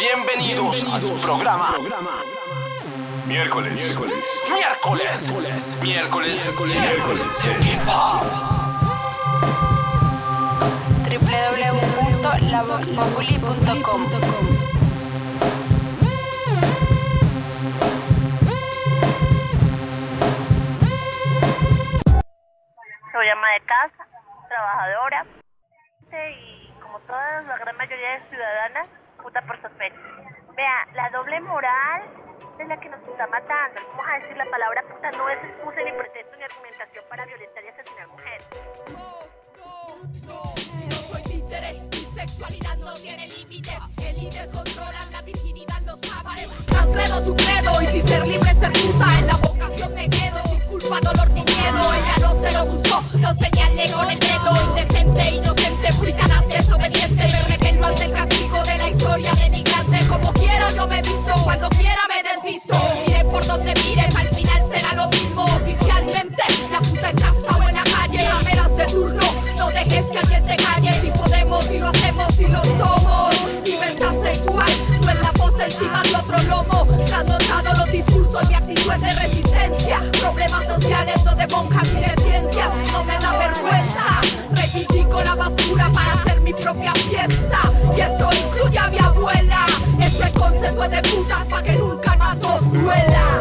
Bienvenidos a su programa. Miércoles de Hip Hop. www.lavoxpopuli.com. Soy ama de casa, trabajadora y como toda la gran mayoría de ciudadanas, puta por sospecha. Vea, la doble moral es la que nos está matando. Vamos a decir, la palabra puta no es excusa ni pretexto ni argumentación para violentar y asesinar mujeres. No soy títere, mi sexualidad no tiene límites. Élites controlan la virginidad, los cabarets. Credo su credo y sin ser libre ser puta. En la vocación me quedo, sin culpa, dolor ni miedo. Ella no se lo buscó, no señalé con el dedo. Indecente, inocente, puritanas, desobediente. Me rebelo ante el castigo de la historia denigrante. Como quiero yo me visto, cuando quiera me desvisto. Mire por donde mires, al final será lo mismo. Oficialmente, la puta en casa o en la calle. Rameras de turno, no dejes que alguien te calle. Si podemos, si lo hacemos, si lo somos. Libertad sexual, no en la voz encima de otro lomo. Trasnochado los discursos, mi actitud es de resistencia. Problemas sociales, no de monjas ni de ciencia. No me da vergüenza, reivindico la basura para hacer mi propia fiesta. Y esto incluye a mi abuela. Esto es concepto de putas pa' que nunca más nos duela.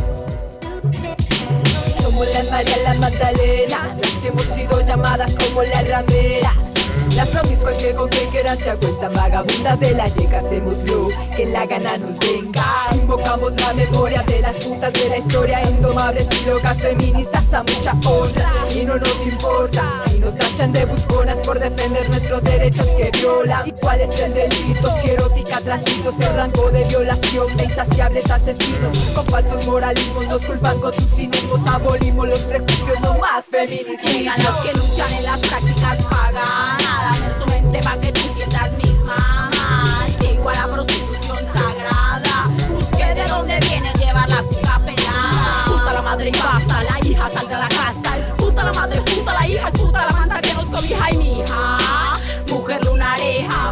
Somos las María, las Magdalenas, las que hemos sido llamadas como las rameras. Las promiscuas que con quien quieran se acuestan, vagabundas de la yeca, hacemos lo que la gana nos venga. Invocamos la memoria de las putas de la historia, indomables y locas feministas a mucha honra. Y no nos importa si nos tachan de busconas por defender nuestros derechos que violan. ¿Y cuál es el delito? Si erótica transito el rango de violación de insaciables asesinos. Con falsos moralismos nos culpan con sus cinismos. Abolimos los prejuicios, no más feminicidios. Los que luchan en las prácticas pagan. Tu mente pa' que tú sientas misma. Igual a la prostitución sagrada. Busque de dónde viene llevar la puta pelada. Puta la madre y basta, la hija saldrá a la casta. Es puta la madre, puta la hija, es puta la manta que nos cobija y mi hija. Mujer lunareja,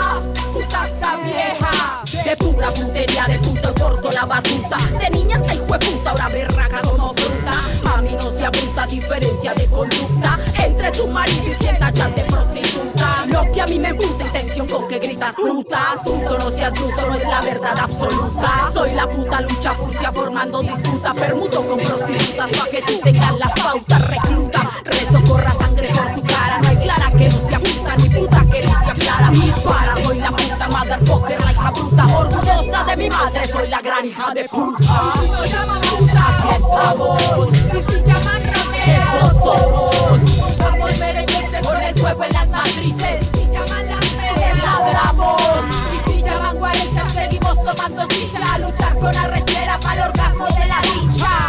puta esta vieja. De pura puntería, de puto corto la batuta. De niña hasta hijo de puta, ahora berraca como fruta. Mami no se apunta, diferencia de conducta entre tu marido y quien tachas de prostituta. Lo que a mí me gusta, intención con que gritas fruta. Puto no seas bruto, no es la verdad absoluta. Soy la puta lucha furcia formando disputa. Permuto con prostitutas pa' que tú tengas las pautas. Recluta, rezo corra sangre por tu cara. No hay clara que no sea puta, ni puta que no sea clara. Dispara, soy la puta motherfucker, la hija bruta. Orgullosa de mi madre, soy la gran hija de puta. Si nos llaman puta, aquí estamos. Y si llaman rameras, eso somos. Vamos merengues con el fuego en las matrices. Si llaman las redes, ladramos. Y si llaman guarechas, seguimos tomando chicha. A luchar con arrechera para el orgasmo de la dicha.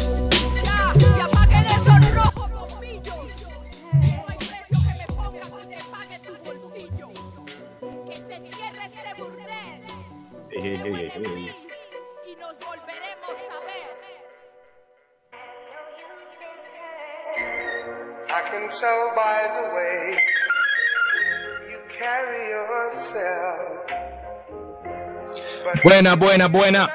Ya, y apaguen esos rojos bombillos. No hay precio que me pongas y te pague tu bolsillo. Que se cierre este burdel. Se huele en mí y nos volveremos a ver. I can tell by the way you carry yourself. Buena.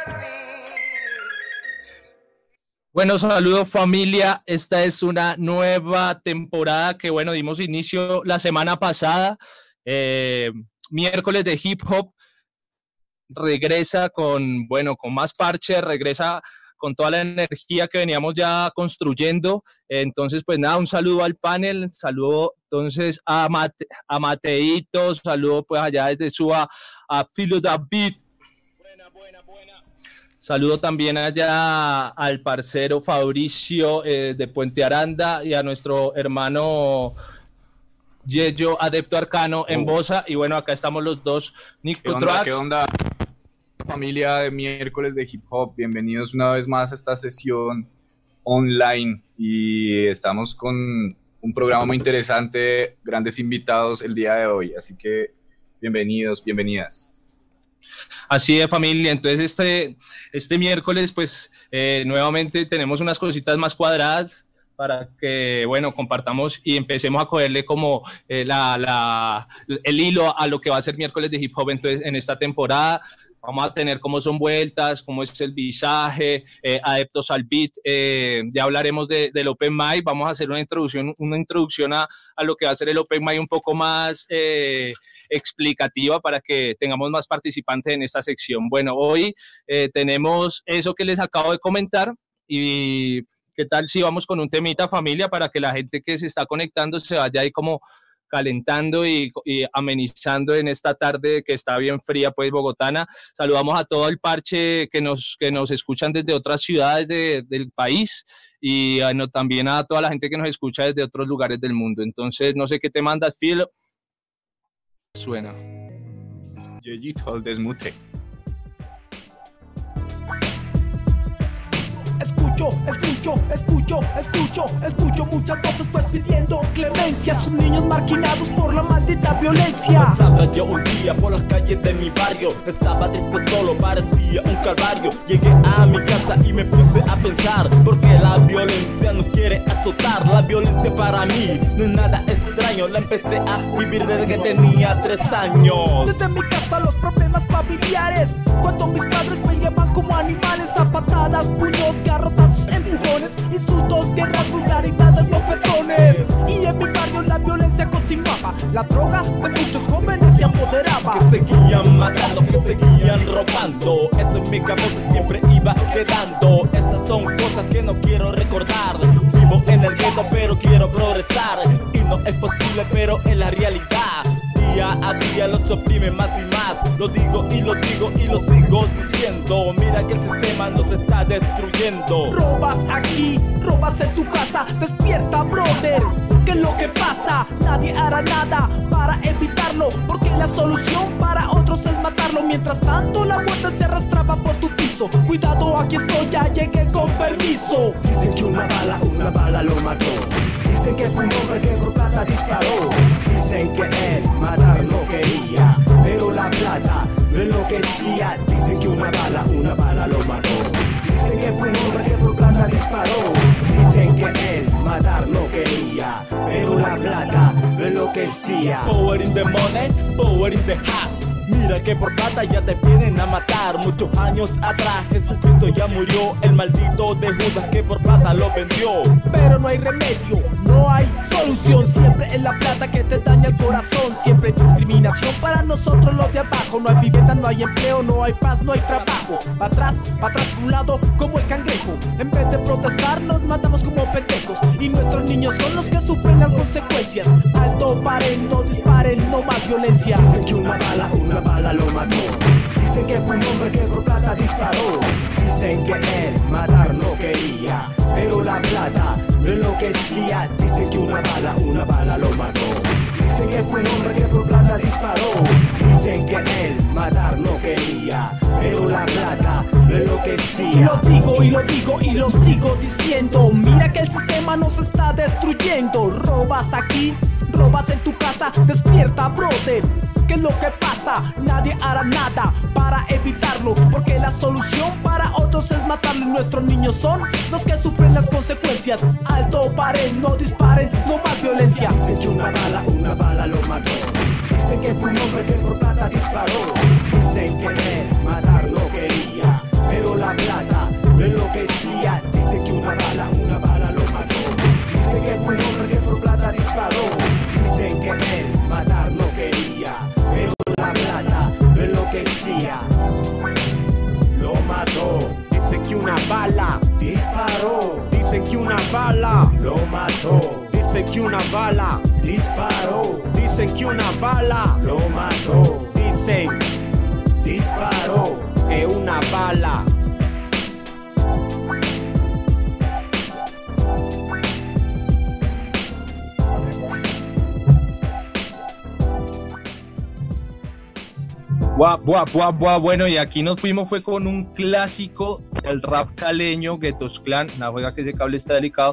Bueno, saludos familia. Esta es una nueva temporada que, bueno, dimos inicio la semana pasada. Miércoles de Hip Hop regresa con más parche, regresa con toda la energía que veníamos ya construyendo. Entonces, pues nada, un saludo al panel, saludo entonces a Mateito, saludo pues allá desde Suba a Filo David. Buena. Saludo también allá al parcero Fabricio de Puente Aranda y a nuestro hermano Yeyo, adepto arcano en Bosa. Y bueno, acá estamos los dos, Nico Tracks. ¿Qué onda? Familia de miércoles de hip hop, bienvenidos una vez más a esta sesión online y estamos con un programa muy interesante, grandes invitados el día de hoy, así que bienvenidos, bienvenidas. Así de familia, entonces este miércoles pues nuevamente tenemos unas cositas más cuadradas, para que, bueno, compartamos y empecemos a cogerle como el hilo a lo que va a ser miércoles de hip hop en esta temporada. Vamos a tener cómo son vueltas, cómo es el visaje, adeptos al beat. Ya hablaremos del Open Mic. Vamos a hacer una introducción a lo que va a ser el Open Mic un poco más explicativa para que tengamos más participantes en esta sección. Bueno, hoy tenemos eso que les acabo de comentar y ¿qué tal si vamos con un temita, familia, para que la gente que se está conectando se vaya ahí como calentando y amenizando en esta tarde que está bien fría, pues, bogotana? Saludamos a todo el parche que nos escuchan desde otras ciudades del país y también a toda la gente que nos escucha desde otros lugares del mundo. Entonces, no sé qué te mandas, Phil. Suena. Yeyito al desmute. Escucho muchas voces pues pidiendo clemencia. Son niños marginados por la maldita violencia. Pasaba yo un día por las calles de mi barrio. Estaba triste solo, parecía un calvario. Llegué a mi casa y me puse a pensar, porque la violencia nos quiere azotar. La violencia para mí no es nada extraño. La empecé a vivir desde que tenía 3 años. Desde mi casa los problemas familiares, cuando mis padres peleaban como animales, a patadas, puños, garrotazos, empujones, insultos, guerras, vulgaridades, bofetones. Y en mi barrio la violencia continuaba. La droga de muchos jóvenes se apoderaba. Que seguían matando, que seguían robando. Eso en mi cabeza siempre iba quedando. Esas son cosas que no quiero recordar. Vivo en el gueto pero quiero progresar. Y no es posible pero es la realidad. Día a día los oprime más y más. Lo digo y lo digo y lo sigo diciendo. Mira que el sistema nos está destruyendo. Robas aquí, robas en tu casa. Despierta, brother, ¿qué es lo que pasa? Nadie hará nada para evitarlo, porque la solución para otros es matarlo. Mientras tanto la muerte se arrastraba por tu piso. Cuidado, aquí estoy, ya llegué con permiso. Dicen que una bala lo mató. Dicen que fue un hombre que por plata disparó. Dicen que él matar no quería, pero la plata lo enloquecía. Dicen que una bala lo mató. Dicen que fue un hombre que por plata disparó. Dicen que él matar no quería, pero la plata lo enloquecía. Power in the money, power in the heart. Mira que por plata ya te vienen a matar. Muchos años atrás Jesucristo ya murió, el maldito de Judas que por plata lo vendió. Pero no hay remedio, no hay solución. Siempre es la plata que te daña el corazón. Siempre hay discriminación para nosotros los de abajo. No hay vivienda, no hay empleo, no hay paz, no hay trabajo. Pa' atrás por un lado como el cangrejo. En vez de protestar nos matamos como pendejos. Y nuestros niños son los que sufren las consecuencias. Alto, paren, no disparen, no más violencia. Dicen que una bala lo mató. Dicen que fue un hombre que por plata disparó. Dicen que él matar no quería, pero la plata lo enloquecía. Dicen que una bala lo mató. Dicen que fue un hombre que por plata disparó. Dicen que él matar no quería, pero la plata lo enloquecía. Y lo digo y lo sigo diciendo. Mira que el sistema nos está destruyendo. Robas aquí, robas en tu casa. Despierta, brother, ¿qué es lo que pasa? Nadie hará nada para evitarlo, porque la solución para otros es matarlo. Y nuestros niños son los que sufren las consecuencias. Alto, paren, no disparen, no más violencia. Dicen que una bala lo mató. Dicen que fue un hombre que por plata disparó. Dicen que él matar no quería, pero la plata lo enloquecía. Dicen que una bala lo mató. Dicen que fue un hombre que por plata disparó. Dicen que él matar no quería, pero la plata lo enloquecía. Lo mató. Dicen que una bala disparó. Dicen que una bala lo mató. Dicen que una bala disparó. Dicen que una bala lo mató. Dicen disparó que una bala. Bueno, y aquí nos fuimos, fue con un clásico del rap caleño, Guetos Clan. La juega que ese cable está delicado.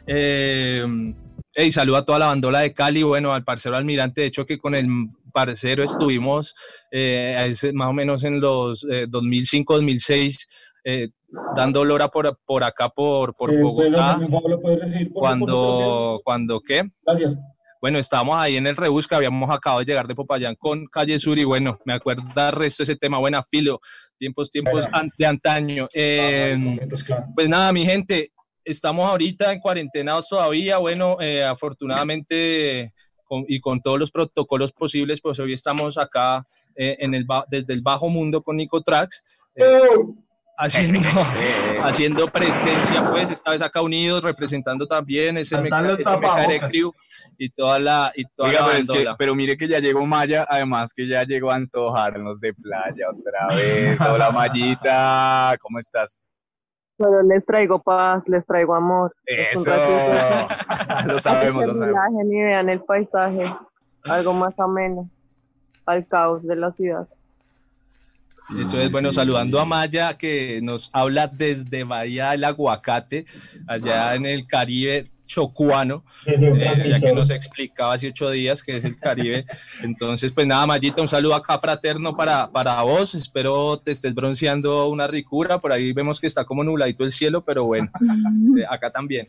Saludo a toda la bandola de Cali, bueno, al parcero Almirante, de hecho que con el parcero estuvimos más o menos en los 2005-2006, dando lora por acá, por Bogotá. Cuando ¿qué? Gracias. Bueno, estábamos ahí en el Rebusca, habíamos acabado de llegar de Popayán con Calle Sur y bueno, me acuerdo el resto de ese tema, buena filo, tiempos de antaño. Pues nada, mi gente, estamos ahorita en cuarentena todavía, bueno, afortunadamente con todos los protocolos posibles, pues hoy estamos acá desde el Bajo Mundo con Nicotrax. Haciendo presencia, pues, esta vez acá unidos, representando también ese Crew y toda la bandola. Pero mire que ya llegó Maya, además que ya llegó a antojarnos de playa otra vez. Hola Mayita, ¿cómo estás? Pero les traigo paz, les traigo amor. Eso, lo sabemos. Y vean el paisaje, algo más ameno al caos de la ciudad. Eso es, bueno, saludando a Maya, que nos habla desde Bahía del Aguacate, allá en el Caribe chocuano, ya que nos explicaba hace 8 días que es el Caribe. Entonces, pues nada, Mayita, un saludo acá fraterno para vos. Espero te estés bronceando una ricura. Por ahí vemos que está como nubladito el cielo, pero bueno, acá también.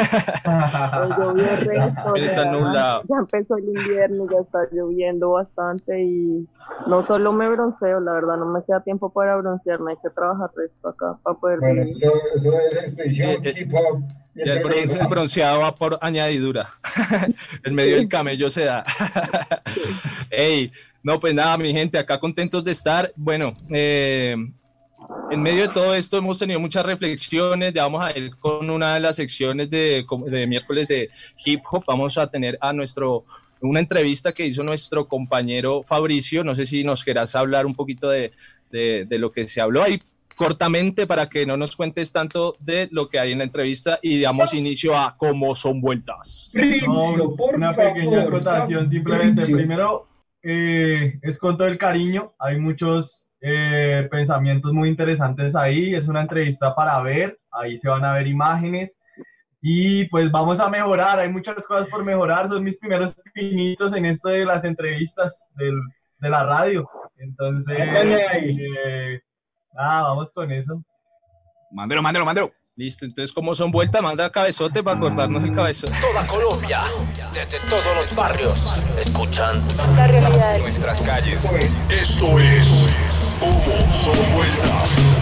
Ya empezó el invierno, ya está lloviendo bastante y no solo me bronceo, la verdad no me queda tiempo para broncearme, hay que trabajar resto acá para poder vivir. Eso es expresión hip hop. Ya el bronceado va por añadidura. En medio del camello se da. Ey, no, pues nada, mi gente, acá contentos de estar. Bueno, en medio de todo esto hemos tenido muchas reflexiones. Ya vamos a ir con una de las secciones de miércoles de hip hop. Vamos a tener una entrevista que hizo nuestro compañero Fabricio. No sé si nos querás hablar un poquito de lo que se habló ahí cortamente para que no nos cuentes tanto de lo que hay en la entrevista y damos inicio a cómo son vueltas. No, una pequeña acotación simplemente. Primero, es con todo el cariño. Hay muchos pensamientos muy interesantes ahí. Es una entrevista para ver. Ahí se van a ver imágenes. Y pues vamos a mejorar. Hay muchas cosas por mejorar. Son mis primeros pinitos en esto de las entrevistas de la radio. Entonces... vamos con eso. Mándelo. Listo, entonces como son vueltas, manda cabezote para acordarnos el cabezote. Toda Colombia, desde todos los barrios, escuchan la realidad de nuestras calles. Esto es Cómo son vueltas.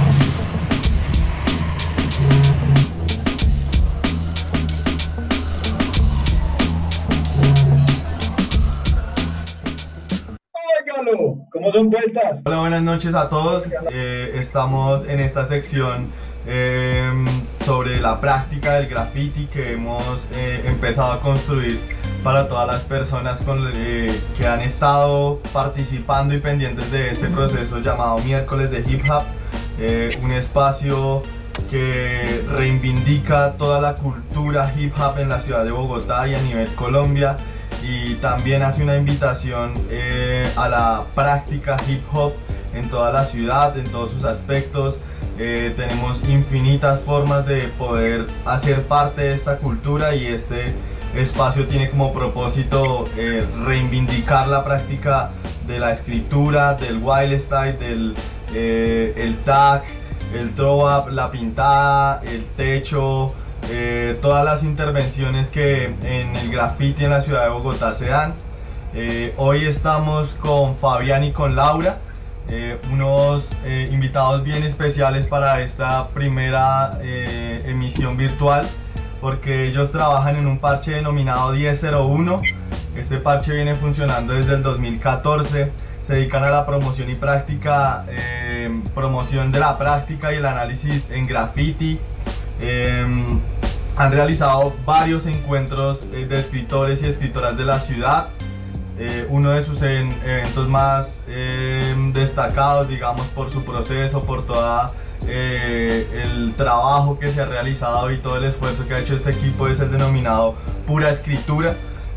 ¿Cómo son vueltas? Hola, buenas noches a todos. Estamos en esta sección sobre la práctica del graffiti que hemos empezado a construir para todas las personas que han estado participando y pendientes de este proceso llamado Miércoles de Hip Hop, un espacio que reivindica toda la cultura hip hop en la ciudad de Bogotá y a nivel Colombia. Y también hace una invitación a la práctica hip hop en toda la ciudad, en todos sus aspectos. Tenemos infinitas formas de poder hacer parte de esta cultura y este espacio tiene como propósito reivindicar la práctica de la escritura, del wild style, el tag, el throw up, la pintada, el techo, todas las intervenciones que en el graffiti en la ciudad de Bogotá se dan. Hoy estamos con Fabián y con Laura, unos invitados bien especiales para esta primera emisión virtual, porque ellos trabajan en un parche denominado 1001. Este parche viene funcionando desde el 2014, se dedican a la promoción y práctica, promoción de la práctica y el análisis en graffiti. Han realizado varios encuentros de escritores y escritoras de la ciudad. Uno de sus eventos más destacados, digamos, por su proceso, por todo el trabajo que se ha realizado y todo el esfuerzo que ha hecho este equipo, es el denominado Pura Escritura.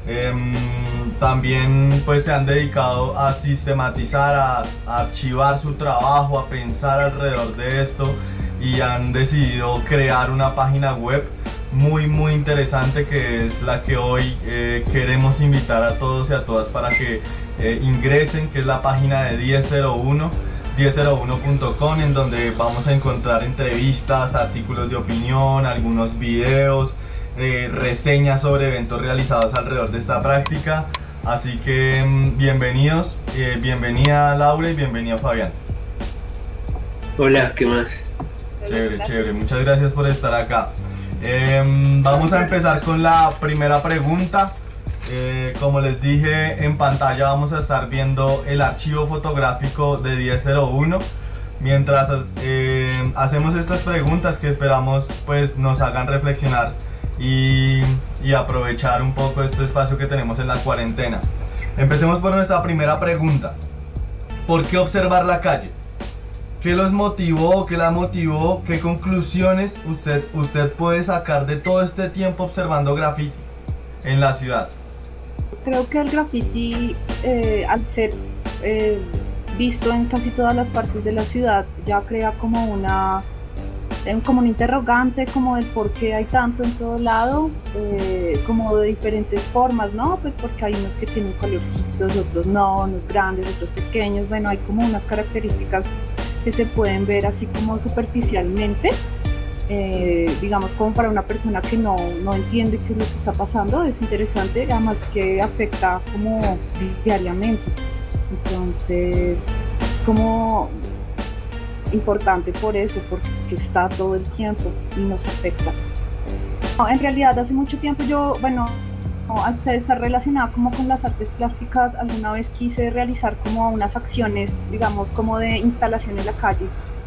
También pues se han dedicado a sistematizar, a archivar su trabajo, a pensar alrededor de esto, y han decidido crear una página web muy interesante, que es la que hoy queremos invitar a todos y a todas para que ingresen, que es la página de 1001. 1001.com, en donde vamos a encontrar entrevistas, artículos de opinión, algunos videos, reseñas sobre eventos realizados alrededor de esta práctica. Así que bienvenidos, bienvenida Laura y bienvenido Fabián. Hola, ¿qué más? Chévere, muchas gracias por estar acá. Vamos a empezar con la primera pregunta. Como les dije, en pantalla vamos a estar viendo el archivo fotográfico de 1001 mientras hacemos estas preguntas que esperamos pues nos hagan reflexionar y aprovechar un poco este espacio que tenemos en la cuarentena. Empecemos por nuestra primera pregunta. ¿Por qué observar la calle? ¿Qué los motivó? ¿Qué la motivó? ¿Qué conclusiones usted puede sacar de todo este tiempo observando graffiti en la ciudad? Creo que el graffiti, al ser visto en casi todas las partes de la ciudad, ya crea como un interrogante como del por qué hay tanto en todo lado, como de diferentes formas, ¿no? Pues porque hay unos que tienen colorcitos, otros no, unos grandes, otros pequeños, bueno, hay como unas características que se pueden ver así como superficialmente, digamos como para una persona que no entiende qué es lo que está pasando, es interesante, además que afecta como diariamente, entonces como importante por eso, porque está todo el tiempo y nos afecta. No, en realidad hace mucho tiempo yo, al estar relacionada como con las artes plásticas, alguna vez quise realizar como unas acciones, digamos, como de instalación en la calle,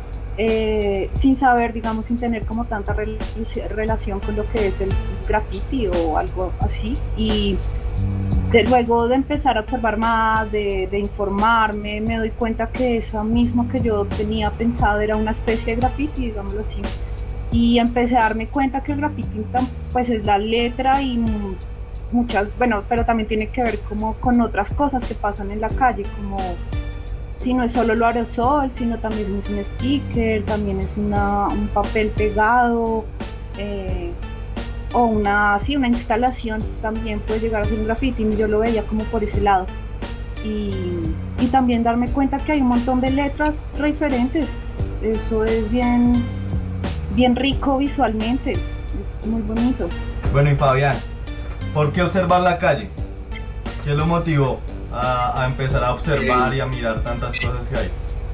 sin saber, digamos, sin tener como tanta relación con lo que es el graffiti o algo así, y luego de empezar a observar más, de informarme, me doy cuenta que eso mismo que yo tenía pensado era una especie de graffiti, digámoslo así, y empecé a darme cuenta que el graffiti pues es la letra y muchas, pero también tiene que ver como con otras cosas que pasan en la calle, como si no es solo lo aerosol, sino también es un sticker, también es un papel pegado, o una instalación también puede llegar a ser un graffiti, y yo lo veía como por ese lado. Y también darme cuenta que hay un montón de letras diferentes, eso es bien rico visualmente, es muy bonito. Bueno, y Fabián, ¿por qué observar la calle? ¿Qué lo motivó a empezar a observar y a mirar tantas cosas que hay?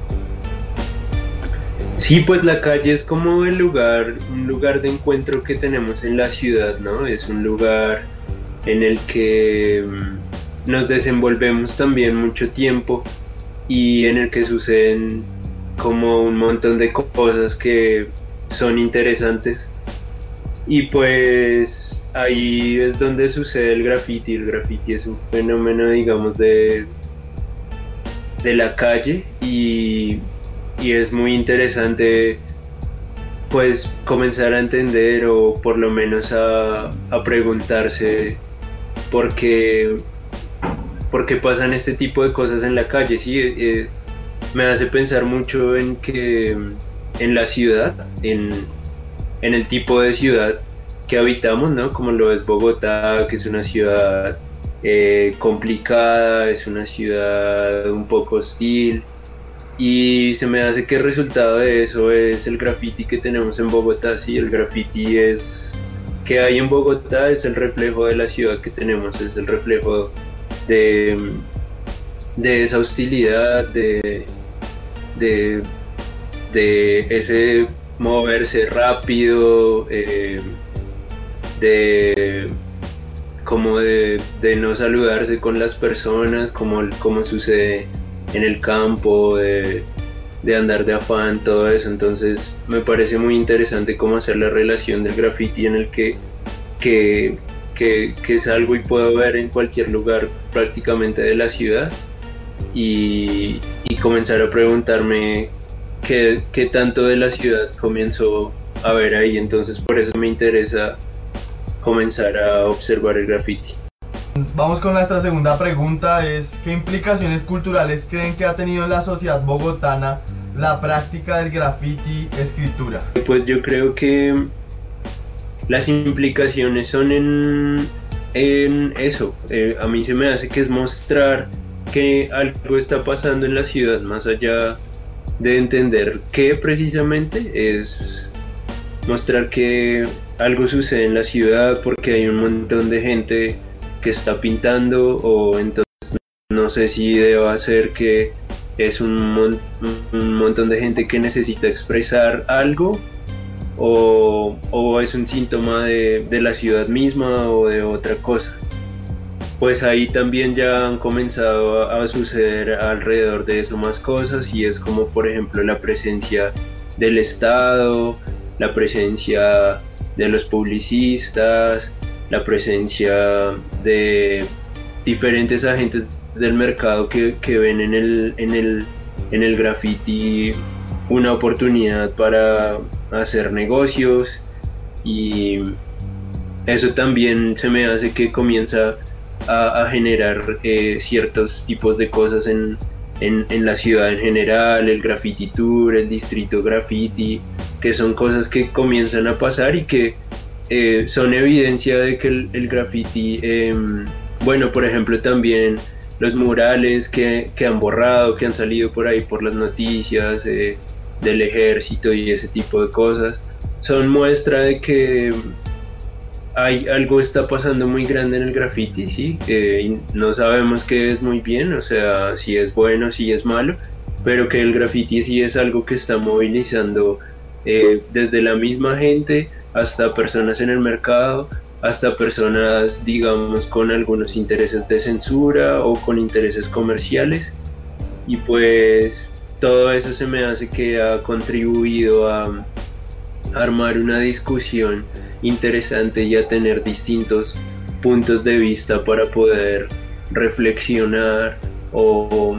Sí, pues la calle es como un lugar de encuentro que tenemos en la ciudad, ¿no? Es un lugar en el que nos desenvolvemos también mucho tiempo y en el que suceden como un montón de cosas que son interesantes. Y pues ahí es donde sucede el graffiti. El graffiti es un fenómeno, digamos, de la calle y es muy interesante pues comenzar a entender o por lo menos a preguntarse por qué pasan este tipo de cosas en la calle. Sí, me hace pensar mucho en que en la ciudad, en el tipo de ciudad que habitamos, ¿no? Como lo es Bogotá, que es una ciudad complicada, es una ciudad un poco hostil, y se me hace que el resultado de eso es el graffiti que tenemos en Bogotá. Sí, el graffiti que hay en Bogotá es el reflejo de la ciudad que tenemos, es el reflejo de esa hostilidad, de ese moverse rápido, de no saludarse con las personas, como sucede en el campo, de andar de afán, todo eso. Entonces me parece muy interesante cómo hacer la relación del graffiti en el que salgo y puedo ver en cualquier lugar prácticamente de la ciudad, y comenzar a preguntarme qué tanto de la ciudad comienzo a ver ahí. Entonces por eso me interesa comenzar a observar el graffiti. Vamos con nuestra segunda pregunta, ¿qué implicaciones culturales creen que ha tenido en la sociedad bogotana la práctica del graffiti escritura? Pues yo creo que las implicaciones son en eso. A mí se me hace que es mostrar que algo está pasando en la ciudad, más allá de entender qué precisamente es mostrar que algo sucede en la ciudad porque hay un montón de gente que está pintando, o entonces no sé si deba ser que es un montón de gente que necesita expresar algo, o es un síntoma de la ciudad misma o de otra cosa. Pues ahí también ya han comenzado a suceder alrededor de eso más cosas, y es como por ejemplo la presencia del Estado, la presencia de los publicistas, la presencia de diferentes agentes del mercado que ven en el graffiti una oportunidad para hacer negocios, y eso también se me hace que comienza a generar ciertos tipos de cosas en la ciudad en general, el graffiti tour, el distrito graffiti, que son cosas que comienzan a pasar y que son evidencia de que el graffiti, bueno, por ejemplo también los murales que han borrado, que han salido por ahí por las noticias del ejército y ese tipo de cosas, son muestra de que algo está pasando muy grande en el graffiti, ¿sí? Y no sabemos qué es muy bien, o sea, si es bueno, si es malo, pero que el graffiti sí es algo que está movilizando desde la misma gente hasta personas en el mercado, hasta personas, digamos, con algunos intereses de censura o con intereses comerciales, y pues todo eso se me hace que ha contribuido a armar una discusión interesante y a tener distintos puntos de vista para poder reflexionar o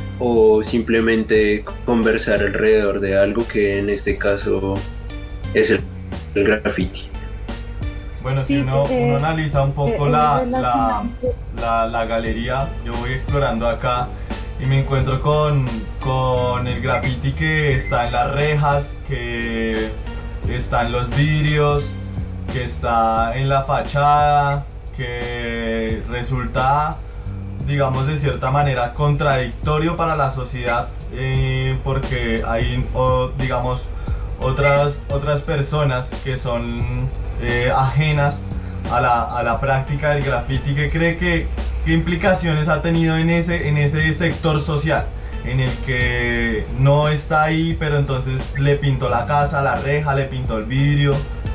simplemente conversar alrededor de algo, que en este caso es el graffiti. Bueno, si uno analiza un poco la galería, yo voy explorando acá y me encuentro con el graffiti que está en las rejas, que está en los vidrios, que está en la fachada, que resulta, digamos, de cierta manera contradictorio para la sociedad, porque hay, digamos, otras personas que son ajenas a la práctica del graffiti. ¿Qué implicaciones ha tenido en ese sector social en el que no está ahí, pero entonces le pintó la casa, la reja, le pintó el vidrio?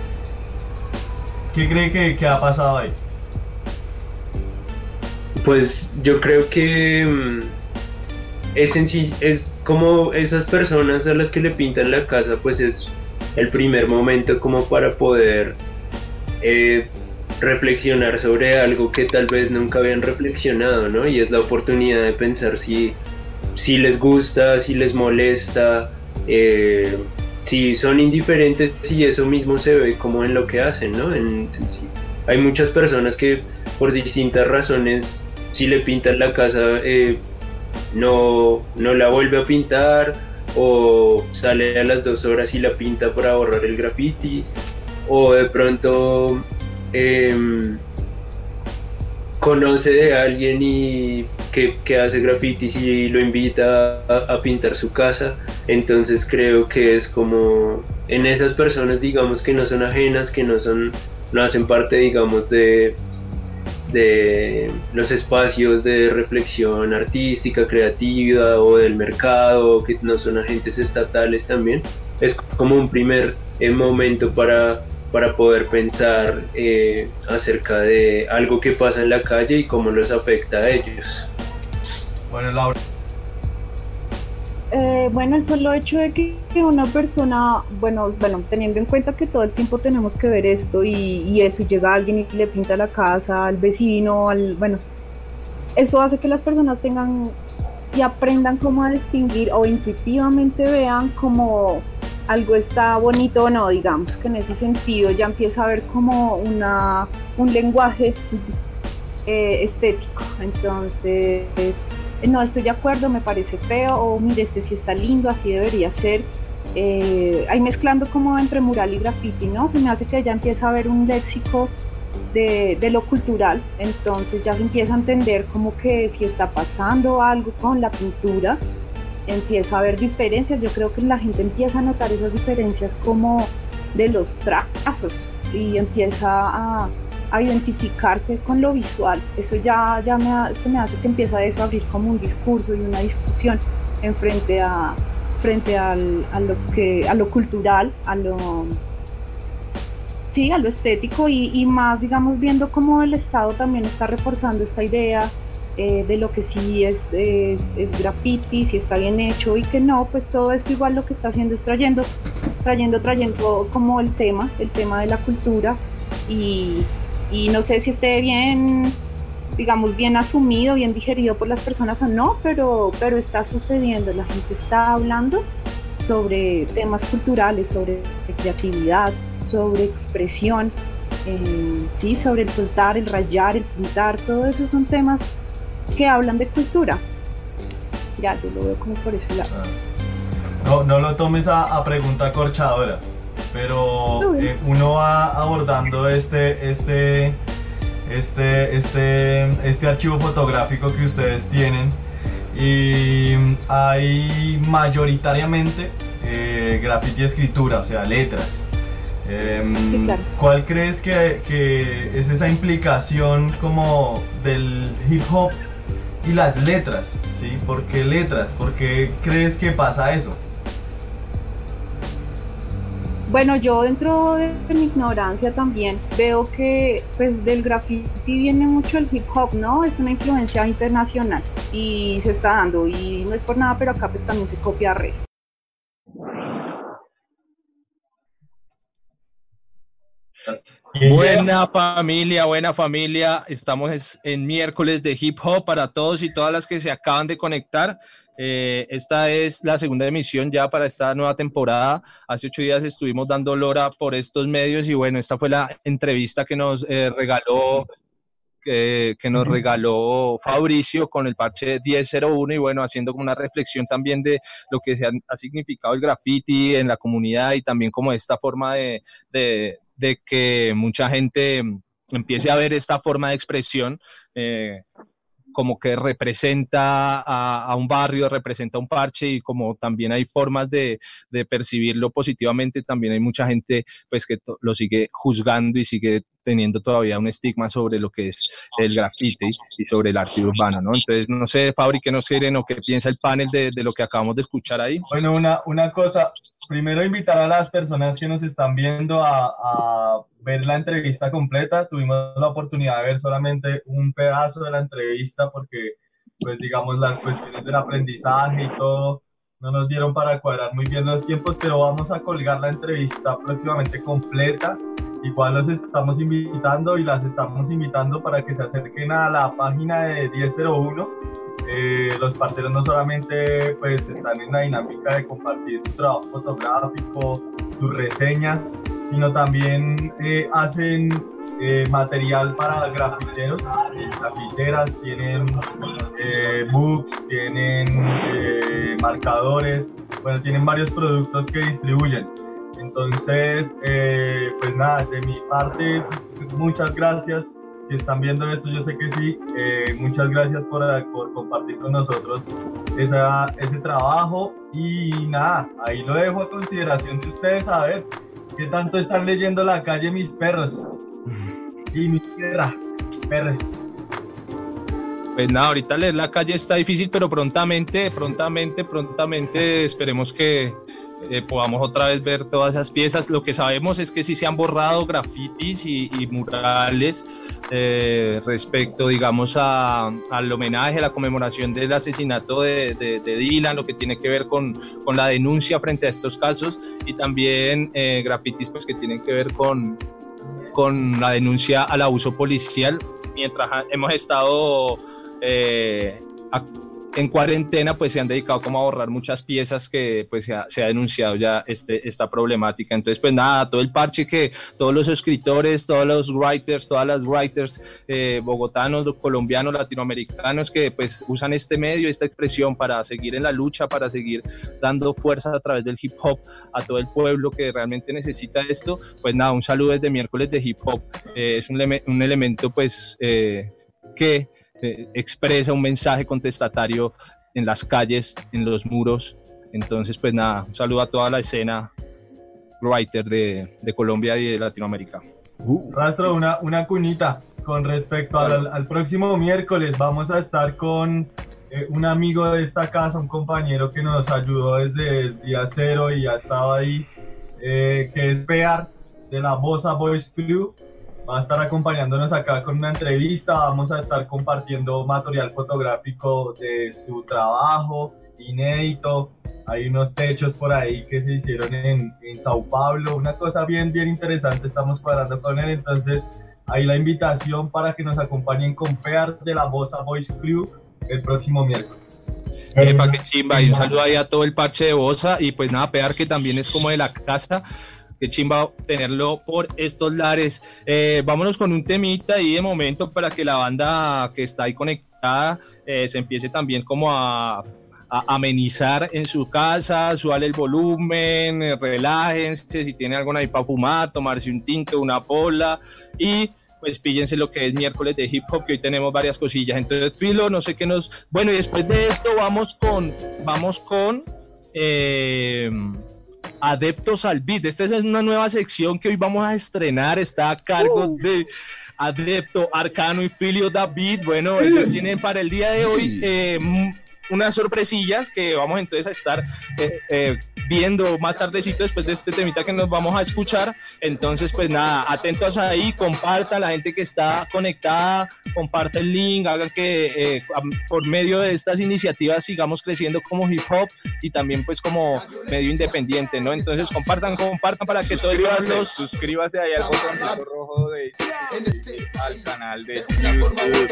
¿Qué cree que ha pasado ahí? Pues yo creo que es como esas personas a las que le pintan la casa, pues es el primer momento como para poder reflexionar sobre algo que tal vez nunca habían reflexionado, ¿no? Y es la oportunidad de pensar si les gusta, si les molesta, si son indiferentes, y eso mismo se ve como en lo que hacen, ¿no? Sí. Hay muchas personas que por distintas razones, si le pintan la casa, no la vuelve a pintar, o sale a las 2 horas y la pinta para borrar el graffiti, o de pronto conoce de alguien y que hace grafitis y lo invita a pintar su casa. Entonces creo que es como en esas personas, digamos, que no son ajenas, que no hacen parte, digamos, de los espacios de reflexión artística, creativa, o del mercado, que no son agentes estatales también. Es como un primer momento para poder pensar acerca de algo que pasa en la calle y cómo los afecta a ellos. Bueno, Laura. Bueno, el solo hecho de que una persona, bueno, teniendo en cuenta que todo el tiempo tenemos que ver esto y eso, y llega alguien y le pinta la casa al vecino, eso hace que las personas tengan y aprendan cómo a distinguir, o intuitivamente vean como algo está bonito o no, digamos, que en ese sentido ya empieza a haber como un lenguaje estético. Entonces, no estoy de acuerdo, me parece feo, o mire, este sí está lindo, así debería ser. Ahí mezclando como entre mural y graffiti, ¿no? Se me hace que ya empieza a haber un léxico de lo cultural, entonces ya se empieza a entender como que si está pasando algo con la pintura, empieza a haber diferencias. Yo creo que la gente empieza a notar esas diferencias como de los trazos y empieza a identificarse con lo visual. Eso ya me hace que empieza eso a abrir como un discurso y una discusión en frente a lo cultural, a lo estético y más, digamos, viendo cómo el Estado también está reforzando esta idea de lo que sí es graffiti, si está bien hecho y que no, pues todo esto igual lo que está haciendo es trayendo como el tema de la cultura y no sé si esté bien, digamos, bien asumido, bien digerido por las personas o no, pero está sucediendo, la gente está hablando sobre temas culturales, sobre creatividad, sobre expresión, sobre el soltar, el rayar, el pintar, todo eso son temas que hablan de cultura. Ya, yo lo veo como por ese lado. No lo tomes a pregunta corchadora, pero uno va abordando este archivo fotográfico que ustedes tienen y hay mayoritariamente graffiti y escritura, o sea, letras. Sí, claro. ¿Cuál crees que es esa implicación como del hip hop y las letras? ¿Sí? ¿Por qué letras? ¿Por qué crees que pasa eso? Bueno, yo dentro de mi ignorancia también veo que pues del graffiti viene mucho el hip hop, ¿no? Es una influencia internacional y se está dando y no es por nada, pero acá pues también se copia res. Buena familia, estamos en miércoles de hip hop para todos y todas las que se acaban de conectar. Esta es la segunda emisión ya para esta nueva temporada. Hace 8 días estuvimos dando lora por estos medios y bueno, esta fue la entrevista que nos regaló Fabricio con el parche 1001 y bueno, haciendo como una reflexión también de lo que ha significado el graffiti en la comunidad y también como esta forma de que mucha gente empiece a ver esta forma de expresión como que representa a un barrio, representa un parche y como también hay formas de percibirlo positivamente, también hay mucha gente pues que lo sigue juzgando y sigue teniendo todavía un estigma sobre lo que es el graffiti y sobre el arte urbano, ¿no? Entonces, no sé, Fabri, ¿qué nos quieren o qué piensa el panel de lo que acabamos de escuchar ahí? Bueno, una cosa, primero invitar a las personas que nos están viendo a ver la entrevista completa. Tuvimos la oportunidad de ver solamente un pedazo de la entrevista porque, pues digamos, las cuestiones del aprendizaje y todo no nos dieron para cuadrar muy bien los tiempos, pero vamos a colgar la entrevista próximamente completa. Igual los estamos invitando y las estamos invitando para que se acerquen a la página de 1001. Los parceros no solamente pues están en la dinámica de compartir su trabajo fotográfico, sus reseñas, sino también hacen material para grafiteros, grafiteras, tienen books, tienen marcadores, bueno, tienen varios productos que distribuyen. Entonces, pues nada, de mi parte, muchas gracias. Si están viendo esto, yo sé que sí. Muchas gracias por compartir con nosotros ese trabajo. Y nada, ahí lo dejo a consideración de ustedes a ver qué tanto están leyendo La Calle mis perros y mi tierra, perros. Pues nada, ahorita leer La Calle está difícil, pero prontamente esperemos que podamos otra vez ver todas esas piezas. Lo que sabemos es que sí se han borrado grafitis y murales respecto, digamos, al homenaje, a la conmemoración del asesinato de Dylan, lo que tiene que ver con la denuncia frente a estos casos y también grafitis pues, que tienen que ver con la denuncia al abuso policial. Mientras hemos estado en cuarentena, pues se han dedicado como a borrar muchas piezas que pues se ha denunciado ya esta problemática. Entonces, pues nada, todo el parche que todos los escritores, todos los writers, todas las writers bogotanos, colombianos, latinoamericanos que pues usan este medio, esta expresión para seguir en la lucha, para seguir dando fuerza a través del hip hop a todo el pueblo que realmente necesita esto, pues nada, un saludo desde miércoles de hip hop. Es un elemento pues que expresa un mensaje contestatario en las calles, en los muros. Entonces, pues nada, un saludo a toda la escena writer de Colombia y de Latinoamérica. Rastro, una cuñita con respecto al próximo miércoles. Vamos a estar con un amigo de esta casa, un compañero que nos ayudó desde el día cero y ha estado ahí, que es Pear, de la Bossa Boys Crew. Va a estar acompañándonos acá con una entrevista. Vamos a estar compartiendo material fotográfico de su trabajo inédito. Hay unos techos por ahí que se hicieron en Sao Paulo, una cosa bien interesante. Estamos cuadrando con él, entonces ahí la invitación para que nos acompañen con Pear de la Bossa Boys Crew el próximo miércoles. Epa, qué chimba, y un saludo ahí a todo el parche de Bossa, y pues nada, Pear, que también es como de la casa. Qué chimba tenerlo por estos lares. Vámonos con un temita ahí de momento para que la banda que está ahí conectada se empiece también como a amenizar en su casa, súbale el volumen, relájense, si tienen algo ahí para fumar, tomarse un tinto, una pola, y pues píllense lo que es miércoles de hip hop, que hoy tenemos varias cosillas. Entonces, Filo, no sé qué nos... Bueno, y después de esto vamos con Adeptos al Beat. Esta es una nueva sección que hoy vamos a estrenar, está a cargo de Adepto, Arcano y Filio David. Bueno, ellos tienen para el día de hoy unas sorpresillas que vamos entonces a estar viendo más tardecito después de este temita que nos vamos a escuchar. Entonces, pues nada, atentos ahí, compartan, la gente que está conectada, compartan el link, hagan que por medio de estas iniciativas sigamos creciendo como hip hop y también pues como medio independiente, ¿no? Entonces compartan para que todos los... Suscríbase ahí al botoncito rojo al canal de YouTube.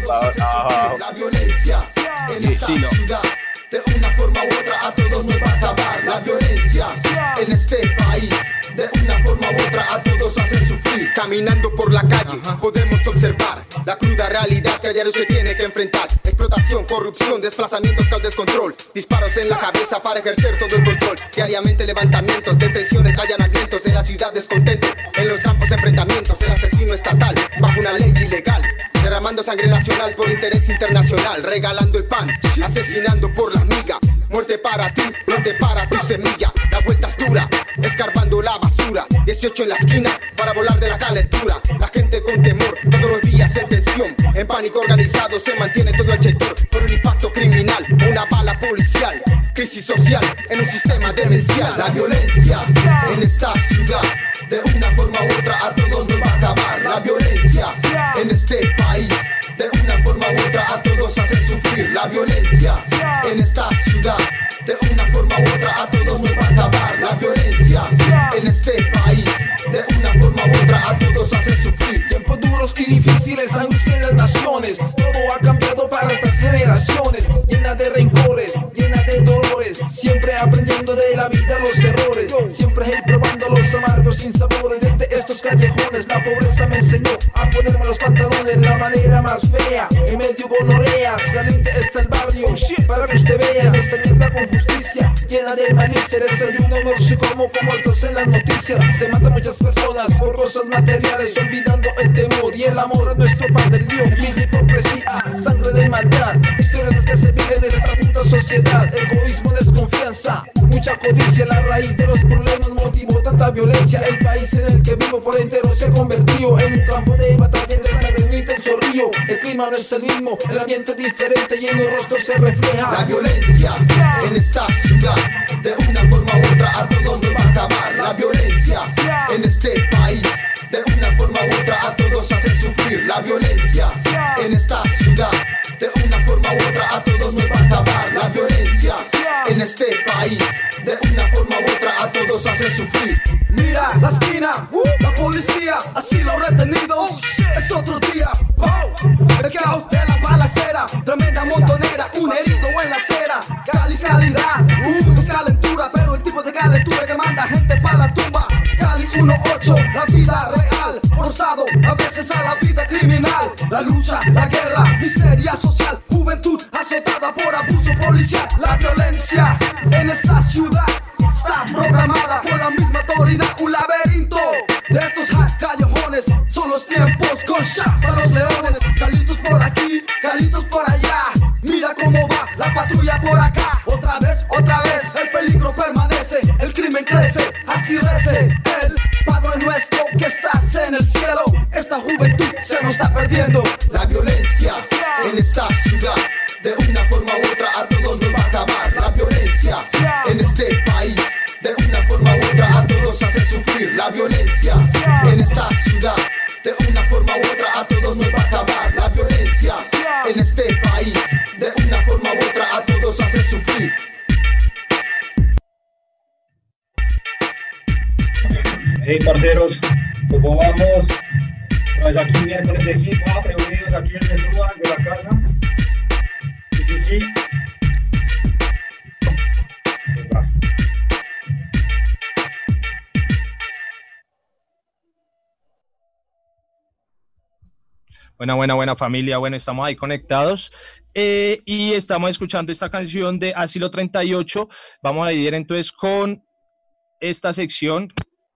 La violencia en esta ciudad, de una forma u otra a todos nos va a acabar. La violencia en este país, de una forma u otra a todos hacen sufrir. Caminando por la calle podemos observar la cruda realidad que a diario se tiene que enfrentar. Explotación, corrupción, desplazamientos, caos, descontrol, disparos en la cabeza para ejercer todo el control. Diariamente levantamientos, detenciones, allanamientos en la ciudad, descontento. En los campos enfrentamientos, el asesino estatal bajo una ley ilegal, derramando sangre nacional por interés internacional, regalando el pan, asesinando por la miga. Muerte para ti, muerte para tu semilla. La vuelta es dura, escarbando la basura. 18 en la esquina para volar de la calentura. La gente con temor, todos los días en tensión. En pánico organizado se mantiene todo el sector por un impacto criminal, una bala policial. Crisis social en un sistema demencial. La violencia en esta ciudad, de una forma u otra a todos nos va a acabar. La violencia en este país, de una forma u otra a todos hace sufrir. La violencia en esta ciudad, de una forma u otra a todos nos va a acabar. La violencia en este país, de una forma u otra a todos hace sufrir. Tiempos duros y difíciles, angustia en las naciones. Todo ha cambiado para estas generaciones, llena de rencores, llena de dolores. Siempre aprendiendo de la vida los errores, siempre probando los amargos sinsabores. Desde estos callejones la pobreza me enseñó a ponerme los pantalones de la manera más fea. En medio gonorreas, caliente está el barrio, para que usted vea esta mierda con justicia, llena de malicia. Desayuno, almuerzo y como muertos en las noticias. Se matan muchas personas por cosas materiales, olvidando el temor y el amor a nuestro Padre Dios. Vida, hipocresía, sangre de maldad, historias que se viven de esta puta sociedad. Egoísmo, desconfianza, mucha codicia, la raíz de los problemas motivó tanta violencia. El país en el que vivo por entero se convirtió en un campo de batalla de sangre, un intenso río. El clima no es el mismo, el ambiente es diferente y en los rostros se refleja la violencia en esta ciudad, de una forma u otra a todos nos va a acabar. La violencia en este país, de una forma u otra a todos hace sufrir. La violencia en esta ciudad, de una forma u otra a todos nos va a acabar. La violencia en este país, de una forma u otra a todos hace sufrir. Mira la esquina, la policía, así los retenidos, es otro día. El caos de la balacera, tremenda montonera, un herido en la acera. Cali es calidad, es calentura, pero el tipo de calentura que manda gente para la tumba. Cali 1-8, la vida real, forzado a veces a la vida criminal. La lucha, la guerra, miseria social, juventud azotada por abuso policial. La violencia en esta ciudad está programada por la misma autoridad. Un laberinto de estos callejones, son los tiempos con Shaq para los leones. Calitos por aquí, calitos por allá. Mira cómo va la patrulla otra vez. El peligro permanece, el crimen crece, así rece el Padre nuestro que estás en el cielo. Esta juventud se nos está perdiendo. La violencia en esta ciudad, de una forma u otra a todos nos va a acabar. La violencia en este país, de una forma u otra a todos hace sufrir. La violencia en esta ciudad, de una forma u otra a todos nos va a acabar. La violencia en este país, de una forma u otra a todos hace sufrir. Hey parceros, ¿cómo vamos? Otra vez aquí miércoles de hip hop, reunidos aquí desde Suba, de la casa. Sí. Buena familia, bueno, estamos ahí conectados y estamos escuchando esta canción de Asilo 38. Vamos a ir entonces con esta sección,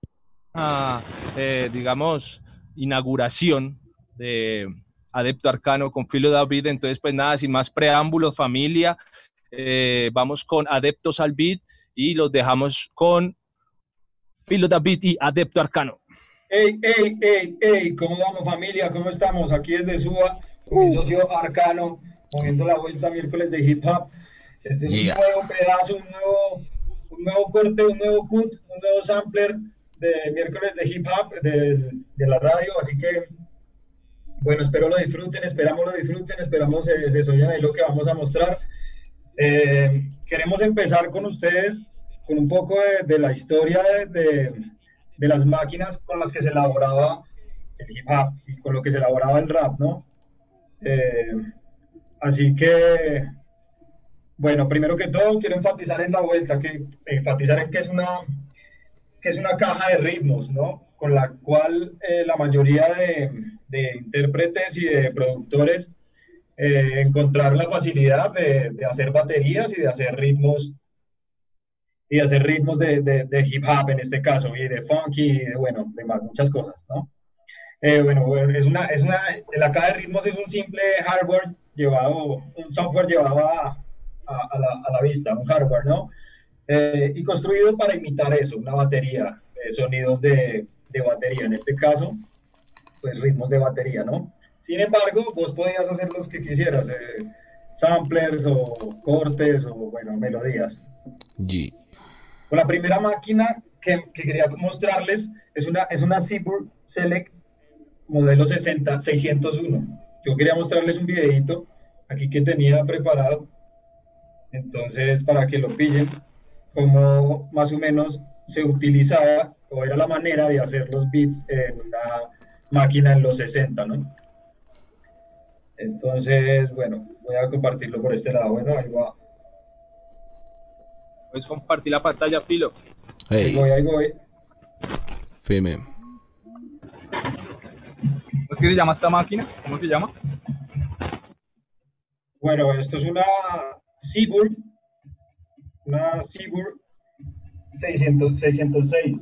digamos, inauguración de Adepto Arcano con Filo David. Entonces, pues nada, sin más preámbulos, familia, vamos con Adeptos al Beat y los dejamos con Filo David y Adepto Arcano. Hey, ¿cómo vamos familia? ¿Cómo estamos? Aquí desde Suba, con mi socio Arcano, moviendo la vuelta miércoles de hip hop. Este es un nuevo pedazo, un nuevo corte, un nuevo cut, un nuevo sampler de miércoles de hip hop de la radio, así que bueno, espero lo disfruten, esperamos se oyen ahí lo que vamos a mostrar. Queremos empezar con ustedes con un poco de la historia de las máquinas con las que se elaboraba el hip hop y con lo que se elaboraba el rap, ¿no? Así que, bueno, primero que todo quiero enfatizar en la vuelta, enfatizar en que es una caja de ritmos, ¿no? Con la cual la mayoría de intérpretes y de productores encontraron la facilidad de hacer baterías y de hacer ritmos de hip hop en este caso, y de funky, y de más, muchas cosas, ¿no? La caja de ritmos es un simple hardware un software llevado a la vista, un hardware, ¿no? Y construido para imitar eso, una batería, sonidos de batería, en este caso, pues ritmos de batería, ¿no? Sin embargo, vos podías hacer los que quisieras, samplers o cortes o, bueno, melodías. Con la primera máquina que quería mostrarles es una Seaboard Select modelo 601. Yo quería mostrarles un videito aquí que tenía preparado, entonces para que lo pillen, como más o menos se utilizaba o era la manera de hacer los beats en una máquina en los 60, ¿no? Entonces, bueno, voy a compartirlo por este lado. Bueno, ahí va. Puedes compartir la pantalla, Filo. Ahí voy. Firme. ¿Cómo es que se llama esta máquina? ¿Cómo se llama? Bueno, esto es una Seaboard 606.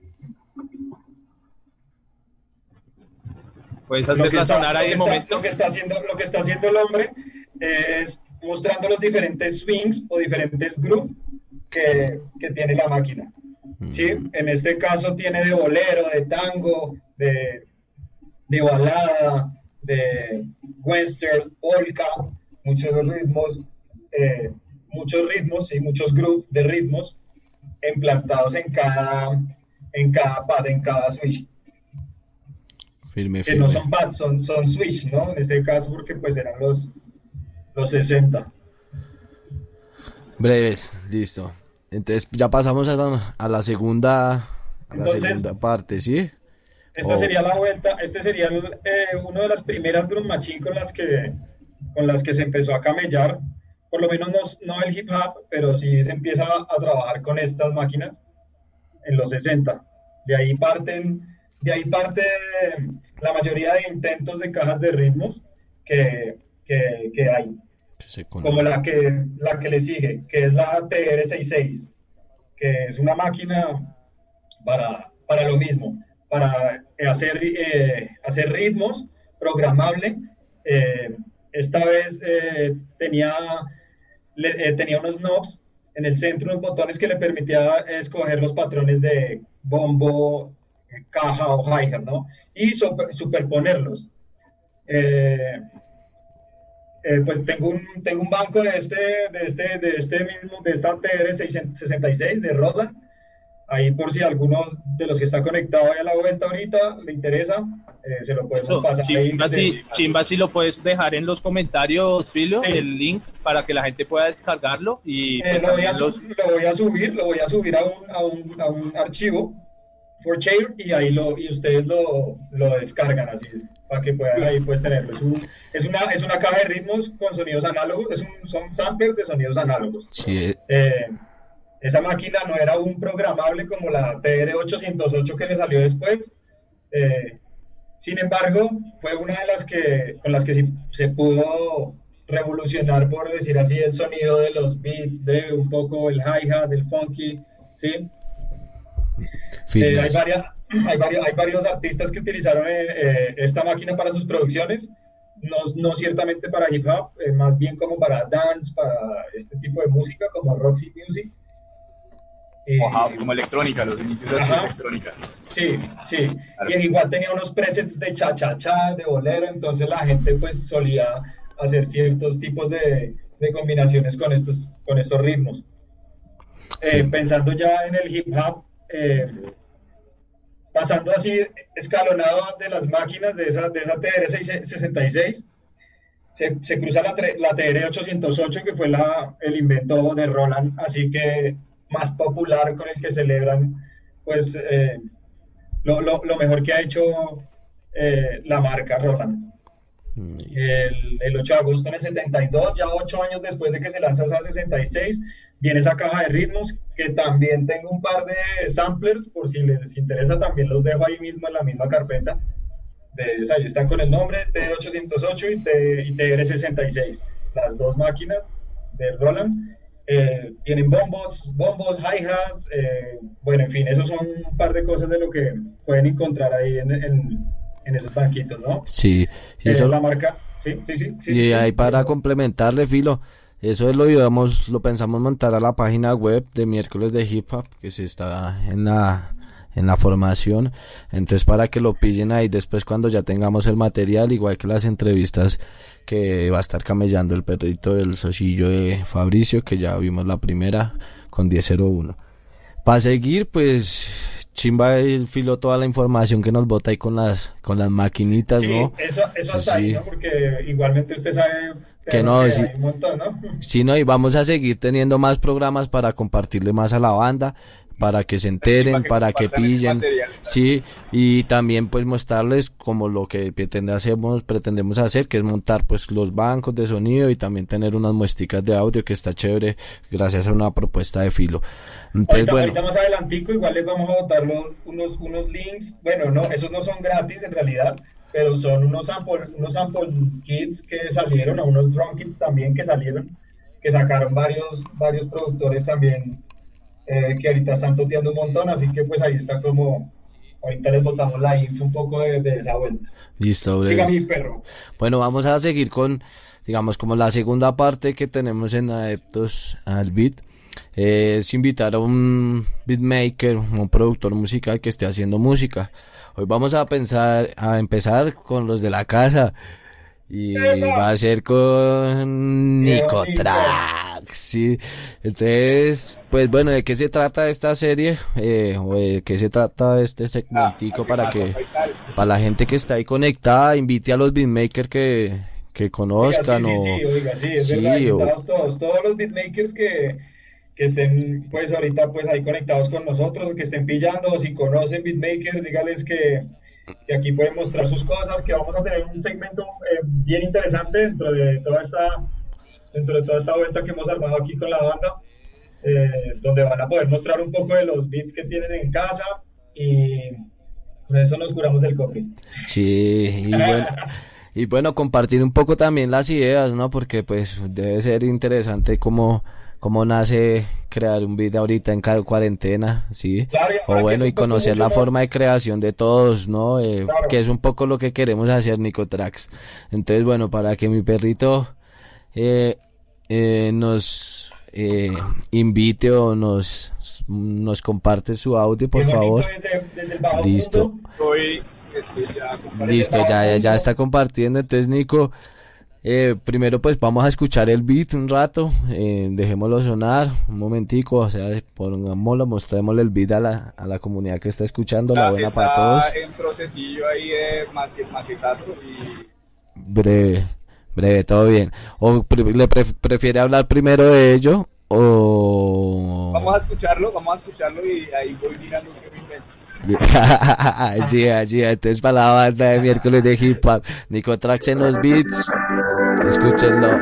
Puedes hacerla sonar ahí de momento. Lo que está haciendo el hombre es mostrando los diferentes swings o diferentes grooves que tiene la máquina. ¿Sí? En este caso tiene de bolero, de tango, de balada, de western, polka, muchos ritmos y muchos grooves de ritmos implantados en cada pad, en cada switch. Firme. Que no son pads, son switch, ¿no? En este caso porque pues eran los 60. Breves, listo. Entonces ya pasamos a la segunda parte, ¿sí? Esta sería la vuelta, este sería uno de las primeras drum machine con las que se empezó a camellar, por lo menos no el hip hop, pero sí se empieza a trabajar con estas máquinas en los 60. De ahí parte la mayoría de intentos de cajas de ritmos que hay. Como la que le sigue, que es la TR-66, que es una máquina para lo mismo, para hacer ritmos programable. Esta vez tenía unos knobs en el centro unos botones que le permitía escoger los patrones de bombo, caja o hi-hat, ¿no? Y superponerlos. Pues tengo un banco de esta TR-66 de Roland. Ahí por si alguno de los que está conectado a la vuelta ahorita le interesa, se lo podemos pasar. Chimba, si lo puedes dejar en los comentarios, Filo, sí, el link para que la gente pueda descargarlo. Y pues, lo voy a subir a un archivo for share y ahí ustedes lo descargan, así es, para que puedan ahí pues tenerlo. Es una caja de ritmos con sonidos análogos, son samplers de sonidos análogos. Sí. Esa máquina no era un programable como la TR-808 que le salió después. Sin embargo, fue una de las con las que se pudo revolucionar, por decir así, el sonido de los beats, de un poco el hi-hat, del funky, ¿sí? Hay varios artistas que utilizaron esta máquina para sus producciones, no ciertamente para hip hop, más bien como para dance, para este tipo de música, como Roxy Music. Como electrónica, los inicios de electrónica. Sí. Claro. Y igual tenía unos presets de cha-cha-cha, de bolero, entonces la gente pues solía hacer ciertos tipos de combinaciones con estos ritmos. Pensando ya en el hip hop, pasando así escalonado de las máquinas de esa TR-66, se cruza la TR-808, que fue el invento de Roland, así que más popular, con el que celebran pues lo mejor que ha hecho la marca Roland. El 8 de agosto en el 72, ya 8 años después de que se lanza esa 66, viene esa caja de ritmos, que también tengo un par de samplers, por si les interesa, también los dejo ahí mismo en la misma carpeta. Ahí están con el nombre TR-808 y TR-66, las dos máquinas de Roland. Tienen bombos, hi-hats, bueno, en fin, esos son un par de cosas de lo que pueden encontrar ahí en esos banquitos, ¿no? Sí, y eso la marca, sí. Y ahí para complementarle, Filo, eso lo pensamos montar a la página web de Miércoles de Hip Hop, que se está en la formación, entonces para que lo pillen ahí después cuando ya tengamos el material, igual que las entrevistas que va a estar camellando el perrito del socillo de Fabricio, que ya vimos la primera con 1001. Para seguir, pues chimba el Filo toda la información que nos bota ahí con las maquinitas, sí, ¿no? Eso hasta ahí, ¿no? Porque igualmente usted sabe que no, hay sí, un montón, ¿no? Sí, no, y vamos a seguir teniendo más programas para compartirle más a la banda, para que se enteren, para que pillen, sí, y también pues mostrarles como lo que pretendemos hacer, que es montar pues los bancos de sonido y también tener unas muestricas de audio, que está chévere gracias a una propuesta de Filo. Entonces, ahorita más adelantico igual les vamos a botar unos links, bueno, no, esos no son gratis en realidad, pero son unos sample kits que salieron, o unos drum kits también que salieron, que sacaron varios productores también, que ahorita están toteando un montón, así que pues ahí está como, ahorita les botamos la info un poco de esa vuelta. Listo, siga mi perro. Bueno, vamos a seguir con, digamos, como la segunda parte que tenemos en Adeptos al Beat, es invitar a un beatmaker, un productor musical que esté haciendo música. Hoy vamos a empezar con los de la casa, y va a ser con Nicotrax, sí. Entonces, pues bueno, ¿de qué se trata esta serie? O de qué se trata este segmentico para la gente que está ahí conectada, invite a los beatmakers que conozcan. Oiga, sí, es verdad, invitados todos los beatmakers que estén pues ahorita pues ahí conectados con nosotros, que estén pillando, o si conocen beatmakers, díganles que aquí pueden mostrar sus cosas, que vamos a tener un segmento bien interesante dentro de toda esta vuelta que hemos armado aquí con la banda, donde van a poder mostrar un poco de los beats que tienen en casa, y con eso nos curamos del copy. Sí, y bueno, compartir un poco también las ideas, ¿no? Porque pues debe ser interesante cómo nace crear un beat ahorita en cada cuarentena, ¿sí? Claro, o bueno, y conocer la forma de creación de todos, ¿no? Claro. Que es un poco lo que queremos hacer, Nicotrax. Entonces, bueno, para que mi perrito nos invite o nos comparte su audio, por favor. Listo. Listo, ya está compartiendo. Entonces, Nico, primero pues vamos a escuchar el beat un rato, dejémoslo sonar un momentico, o sea, pongámoslo, mostrémosle el beat a la comunidad que está escuchando. La buena para todos. En procesillo ahí de maquetazo y... Breve, todo bien. ¿O le prefiere hablar primero de ello o...? Vamos a escucharlo y ahí voy mirando qué me invento. Sí, entonces para la banda de miércoles de hip hop, Nico Tracks en los beats, escúchenlo.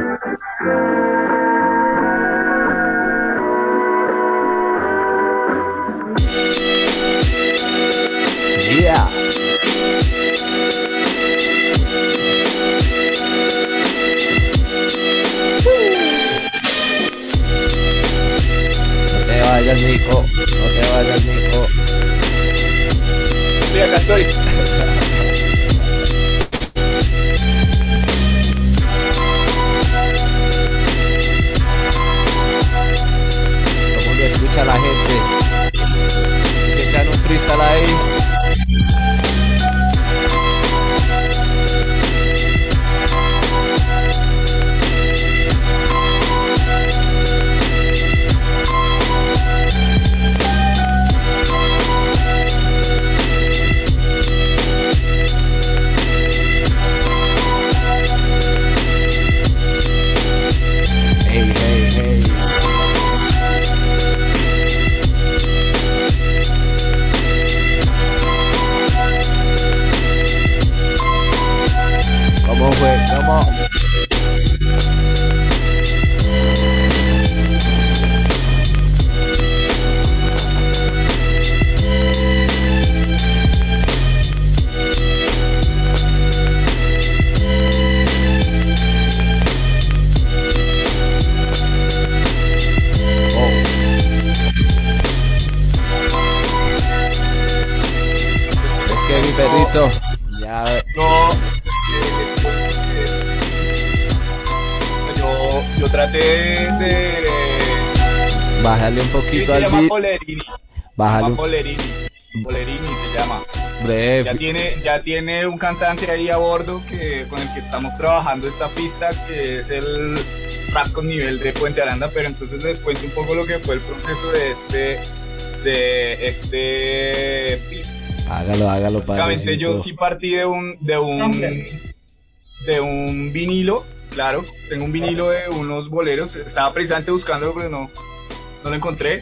Yeah. No te vayas, Nico. Sí, acá estoy. ¿Cómo lo escucha la gente? Se echan un freestyle ahí. Hey. ¿Cómo fue? ¿Cómo? Mi perrito ya yo traté de bájale un poquito al beat. Bájale. Polerini se llama. Breve. Ya tiene un cantante ahí a bordo con el que estamos trabajando esta pista, que es el rap con nivel de Puente Aranda, pero entonces les cuento un poco lo que fue el proceso de este beat. Hágalo, básicamente yo sí partí de un vinilo, claro, tengo un vinilo de unos boleros, estaba precisamente buscándolo pero no lo encontré,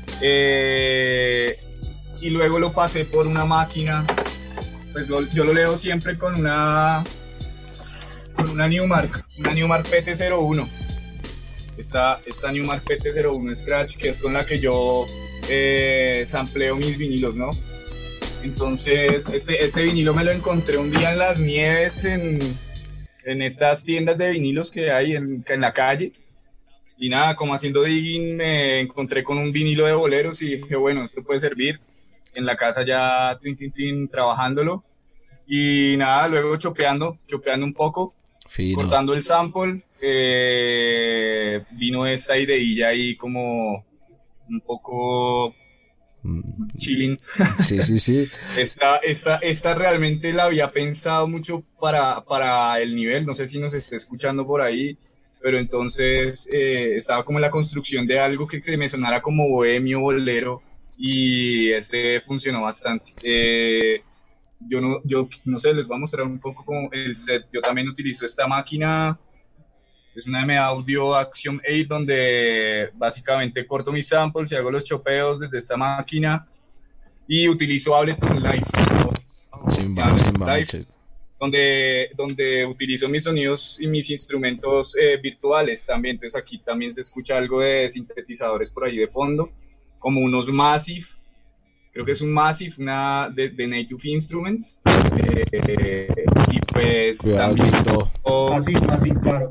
y luego lo pasé por una máquina, pues yo lo leo siempre con una Newmark PT01, esta Newmark PT01 Scratch, que es con la que yo sampleo mis vinilos, ¿no? Entonces, este vinilo me lo encontré un día en las nieves, en estas tiendas de vinilos que hay en la calle. Y nada, como haciendo digging, me encontré con un vinilo de boleros y dije, bueno, esto puede servir. En la casa ya, trabajándolo. Y nada, luego chopeando un poco, fino, cortando el sample. Vino esta ideilla ahí como un poco... chilling. Sí. Esta realmente la había pensado mucho para el nivel, no sé si nos está escuchando por ahí, pero entonces estaba como en la construcción de algo que me sonara como bohemio, bolero, y funcionó bastante. Yo no sé, les voy a mostrar un poco como el set. Yo también utilizo esta máquina. Es una M Audio Action 8 donde básicamente corto mis samples y hago los chopeos desde esta máquina y utilizo Ableton Live, donde utilizo mis sonidos y mis instrumentos virtuales también. Entonces aquí también se escucha algo de sintetizadores por ahí de fondo, como unos Massive, creo que es un Massive, una de Native Instruments, y pues también... Massive, claro.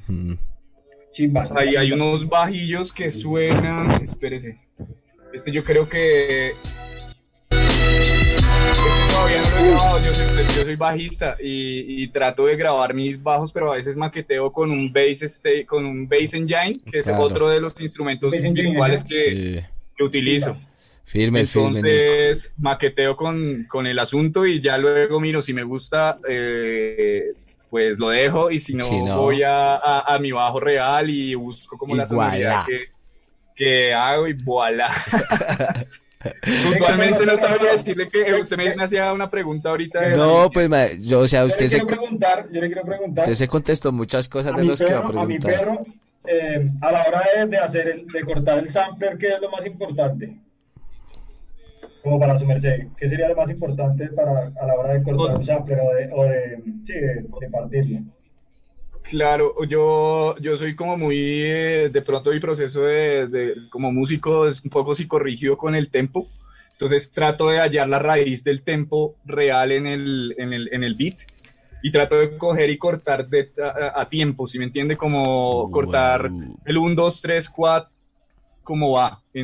Ahí hay unos bajillos que suenan, espérese, yo creo que Todavía no lo he grabado, yo soy bajista y trato de grabar mis bajos, pero a veces maqueteo con un bass engine, que es otro de los instrumentos virtuales que utilizo. Firme. Entonces maqueteo con el asunto y ya luego miro si me gusta, pues lo dejo, y si no, voy a mi bajo real y busco como la sonoridad que hago y voilà. Puntualmente no sabría decirle que usted me hacía una pregunta ahorita. No, pues yo, o sea, yo le quiero preguntar. Usted se contestó muchas cosas de los que va a preguntar. A mi perro, a la hora de cortar el sampler, ¿qué es lo más importante? Como para su merced, ¿qué sería lo más importante a la hora de cortar un sampler de partirlo? Claro, yo soy como muy, de pronto mi proceso como músico es un poco psicorrígido con el tempo, entonces trato de hallar la raíz del tempo real en el beat, y trato de coger y cortar a tiempo, ¿sí me entiende? Como cortar el 1, 2, 3, 4, como va en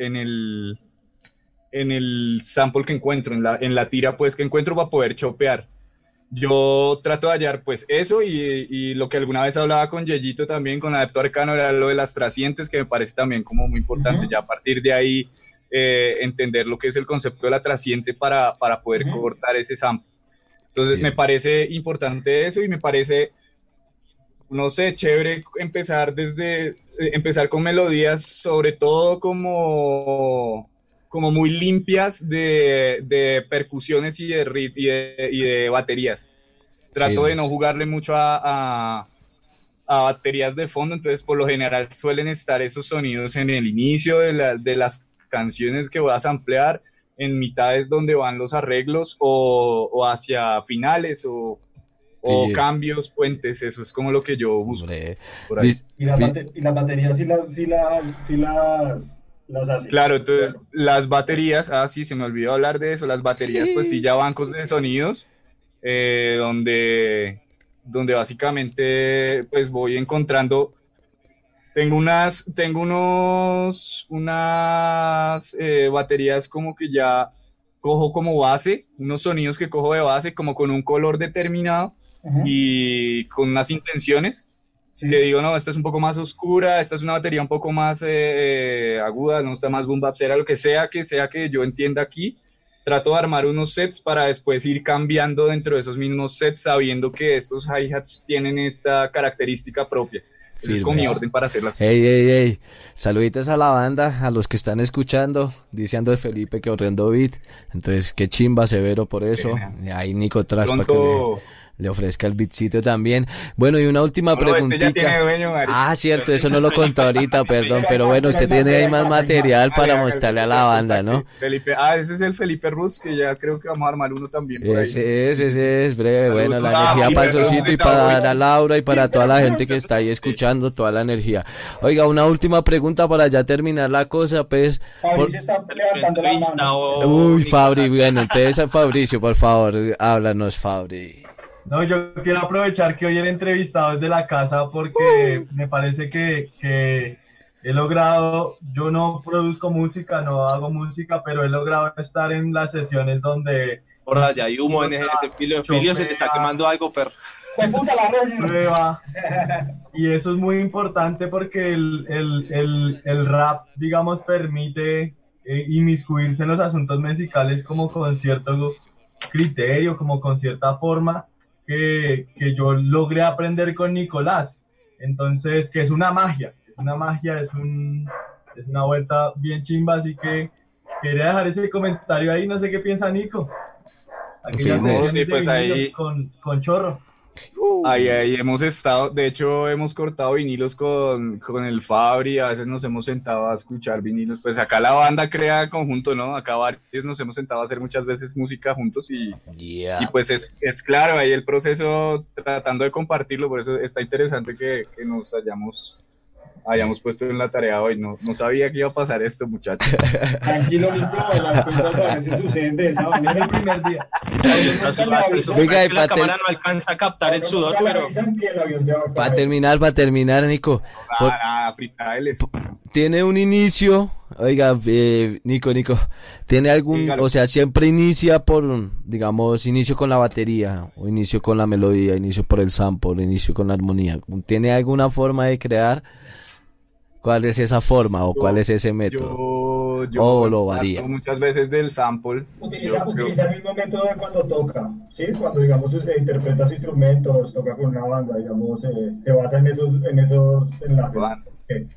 el sample que encuentro, en la tira pues que encuentro para poder chopear. Yo trato de hallar pues eso y lo que alguna vez hablaba con Yeyito también, con Adepto Arcano, era lo de las trascientes, que me parece también como muy importante, ya a partir de ahí entender lo que es el concepto de la trasciente para poder cortar ese sample. Entonces me parece importante eso, y me parece, no sé, chévere empezar con melodías, sobre todo como muy limpias de percusiones y de baterías. Trato de no jugarle mucho a baterías de fondo, entonces por lo general suelen estar esos sonidos en el inicio de las canciones que voy a samplear, en mitades donde van los arreglos, o hacia finales, o cambios, puentes. Eso es como lo que yo busco. Por ahí. ¿Y las baterías sí las hace? Claro, entonces las baterías, sí, se me olvidó hablar de eso. Las baterías, pues sí, ya bancos de sonidos, donde básicamente pues voy encontrando. Tengo unas baterías como que ya cojo como base, unos sonidos que cojo de base como con un color determinado y con unas intenciones. Que digo, no, esta es un poco más oscura, esta es una batería un poco más aguda, no está más boom bapsera, lo que sea que yo entienda aquí. Trato de armar unos sets para después ir cambiando dentro de esos mismos sets, sabiendo que estos hi-hats tienen esta característica propia. Ese es como mi orden para hacerlas. Ey. Saluditos a la banda, a los que están escuchando. Dice Andrés Felipe que horrendo beat. Entonces, qué chimba, severo por eso. Ahí Nico Trash para que le ofrezca el beatcito también. Bueno, y una última preguntita. Este ya tiene dueño, cierto, eso no lo contó ahorita, perdón, pero bueno, usted tiene ahí más material para mostrarle a la banda, ¿no? Felipe, ese es el Felipe Roots, que ya creo que vamos a armar uno también por ahí. Ese es breve, bueno, la energía para Sosito y para Laura y para toda la gente que está ahí escuchando, toda la energía. Oiga, una última pregunta para ya terminar la cosa, pues. Fabricio está levantando la mano. Uy, Fabri, bueno, entonces Fabricio, por favor, háblanos, Fabri. No, yo quiero aprovechar que hoy el entrevistado es de la casa, porque me parece que he logrado, yo no produzco música, no hago música, pero he logrado estar en las sesiones donde... Por allá hay humo en ese Filio, se le está quemando algo, perro. Prueba. Y eso es muy importante porque el rap, digamos, permite inmiscuirse en los asuntos musicales como con cierto criterio, como con cierta forma, que yo logré aprender con Nicolás. Entonces, que es una magia, es una vuelta bien chimba, así que quería dejar ese comentario ahí, no sé qué piensa Nico. Aquellas sesiones pues ahí con Chorro. Ahí hemos estado, de hecho hemos cortado vinilos con el Fabri, a veces nos hemos sentado a escuchar vinilos, pues acá la banda crea conjunto, ¿no? Acá varios nos hemos sentado a hacer muchas veces música juntos y pues es claro, ahí el proceso tratando de compartirlo, por eso está interesante que nos hayamos puesto en la tarea hoy, no sabía que iba a pasar esto, muchachos. Tranquilo, Nico, las cosas a veces suceden de esa manera el primer día. Venga, la cámara no alcanza a captar el sudor, pero... Para terminar, Nico. Fritadeles. Tiene un inicio Oiga, Nico, ¿tiene algún, Dígalo. o sea, siempre inicia por, digamos, inicio con la batería, o inicio con la melodía, inicio por el sample, inicio con la armonía? ¿Tiene alguna forma de crear? ¿Cuál es esa forma o cuál es ese método? Yo ¿O lo varía? parto muchas veces del sample. Utiliza el mismo método de cuando toca, ¿sí? Cuando, digamos, interpretas instrumentos, toca con una banda, digamos, se basa en esos enlaces. Okay.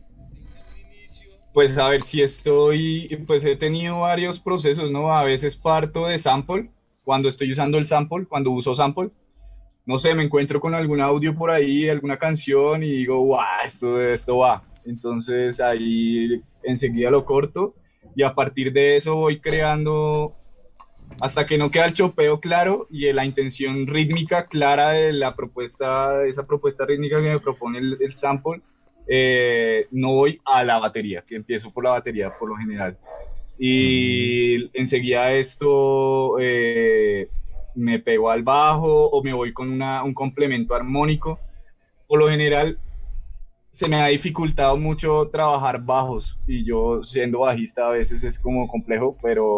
Pues a ver, pues he tenido varios procesos, ¿no? A veces parto de sample, cuando estoy usando el sample, cuando uso sample. No sé, me encuentro con algún audio por ahí, alguna canción y digo, guau, esto va. Entonces ahí enseguida lo corto y a partir de eso voy creando hasta que no queda el chopeo claro y la intención rítmica clara de esa propuesta rítmica que me propone el sample. No voy a la batería, que empiezo por la batería por lo general. Y enseguida esto me pego al bajo o me voy con un complemento armónico. Por lo general se me ha dificultado mucho trabajar bajos y yo siendo bajista a veces es como complejo,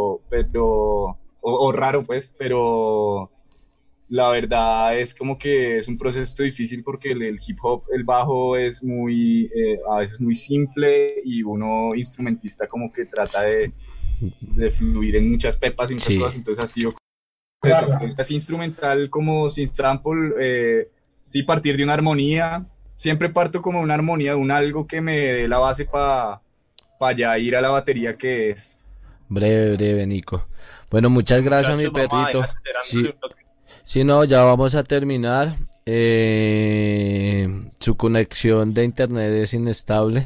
o raro pues, pero la verdad es como que es un proceso difícil porque el hip hop, el bajo es a veces muy simple y uno instrumentista como que trata de fluir en muchas pepas y muchas cosas, entonces ha sido así instrumental como sin sample, sí, partir de una armonía, siempre parto como una armonía de un algo que me dé la base para ya ir a la batería que es. Breve, Nico. Bueno, muchas gracias, mi perrito. Si no, ya vamos a terminar. Su conexión de internet es inestable.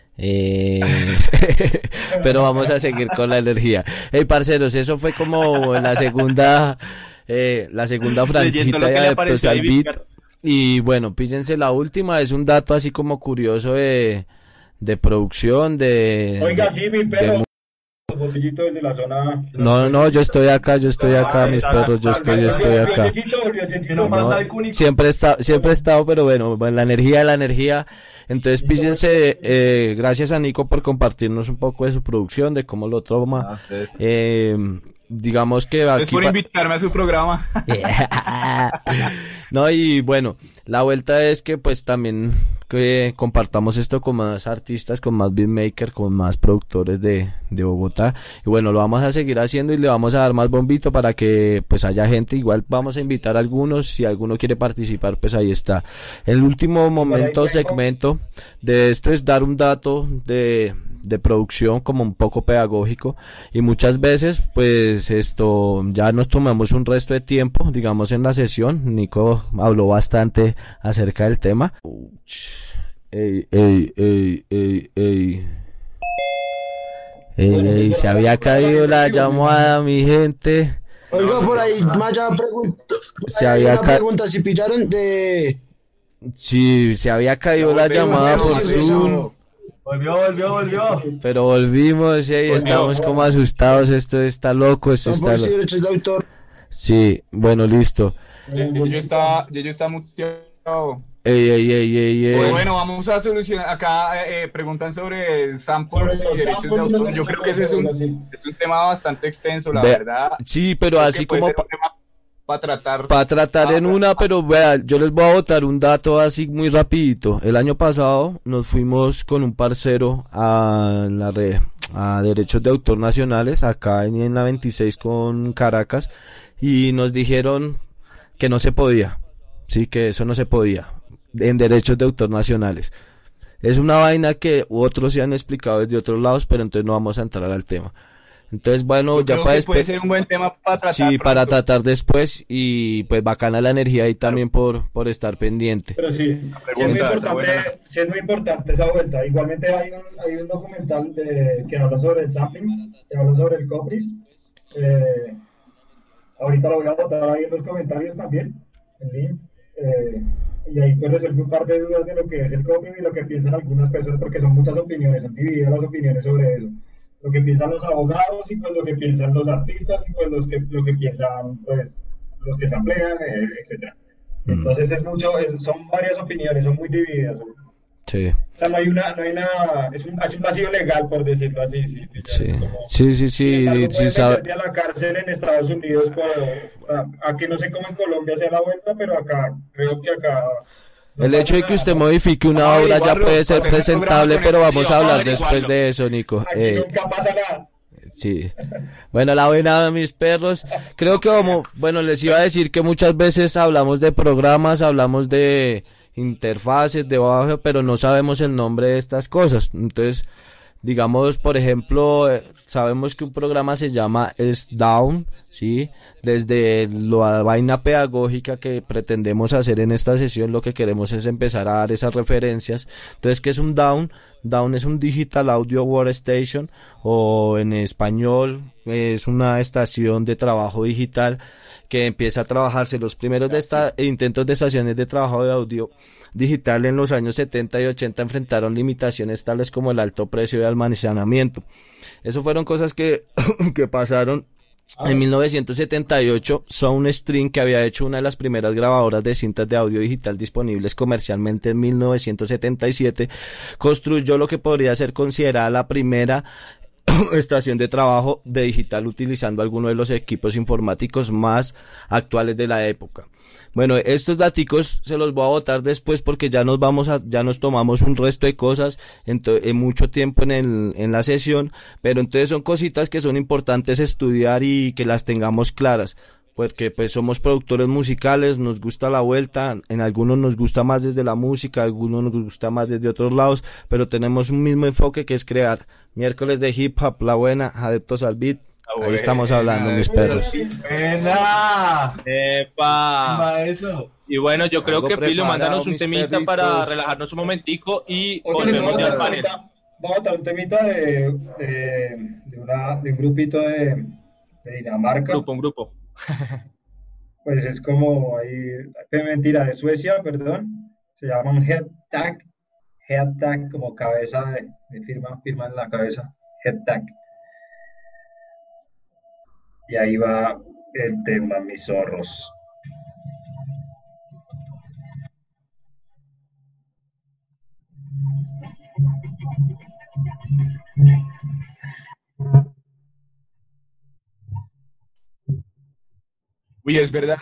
Pero vamos a seguir con la energía. Hey, parceros, eso fue como la segunda franquita de Adeptos al Beat. Y bueno, písense la última, es un dato así como curioso de producción, Oiga, sí, mi perro. Desde la zona... No, yo estoy acá, mis perros, yo estoy acá. Siempre he estado, pero bueno, la energía. Entonces písense, gracias a Nico por compartirnos un poco de su producción, de cómo lo toma. Digamos que es por invitarme a su programa. No, y bueno, la vuelta es que pues también que compartamos esto con más artistas, con más beatmakers, con más productores de Bogotá. Y bueno, lo vamos a seguir haciendo y le vamos a dar más bombito para que pues haya gente. Igual vamos a invitar a algunos, si alguno quiere participar, pues ahí está. El último segmento de esto es dar un dato de producción como un poco pedagógico, y muchas veces pues esto ya nos tomamos un resto de tiempo, digamos, en la sesión. Nico habló bastante acerca del tema. Se había caído la llamada, mi gente. Oiga, por ahí Maya pregunta si pillaron de... Sí, se había caído la llamada por Zoom. Volvió. Pero volvimos, estamos como asustados, esto está loco, Sí, bueno, listo. Yo estaba muteado. Bueno, vamos a solucionar. Acá preguntan sobre samples y derechos de autor. Yo creo que ese es un tema bastante extenso, la verdad. Sí, pero así como para tratar en una, pero vea, yo les voy a botar un dato así muy rapidito. El año pasado nos fuimos con un parcero a derechos de autor nacionales acá en la 26 con Caracas, y nos dijeron que no se podía, sí, que eso no se podía en derechos de autor nacionales. Es una vaina que otros se han explicado desde otros lados, pero entonces no vamos a entrar al tema. Entonces, bueno, yo ya para después. Puede ser un buen tema para tratar. Sí, para tratar después, y pues bacana la energía ahí también por estar pendiente. Pero sí es muy importante esa vuelta. Igualmente hay un documental que habla sobre el sampling, que habla sobre el copy. Ahorita lo voy a botar ahí en los comentarios también, el link. Y ahí pues resuelve un par de dudas de lo que es el copy y lo que piensan algunas personas, porque son muchas opiniones, han dividido las opiniones sobre eso. Lo que piensan los abogados y pues lo que piensan los artistas y pues lo que piensan pues los que se emplean, etcétera. Entonces son varias opiniones, son muy divididas. Sí. O sea, no hay una, es un vacío legal, por decirlo así. Sí, sí. Sí, meterte a la cárcel en Estados Unidos, aquí no sé cómo en Colombia sea la vuelta, pero acá, creo que acá... El hecho de que usted modifique una obra ya puede ser presentable, pero vamos a hablar después de eso, Nico. Aquí nunca pasa nada. Sí. Bueno, la buena, mis perros. Creo que les iba a decir que muchas veces hablamos de programas, hablamos de interfaces, de bajo, pero no sabemos el nombre de estas cosas. Entonces, digamos, por ejemplo, sabemos que un programa se llama SDAWN, ¿sí? Desde la vaina pedagógica que pretendemos hacer en esta sesión, lo que queremos es empezar a dar esas referencias. Entonces, ¿qué es un DAWN? DAWN es un Digital Audio Workstation, o en español es una estación de trabajo digital que empieza a trabajarse. Los primeros intentos de estaciones de trabajo de audio digital en los años 70 y 80 enfrentaron limitaciones tales como el alto precio de almacenamiento. Eso fueron cosas que pasaron. En 1978, SoundStream, que había hecho una de las primeras grabadoras de cintas de audio digital disponibles comercialmente en 1977, construyó lo que podría ser considerada la primera estación de trabajo de digital utilizando algunos de los equipos informáticos más actuales de la época. Bueno, estos daticos se los voy a botar después porque ya nos tomamos un resto de cosas en mucho tiempo en la sesión, pero entonces son cositas que son importantes estudiar y que las tengamos claras, porque pues somos productores musicales, nos gusta la vuelta, en algunos nos gusta más desde la música, algunos nos gusta más desde otros lados, pero tenemos un mismo enfoque que es crear. Miércoles de hip hop, la buena, adeptos al beat. Ahí estamos hablando, mis perros. ¡Buena! ¡Epa! Eso. Y bueno, yo creo que Pilo, mándanos un mis temita perritos. para relajarnos un momentico y Oye, volvemos ya al panel. Vamos a botar un temita de un grupito de Dinamarca. Un grupo. Pues es como ahí, mentira, de Suecia, perdón. Se llaman Head Tag, como cabeza de firma en la cabeza, Head Tag. Y ahí va el tema, mis zorros. Uy, es verdad,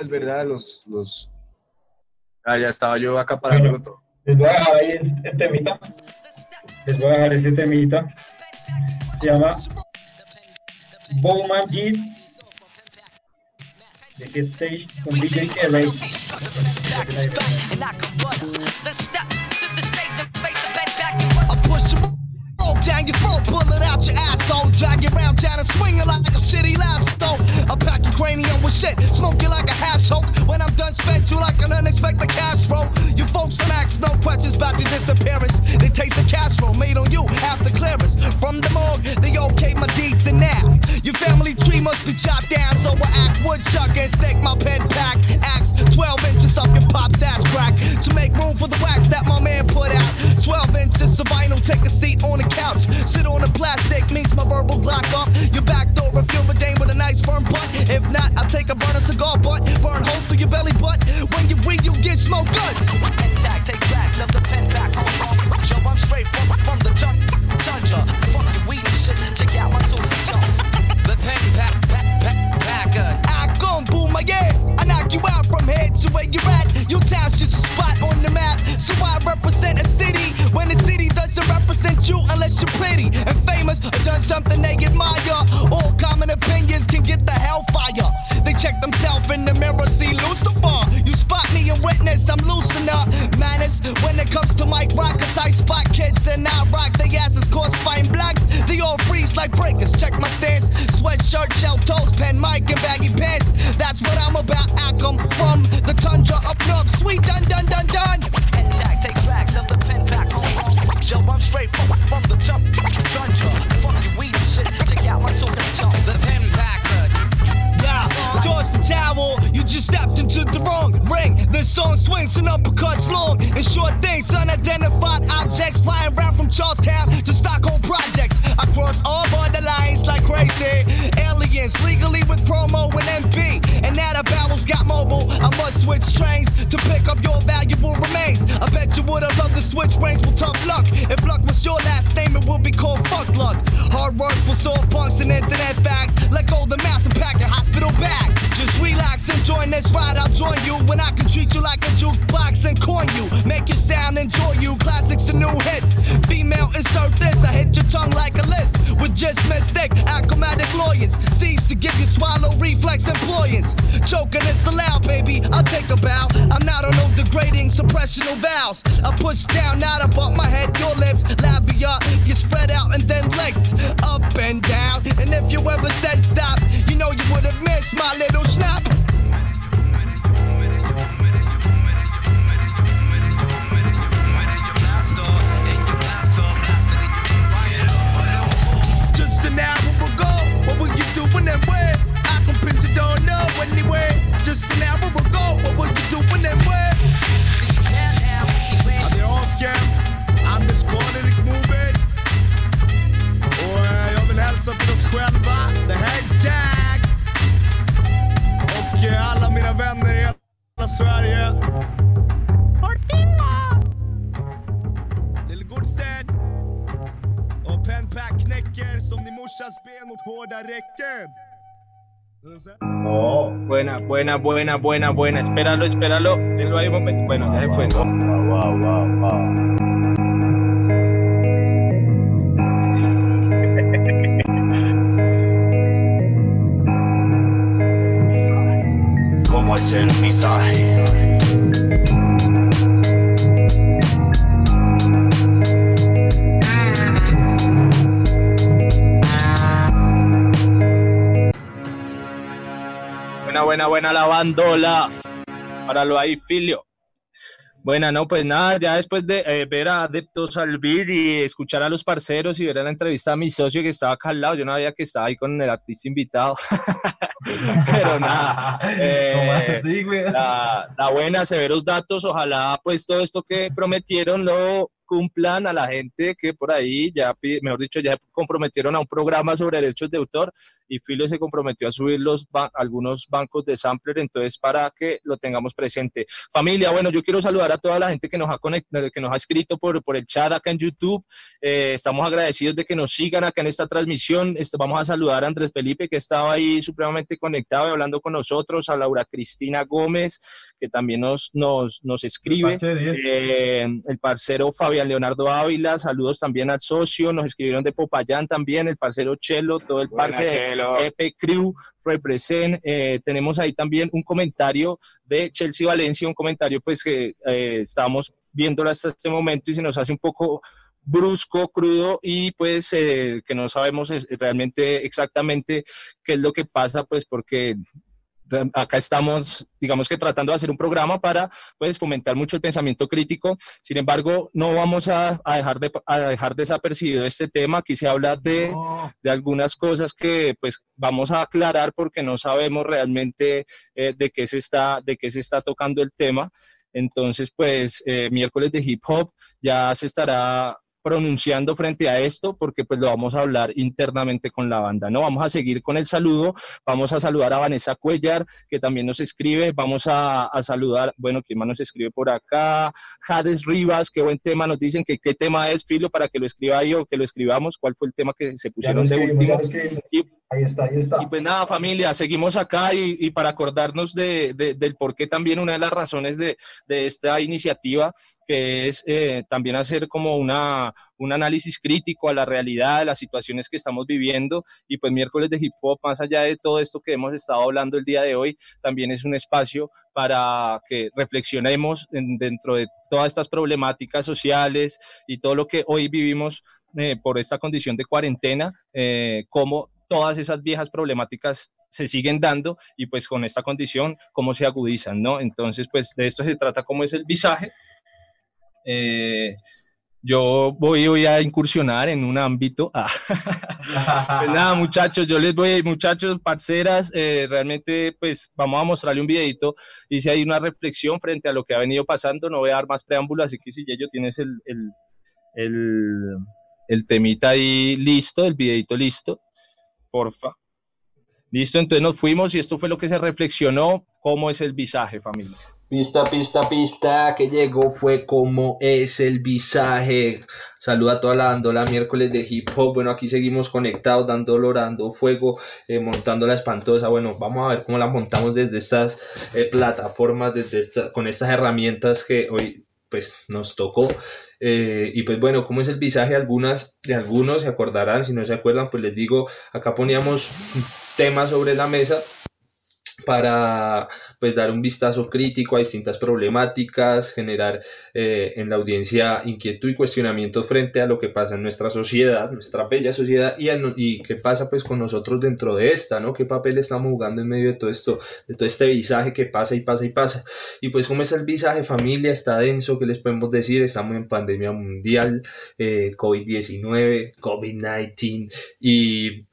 ya estaba yo acaparando todo. Les voy a dejar ahí el temita. Les voy a dejar ese temita. Se llama Bowman Jeep de Hit Stage con DJ Erase. Down your throat, pull it out your asshole. Drag you around town and swing it like a shitty laugh stone. I'll pack your cranium with shit, smoke you like a hash hoke. When I'm done, spent you like an unexpected cash flow. You folks don't ask no questions about your disappearance. They taste the cash flow made on you after clearance. From the morgue, they okay my deeds and now your family tree must be chopped down. So I act woodchuck and stake my pen pack. Axe 12 inches up your pop's ass crack to make room for the wax that my man put out. 12 inches of vinyl, take a seat on the couch. Sit on the plastic, means my verbal block up your back door if you're a dame with a nice firm butt. If not, I'll take a burner cigar butt, burn holes through your belly butt. When you breathe, you get smoke good. Intact, take tracks of the pen back. Yo, I'm straight from the tundra. Fuck your weed and shit, check out my tools and chunks. The pen packer. I gon' boom my yeah. I knock you out from head to where you're at. Your town's just a spot on the map. So I represent a city when the city doesn't represent you unless you're pretty and famous or done something they admire. All common opinions can get the hellfire. They check themselves in the mirror, see Lucifer. You spot me and witness, I'm loosening up manners when it comes to mic rock. Cause I spot kids and I rock their asses, cause fine blacks. They all freeze like breakers, check my stance. Sweatshirt, shell toes, pen mic and baggy pants. That's what I'm about, I come from the tundra up north. Sweet dun dun dun dun. Intact, take tracks of the pen pack. Yo, I'm straight from the tundra. Fuck your weed and shit, check out my tools and chunks. The pen packer. Yeah, toss the towel, you just stepped into the wrong ring. This song swings and uppercuts long and short things. Unidentified objects flying around from Charlestown to Stockholm projects. I cross all border airlines like crazy. Aliens legally with promo and MP. And now the barrels got mobile. I must switch trains to pick up your valuable remains. I bet you would have loved to switch brains with tough luck. If luck was your last name, it would be called fuck luck. Hard work for soft punks and internet facts. Let go of the mass and pack your hospital bag. Just relax and join this ride. I'll join you when I can treat you like a jukebox and coin you. Make your sound, enjoy you. Classics and new hits. Female, insert this. I hit your tongue like a list. With just mystic, achromatic lawyers. Cease to give you swallow reflex employers. Choking it's allowed, baby. I'll take a bow. I'm not on no degrading suppressional vows. I push down, not above my head. Your lips, labia, you spread out and then licked up and down. And if you ever said stop, you know you would have missed my little snap. Just an hour ago, what were you doing and where? I can pinch you, don't know anywhere. Just an hour ago, what were you doing and where? Ja, det är Håkan, Anders Karlerik Moberg. Och jag vill hälsa till oss själva, det här är Tag. Och alla mina vänner i hela Sverige. Lille Godstedt. Och Penpack knäcker som din morsas ben mot hårda räcken. Buena. Espéralo. Tenlo ahí un momento. Bueno, ya se fue. ¿Cómo es el mensaje? Buena la bandola. Páralo ahí, Filio. Buena, no, pues nada, ya después de ver a Adeptos al Beat y escuchar a los parceros y ver la entrevista a mi socio que estaba acá al lado, yo no sabía que estaba ahí con el artista invitado. Pero nada, así, güey? la buena, severos datos, ojalá pues todo esto que prometieron lo cumplan a la gente que por ahí ya, mejor dicho, ya comprometieron a un programa sobre derechos de autor y Filio se comprometió a subir algunos bancos de sampler, entonces para que lo tengamos presente. Familia, bueno, yo quiero saludar a toda la gente que nos ha escrito por el chat acá en YouTube. Estamos agradecidos de que nos sigan acá en esta transmisión. Vamos a saludar a Andrés Felipe, que estaba ahí supremamente conectado y hablando con nosotros, a Laura Cristina Gómez, que también nos escribe, el parcero Fabián Leonardo Ávila, saludos también al socio, nos escribieron de Popayán también, el parcero Chelo, todo el parce EP Crew, represent. Tenemos ahí también un comentario de Chelsea Valencia, un comentario pues que estábamos viéndolo hasta este momento y se nos hace un poco brusco, crudo y pues que no sabemos realmente exactamente qué es lo que pasa, pues porque acá estamos, digamos que tratando de hacer un programa para pues fomentar mucho el pensamiento crítico. Sin embargo, no vamos a dejar desapercibido este tema. Aquí se habla de algunas cosas que pues vamos a aclarar porque no sabemos realmente de qué se está tocando el tema. Entonces, pues miércoles de hip hop ya se estará pronunciando frente a esto porque pues lo vamos a hablar internamente con la banda, ¿no? Vamos a seguir con el saludo, vamos a saludar a Vanessa Cuellar, que también nos escribe, vamos a saludar, bueno, ¿quién más nos escribe por acá? Hades Rivas, qué buen tema, nos dicen que qué tema es, Filo, para que lo escriba yo, que lo escribamos, cuál fue el tema que se pusieron de último. Ahí está. Y pues nada, familia, seguimos acá y para acordarnos del por qué también una de las razones de esta iniciativa, que es también hacer como un análisis crítico a la realidad de las situaciones que estamos viviendo. Y pues miércoles de hip hop, más allá de todo esto que hemos estado hablando el día de hoy, también es un espacio para que reflexionemos dentro de todas estas problemáticas sociales y todo lo que hoy vivimos por esta condición de cuarentena, cómo todas esas viejas problemáticas se siguen dando y pues con esta condición cómo se agudizan, ¿no? Entonces pues de esto se trata, cómo es el visaje. Yo voy hoy a incursionar en un ámbito. Pues nada, muchachos, muchachos, parceras, realmente pues vamos a mostrarle un videito. Hice ahí una reflexión frente a lo que ha venido pasando, no voy a dar más preámbulo, así que si ya tienes el temita ahí listo, el videito listo. porfa. Listo, entonces nos fuimos y esto fue lo que se reflexionó. ¿Cómo es el visaje, familia? Pista, que llegó fue cómo es el visaje. Saluda a toda la bandola miércoles de hip hop. Bueno, aquí seguimos conectados, dando fuego, montando la espantosa. Bueno, vamos a ver cómo la montamos desde estas plataformas, con estas herramientas que hoy pues nos tocó. Y pues bueno, ¿cómo es el visaje? Algunos se acordarán, si no se acuerdan, pues les digo, acá poníamos temas sobre la mesa para pues dar un vistazo crítico a distintas problemáticas, generar en la audiencia inquietud y cuestionamiento frente a lo que pasa en nuestra sociedad, nuestra bella sociedad, y qué pasa pues con nosotros dentro de esta, ¿no? ¿Qué papel estamos jugando en medio de todo esto, de todo este visaje que pasa y pasa y pasa? Y pues ¿cómo es el visaje, familia? Está denso, ¿qué les podemos decir? Estamos en pandemia mundial, COVID-19, COVID-19, y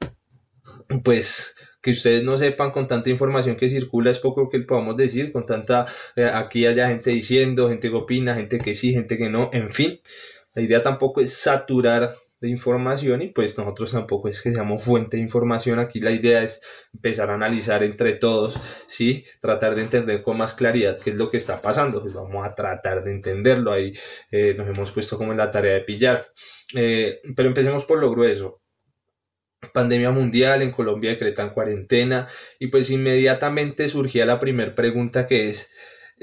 pues que ustedes no sepan, con tanta información que circula, es poco que podamos decir, con tanta, aquí haya gente diciendo, gente que opina, gente que sí, gente que no, en fin, la idea tampoco es saturar de información y pues nosotros tampoco es que seamos fuente de información. Aquí la idea es empezar a analizar entre todos, ¿sí? Tratar de entender con más claridad qué es lo que está pasando, pues vamos a tratar de entenderlo, ahí nos hemos puesto como en la tarea de pillar, pero empecemos por lo grueso. Pandemia mundial, en Colombia decretan cuarentena y pues inmediatamente surgía la primera pregunta que es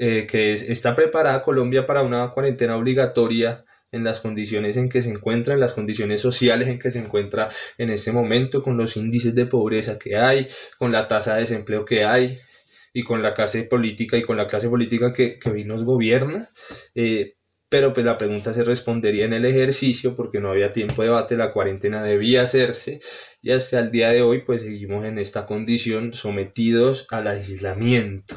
¿está preparada Colombia para una cuarentena obligatoria en las condiciones en que se encuentra, en las condiciones sociales en que se encuentra en este momento, con los índices de pobreza que hay, con la tasa de desempleo que hay y con la clase política que hoy nos gobierna? Pero pues la pregunta se respondería en el ejercicio porque no había tiempo de debate, la cuarentena debía hacerse y hasta el día de hoy pues seguimos en esta condición sometidos al aislamiento.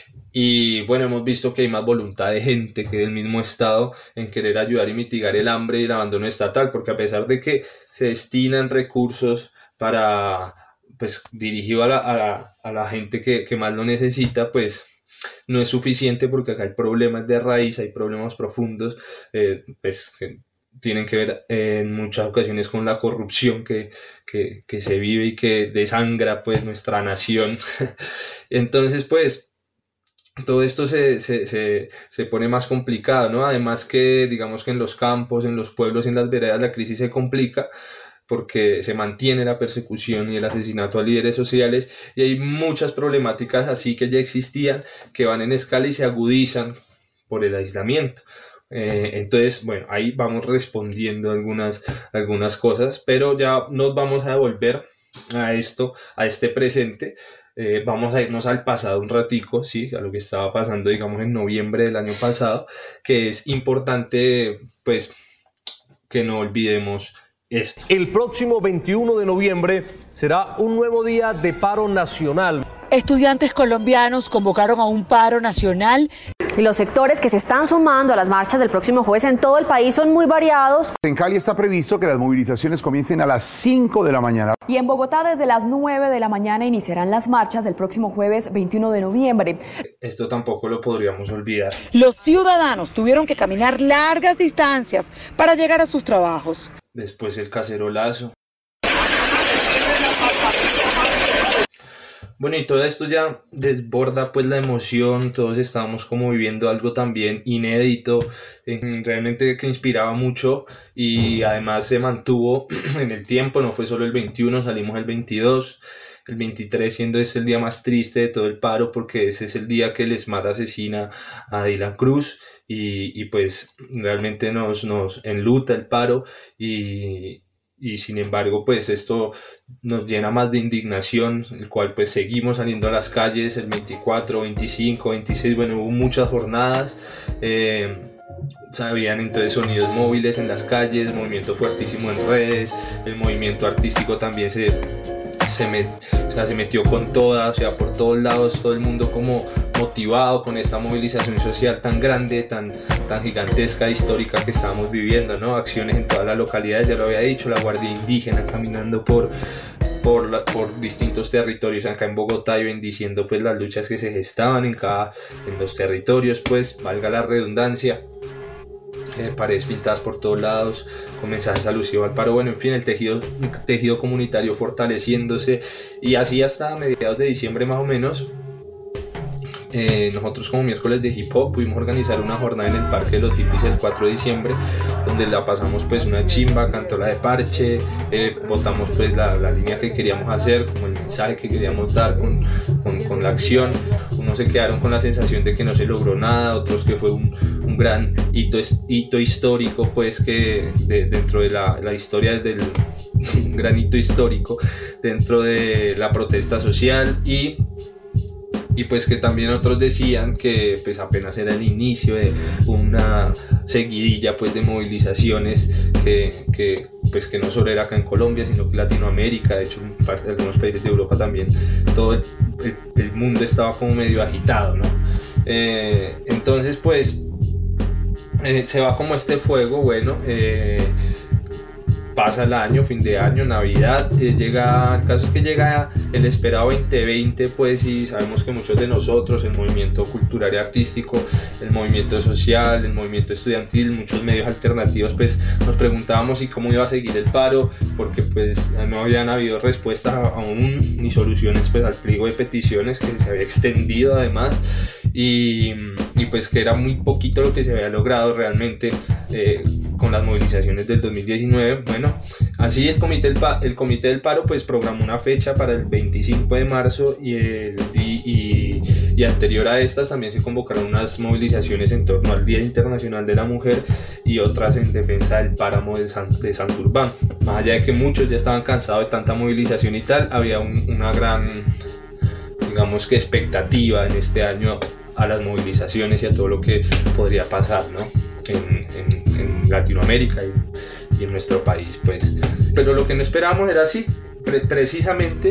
Y bueno, hemos visto que hay más voluntad de gente que del mismo Estado en querer ayudar y mitigar el hambre y el abandono estatal, porque a pesar de que se destinan recursos para pues dirigido a la gente que más lo necesita, pues no es suficiente porque acá hay problemas de raíz, hay problemas profundos, pues que tienen que ver en muchas ocasiones con la corrupción que se vive y que desangra pues nuestra nación. Entonces pues todo esto se pone más complicado, ¿no? Además que digamos que en los campos, en los pueblos, en las veredas la crisis se complica porque se mantiene la persecución y el asesinato a líderes sociales y hay muchas problemáticas así que ya existían que van en escala y se agudizan por el aislamiento. Entonces, bueno, ahí vamos respondiendo algunas cosas, pero ya nos vamos a devolver a este presente. Vamos a irnos al pasado un ratico, ¿sí? A lo que estaba pasando, digamos, en noviembre del año pasado, que es importante, pues, que no olvidemos esto. El próximo 21 de noviembre será un nuevo día de paro nacional. Estudiantes colombianos convocaron a un paro nacional. Y los sectores que se están sumando a las marchas del próximo jueves en todo el país son muy variados. En Cali está previsto que las movilizaciones comiencen a las 5 de la mañana. Y en Bogotá desde las 9 de la mañana iniciarán las marchas del próximo jueves 21 de noviembre. Esto tampoco lo podríamos olvidar. Los ciudadanos tuvieron que caminar largas distancias para llegar a sus trabajos. Después el cacerolazo. Bueno, y todo esto ya desborda pues la emoción, todos estábamos como viviendo algo también inédito, realmente que inspiraba mucho y además se mantuvo en el tiempo, no fue solo el 21, salimos el 22, el 23 siendo este el día más triste de todo el paro porque ese es el día que el ESMAD asesina a Dylan Cruz y pues realmente nos enluta el paro y sin embargo pues esto nos llena más de indignación, el cual pues seguimos saliendo a las calles el 24, 25, 26, bueno, hubo muchas jornadas, sabían entonces sonidos móviles en las calles, movimiento fuertísimo en redes, el movimiento artístico también se metió con toda, o sea, por todos lados, todo el mundo como motivado con esta movilización social tan grande, tan gigantesca, histórica que estábamos viviendo, ¿no? Acciones en todas las localidades, ya lo había dicho, la Guardia Indígena caminando por distintos territorios acá en Bogotá y bendiciendo pues las luchas que se gestaban en los territorios, pues valga la redundancia. paredes pintadas por todos lados, con mensajes alusivos al paro, bueno, en fin, el tejido comunitario fortaleciéndose, y así hasta mediados de diciembre más o menos. Nosotros como miércoles de hip hop pudimos organizar una jornada en el Parque de los Hippies el 4 de diciembre, donde la pasamos pues una chimba, cantó la de Parche, votamos pues la línea que queríamos hacer, como el mensaje que queríamos dar con la acción. Unos se quedaron con la sensación de que no se logró nada, otros que fue un gran hito histórico, pues que dentro de la historia del un gran hito histórico dentro de la protesta social, y pues que también otros decían que pues apenas era el inicio de una seguidilla pues de movilizaciones que no solo era acá en Colombia, sino que Latinoamérica, de hecho en algunos países de Europa también, todo el mundo estaba como medio agitado, ¿no? Entonces pues se va como este fuego, bueno, pasa el año, fin de año, Navidad, el caso es que llega el esperado 2020, pues, y sabemos que muchos de nosotros, el movimiento cultural y artístico, el movimiento social, el movimiento estudiantil, muchos medios alternativos, pues nos preguntábamos y cómo iba a seguir el paro, porque pues no habían habido respuestas aún ni soluciones pues al pliego de peticiones que se había extendido además, y pues que era muy poquito lo que se había logrado realmente con las movilizaciones del 2019. Bueno, así el comité del paro pues programó una fecha para el 25 de marzo y anterior a estas también se convocaron unas movilizaciones en torno al Día Internacional de la Mujer y otras en defensa del páramo de Santurbán. Más allá de que muchos ya estaban cansados de tanta movilización y tal, había una gran, digamos que expectativa en este año a las movilizaciones y a todo lo que podría pasar, ¿no? en Latinoamérica y en nuestro país, pues. Pero lo que no esperábamos era así, precisamente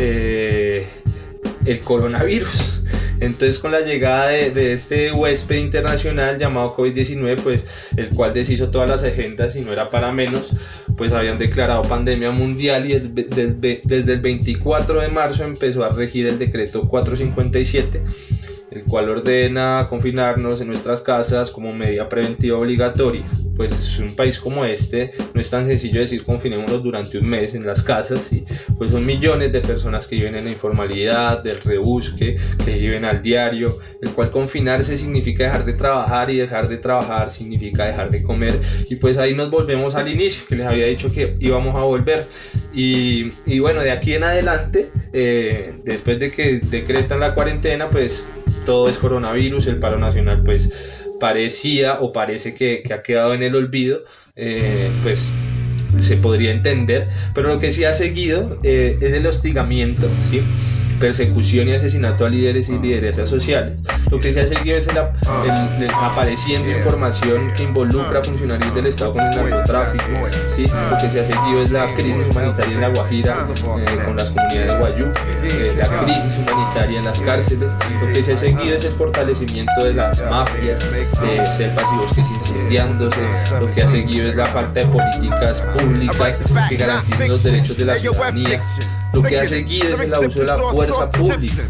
el coronavirus. Entonces, con la llegada de este huésped internacional llamado COVID-19, pues el cual deshizo todas las agendas y no era para menos, pues habían declarado pandemia mundial, y desde el 24 de marzo empezó a regir el decreto 457, el cual ordena confinarnos en nuestras casas como medida preventiva obligatoria. Pues un país como este no es tan sencillo decir confinémonos durante un mes en las casas, y pues son millones de personas que viven en la informalidad, del rebusque, que viven al diario, el cual confinarse significa dejar de trabajar, y dejar de trabajar significa dejar de comer, y pues ahí nos volvemos al inicio, que les había dicho que íbamos a volver, y bueno, de aquí en adelante, después de que decretan la cuarentena, pues todo es coronavirus. El paro nacional pues parecía o parece que ha quedado en el olvido, pues se podría entender, pero lo que sí ha seguido es el hostigamiento, ¿sí? Persecución y asesinato a líderes y lideresas sociales. Lo que se ha seguido es el apareciendo información que involucra a funcionarios del Estado con el narcotráfico, ¿sí? Lo que se ha seguido es la crisis humanitaria en La Guajira, con las comunidades de Guayú, la crisis humanitaria en las cárceles. Lo que se ha seguido es el fortalecimiento de las mafias, selvas y bosques incendiándose. Lo que ha seguido es la falta de políticas públicas que garanticen los derechos de la ciudadanía. Lo que ha seguido es el abuso de la fuerza pública,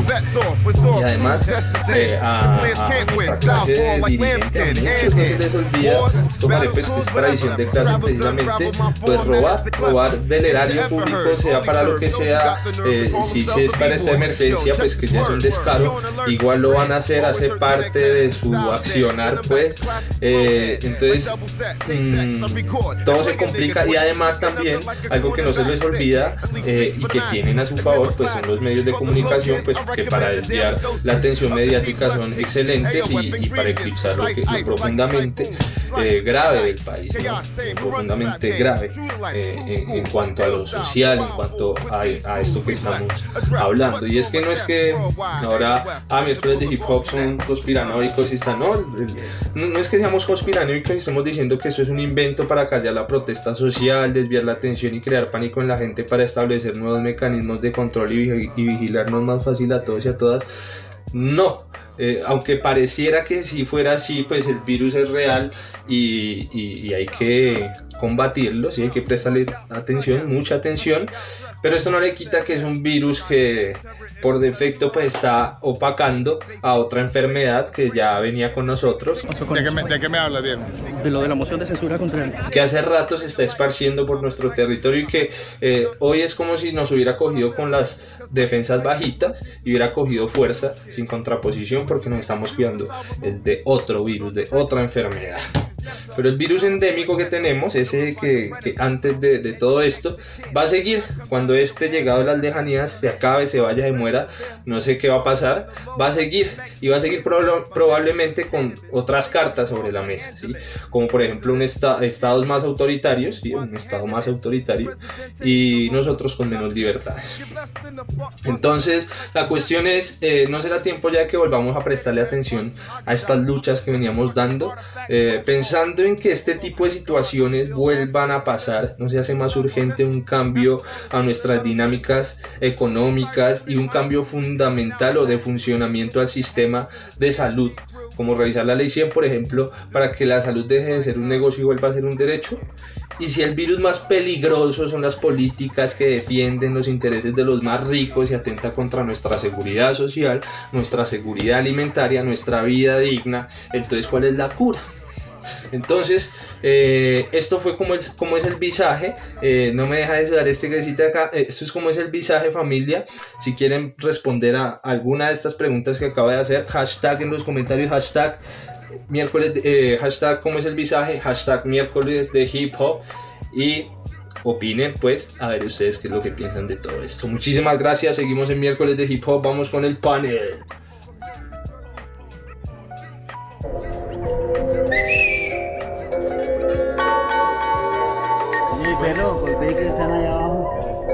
y además a nuestra clase de dirigentes, a muchos no se les olvida, esto parece pues que es tradición de clase precisamente, pues robar del erario público, sea para lo que sea, si es para esta emergencia, pues que ya es un descaro, igual lo van a hacer, hace parte de su accionar, pues, entonces todo se complica, y además también algo que no se les olvida y que tienen a su favor pues son los medios de comunicación, pues que para desviar la atención mediática son excelentes, y para eclipsar lo profundamente grave del país, ¿no? Profundamente grave en cuanto a lo social, en cuanto a esto que estamos hablando. Y es que no es que ahora miércoles de hip hop son conspiranoicos y están, no es que seamos conspiranoicos y estemos diciendo que esto es un invento para callar la protesta social, desviar la atención y crear pánico en la gente para establecer nuevos mecanismos de control y vigilarnos más fácil a todos y a todas. No, aunque pareciera que si fuera así, pues el virus es real y hay que combatirlo, sí, hay que prestarle atención, mucha atención, Pero esto no le quita que es un virus que por defecto pues está opacando a otra enfermedad que ya venía con nosotros. ¿De qué me hablas, Diego? De lo de la moción de censura contra él. Que hace rato se está esparciendo por nuestro territorio y que hoy es como si nos hubiera cogido con las defensas bajitas y hubiera cogido fuerza sin contraposición, porque nos estamos cuidando de otro virus, de otra enfermedad. Pero el virus endémico que tenemos, ese que antes de todo esto, va a seguir. Cuando este, llegado a las lejanías, se acabe, se vaya, se muera, no sé qué va a pasar, va a seguir. Y va a seguir probablemente con otras cartas sobre la mesa, ¿sí? Como por ejemplo estados más autoritarios, ¿sí? Un estado más autoritario, y nosotros con menos libertades. Entonces la cuestión es, no será tiempo ya que volvamos a prestarle atención a estas luchas que veníamos dando, pensando en que este tipo de situaciones vuelvan a pasar. No se hace más urgente un cambio a nuestras dinámicas económicas y un cambio fundamental o de funcionamiento al sistema de salud, como revisar la ley 100, por ejemplo, para que la salud deje de ser un negocio y vuelva a ser un derecho. Y si el virus más peligroso son las políticas que defienden los intereses de los más ricos y atenta contra nuestra seguridad social, nuestra seguridad alimentaria, nuestra vida digna, entonces ¿cuál es la cura? Entonces, esto fue como es el visaje. No me deja de sudar este gresita acá. Esto es como es el visaje, familia. Si quieren responder a alguna de estas preguntas que acabo de hacer, hashtag en los comentarios, hashtag miércoles, hashtag cómo es el visaje, hashtag miércoles de hip hop, y opinen pues a ver ustedes qué es lo que piensan de todo esto. Muchísimas gracias, seguimos en miércoles de hip hop, vamos con el panel. Pero, golpeé que están allá abajo.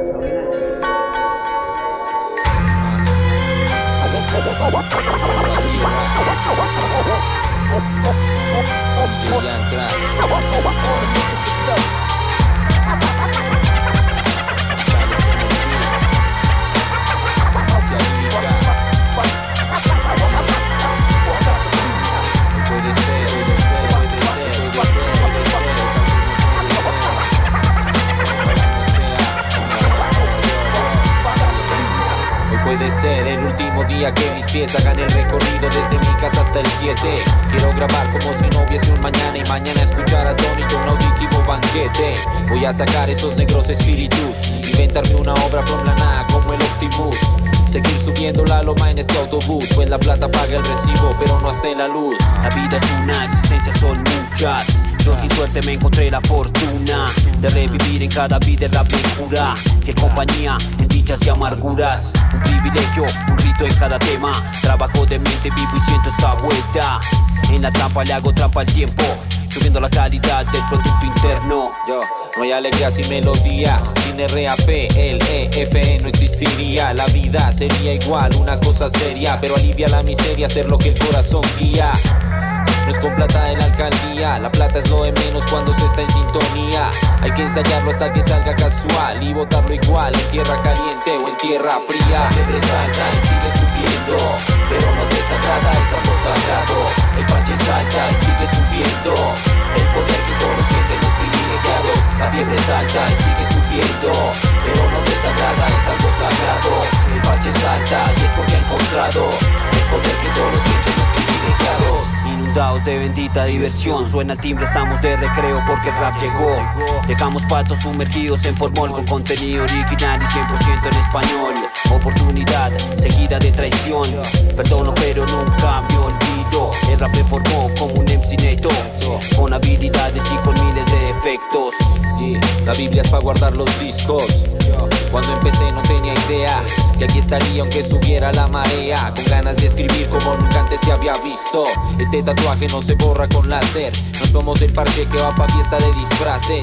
Puede ser el último día que mis pies hagan el recorrido desde mi casa hasta el 7. Quiero grabar como si no hubiese un mañana y mañana escuchar atónito un auditivo banquete. Voy a sacar esos negros espíritus, inventarme una obra from la nada como el Optimus. Seguir subiendo la loma en este autobús, pues la plata paga el recibo pero no hace la luz. La vida es una, existencia son muchas. Yo sin suerte me encontré la fortuna de revivir en cada vida el rap me cura. Que compañía en dichas y amarguras, un privilegio, un rito en cada tema. Trabajo de mente, vivo y siento esta vuelta. En la trampa le hago trampa al tiempo, subiendo la calidad del producto interno. Yo, no hay alegría sin melodía, sin RAP, el EFE no existiría. La vida sería igual, una cosa seria, pero alivia la miseria, hacer lo que el corazón guía. No es con plata de la alcaldía, la plata es lo de menos cuando se está en sintonía. Hay que ensayarlo hasta que salga casual y botarlo igual en tierra caliente o en tierra fría. La fiebre salta y sigue subiendo, pero no desagrada, es algo sagrado. El parche salta y sigue subiendo, el poder que solo sienten los privilegiados. La fiebre salta y sigue subiendo, pero no desagrada, es algo sagrado. El parche salta y es porque ha encontrado el poder que solo sienten los privilegiados. Inundados de bendita diversión, suena el timbre, estamos de recreo porque el rap llegó. Dejamos patos sumergidos en formol con contenido original y 100% en español. Oportunidad seguida de traición, perdono pero nunca me olvido. El rap me formó como un MC neto, con habilidades y con miles de defectos. Sí, la Biblia es para guardar los discos. Cuando empecé no tenía idea que aquí estaría aunque subiera la marea, con ganas de escribir como nunca antes se había visto. Este tatuaje no se borra con láser, no somos el parche que va pa' fiesta de disfraces.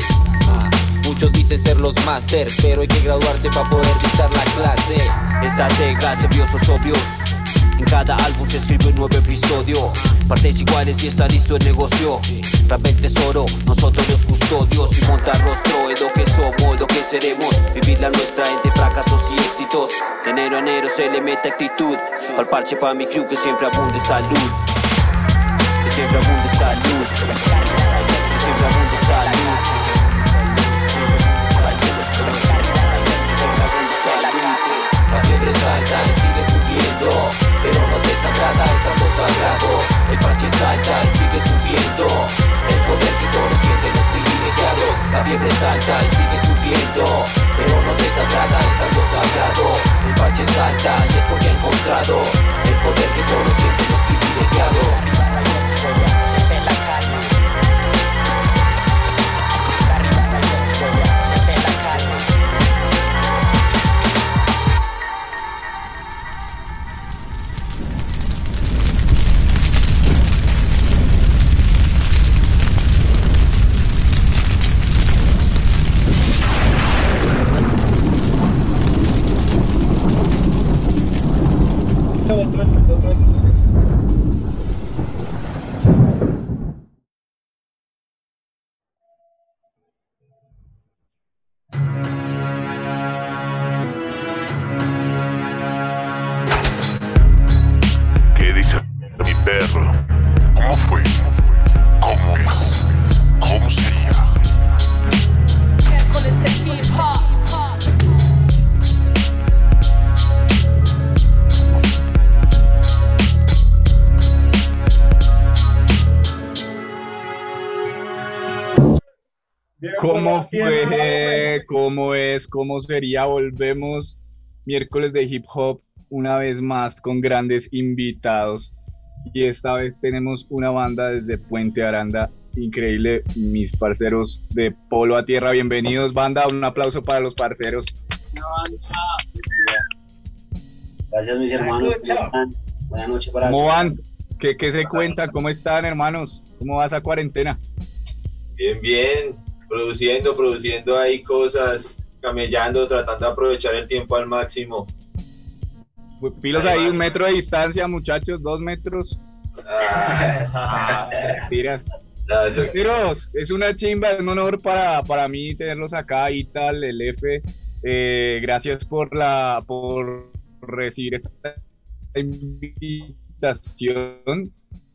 Muchos dicen ser los masters, pero hay que graduarse para poder dictar la clase. Estrategas, nerviosos obvios, en cada álbum se escribe un nuevo episodio. Partes iguales y está listo el negocio. Rap el tesoro, nosotros los custodios. Y montar rostro es lo que somos, lo que seremos. Vivir la nuestra entre fracasos y éxitos. De enero a enero se le mete actitud. Pa'l parche pa' mi crew que siempre abunde salud. Que siempre abunde salud. Que siempre abunde salud. La fiebre salta y sigue subiendo, pero no desagrada, es algo sagrado. El parche salta y es porque ha encontrado el poder que solo sienten los privilegiados. ¿Qué dice mi perro? ¿Cómo fue? ¿Cómo es? ¿Cómo sería? Miércoles de hip hop. ¿Cómo fue? ¿Cómo es? ¿Cómo sería? Volvemos miércoles de hip hop una vez más con grandes invitados y esta vez tenemos una banda desde Puente Aranda increíble, mis parceros de Polo a Tierra. Bienvenidos, banda, un aplauso para los parceros. Gracias, mis hermanos. Buenas noches para ¿Cómo van? ¿Qué se cuentan? ¿Cómo están, hermanos? ¿Cómo va esa cuarentena? Bien, bien, produciendo ahí cosas, camellando, tratando de aprovechar el tiempo al máximo. Pilos ahí, 1 metro de distancia, muchachos, 2 metros. Tira. Pilos, es una chimba, es un honor para mí tenerlos acá y tal, el F. Gracias por recibir esta invitación.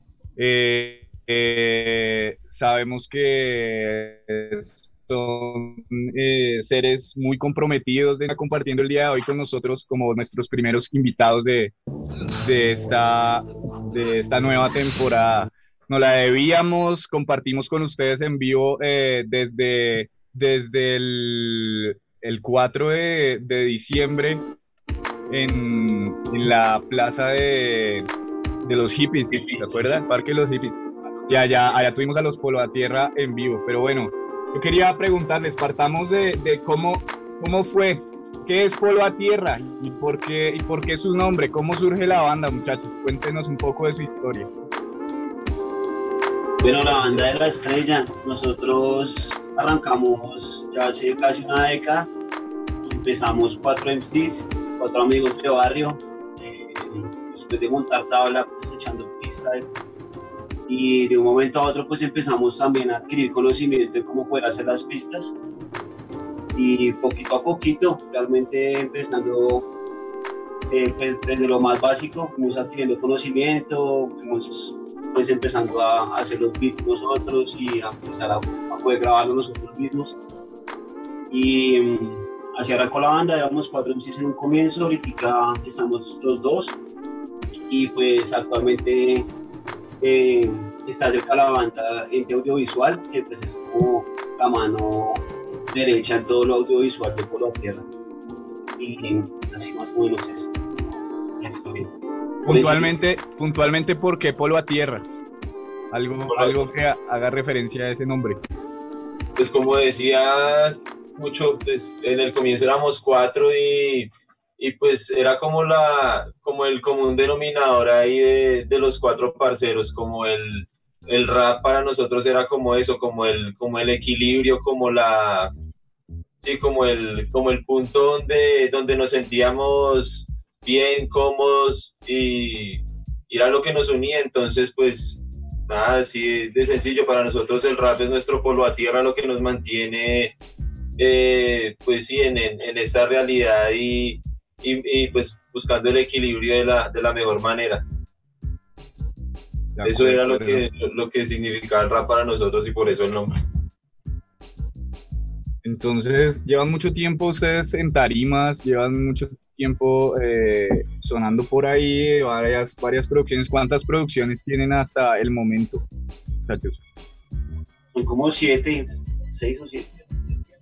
Sabemos que son seres muy comprometidos de estar compartiendo el día de hoy con nosotros como nuestros primeros invitados de esta nueva temporada. Nos la debíamos, compartimos con ustedes en vivo desde el 4 de diciembre en la plaza de los hippies, ¿se acuerdan? Parque de los hippies. Y allá tuvimos a los Polo a Tierra en vivo. Pero bueno, yo quería preguntarles, partamos de cómo fue, qué es Polo a Tierra y por qué su nombre, cómo surge la banda, muchachos. Cuéntenos un poco de su historia. Bueno, la banda de La Estrella, nosotros arrancamos ya hace casi una década. Empezamos 4 MCs, 4 amigos de barrio. Después de montar tabla, pues echando freestyle. Y de un momento a otro pues empezamos también a adquirir conocimiento de cómo poder hacer las pistas. Y poquito a poquito, realmente empezando pues desde lo más básico, fuimos adquiriendo conocimiento, fuimos pues empezando a hacer los beats nosotros y a empezar a poder grabarlo nosotros mismos. Y así arrancó la banda, llevamos 4 MCs en un comienzo, ahorita estamos los 2 y pues actualmente está cerca la banda Ente Audiovisual, que pues es como la mano derecha en todo lo audiovisual de Polo a Tierra. Y así más o menos es. Puntualmente, ¿por qué Polo a Tierra? Algo que haga referencia a ese nombre. Pues como decía mucho, pues en el comienzo éramos 4 y pues era como el común denominador ahí de los 4 parceros, como el rap para nosotros era como eso, como el equilibrio, como el punto donde nos sentíamos bien, cómodos y era lo que nos unía. Entonces pues nada, así de sencillo, para nosotros el rap es nuestro Polo a Tierra, lo que nos mantiene pues sí en esta realidad y pues buscando el equilibrio de la mejor manera. Eso era lo que significaba el rap para nosotros y por eso el nombre. Entonces, llevan mucho tiempo ustedes en tarimas, llevan mucho tiempo sonando por ahí, varias producciones. ¿Cuántas producciones tienen hasta el momento, muchachos? Son como 7, 6 o 7.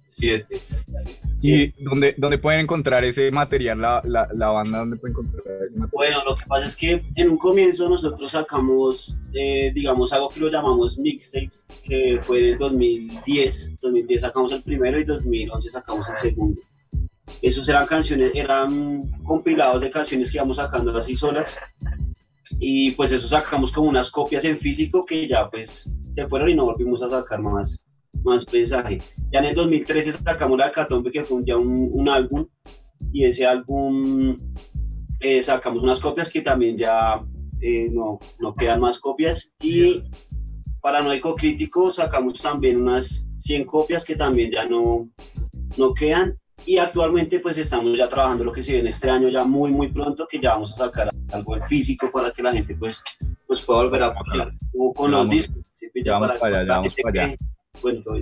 7. ¿Y dónde pueden encontrar ese material, la banda? ¿Dónde pueden encontrar ese material? Bueno, lo que pasa es que en un comienzo nosotros sacamos, digamos, algo que lo llamamos mixtapes, que fue en el 2010. 2010 sacamos el primero y 2011 sacamos el segundo. Esos eran canciones, eran compilados de canciones que íbamos sacando así solas. Y pues eso sacamos como unas copias en físico que ya pues se fueron y no volvimos a sacar más mensaje. Ya en el 2013 sacamos La Hecatombe, que fue ya un álbum, y ese álbum sacamos unas copias que también ya no quedan más copias, y Paranoico Crítico sacamos también unas 100 copias que también ya no quedan, y actualmente pues estamos ya trabajando lo que se viene este año ya muy pronto, que ya vamos a sacar algo en físico para que la gente pues pueda volver a apoyar, como con los discos. Ya vamos para allá. Bueno, todo bien.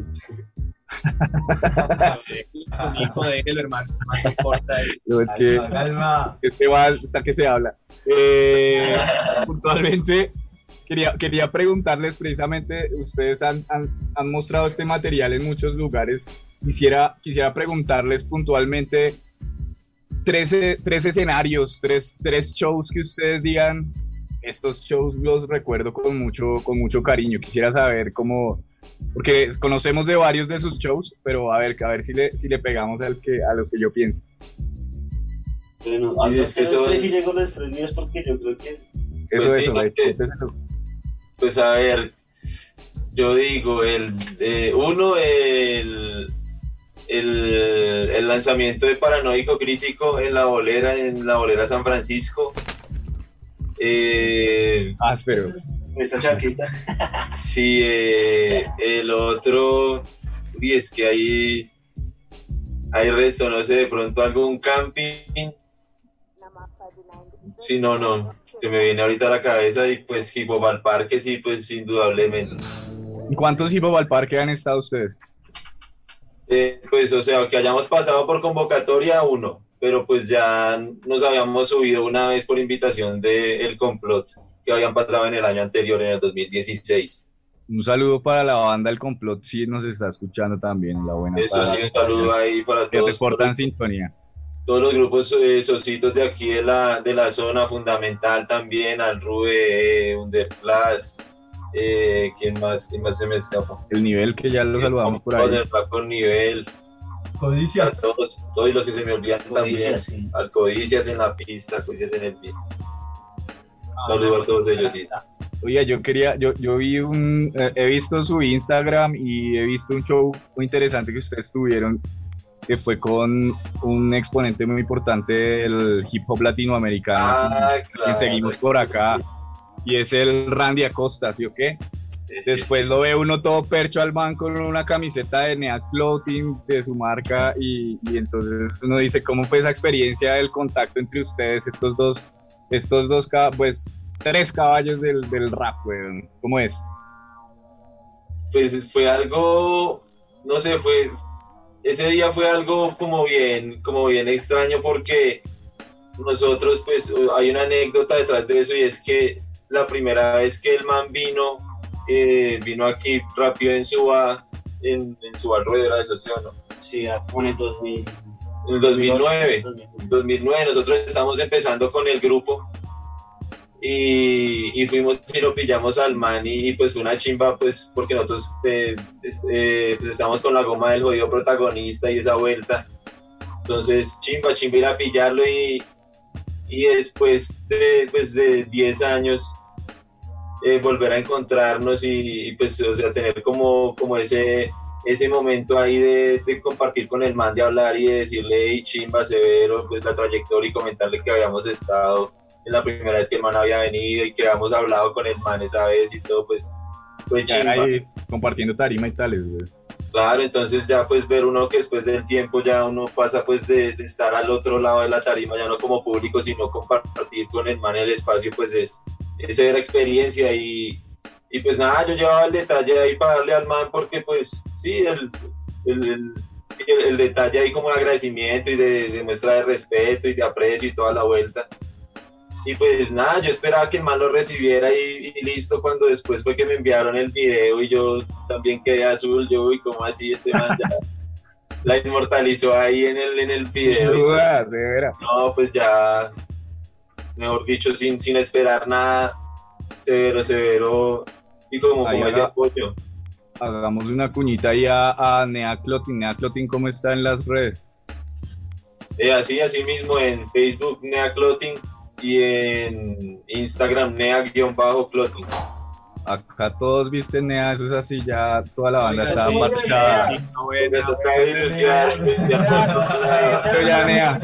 Déjelo, hermano, no te importa. No, es que este va hasta que se habla. Puntualmente, quería preguntarles precisamente, ustedes han mostrado este material en muchos lugares. Quisiera preguntarles puntualmente 3 escenarios, 3 shows que ustedes digan, estos shows los recuerdo con mucho cariño. Quisiera saber cómo, porque conocemos de varios de sus shows, pero a ver si le pegamos a los que yo pienso. Bueno, a los 3 sí llego a los 3 míos, porque yo creo que... Pues a ver, yo digo, el lanzamiento de Paranoico Crítico en la bolera San Francisco. Áspero. Esta chaqueta. Sí, el otro, es que hay resto, no sé, de pronto algún camping. Sí, no, que me viene ahorita a la cabeza, y pues Hip Hop al Parque, sí, pues indudablemente. ¿Y cuántos Hip Hop al Parque han estado ustedes? Pues, o sea, que hayamos pasado por convocatoria 1, pero pues ya nos habíamos subido una vez por invitación de El Complot, que habían pasado en el año anterior, en el 2016. Un saludo para la banda El Complot, si nos está escuchando también, la buena. Eso sí, un saludo ahí para todos. Que reportan sintonía. Todos los grupos socitos de aquí de la zona, Fundamental también, al Rube, Underclass, ¿quién más se me escapa? El Nivel, que ya lo saludamos por ahí. El Flaco Nivel. Codicias. Todos los que se me olvidan Codicias, también. sí. Al Codicias en la pista, Codicias en el pie. Saludos a todos ellos. Sí. Oye, yo vi he visto su Instagram y he visto un show muy interesante que ustedes tuvieron, que fue con un exponente muy importante del hip hop latinoamericano, claro, que seguimos por acá, y es el Randy Acosta, ¿sí o qué? Después lo ve uno todo percho al man con una camiseta de Nea Clothing de su marca, y entonces uno dice, ¿cómo fue esa experiencia del contacto entre ustedes, estos dos pues 3 caballos del rap, weón? ¿Cómo es? Pues fue algo, no sé, ese día fue algo como bien extraño, porque nosotros, pues, hay una anécdota detrás de eso, y es que la primera vez que el man vino aquí rápido en su ruedera de socio, ¿no? Sí, como en el 2000. En el 2009, nosotros estábamos empezando con el grupo, y fuimos y lo pillamos al man, y pues fue una chimba, pues, porque nosotros pues estábamos con la goma del jodido protagonista y esa vuelta. Entonces chimba ir a pillarlo, y después de 10 años volver a encontrarnos, y pues, o sea, tener como ese momento ahí de compartir con el man, de hablar y de decirle, hey, chimba, severo, pues la trayectoria, y comentarle que habíamos estado en la primera vez que el man había venido y que habíamos hablado con el man esa vez y todo, pues fue chimba. Ahí compartiendo tarima y tales, güey. Claro, entonces ya pues ver uno que después del tiempo ya uno pasa pues de estar al otro lado de la tarima, ya no como público, sino compartir con el man el espacio, pues es ver experiencia, y pues nada, yo llevaba el detalle ahí para darle al man, porque pues sí, el detalle ahí como de agradecimiento y de muestra de respeto y de aprecio y toda la vuelta. Y pues nada, yo esperaba que el man lo recibiera y listo. Cuando después fue que me enviaron el video, y yo también quedé azul, yo, y como así, este man la inmortalizó ahí en el video. De veras. No, pues ya, mejor dicho, sin esperar nada, severo, y como ese apoyo. Hagamos una cuñita ahí a Nea Clothing. Nea Clothing, ¿cómo está en las redes? Así mismo en Facebook Nea Clothing y en Instagram Nea-Clothing. Acá todos visten Nea, eso es así, ya toda la banda está marchada. Me toca denunciar. Ya Nea.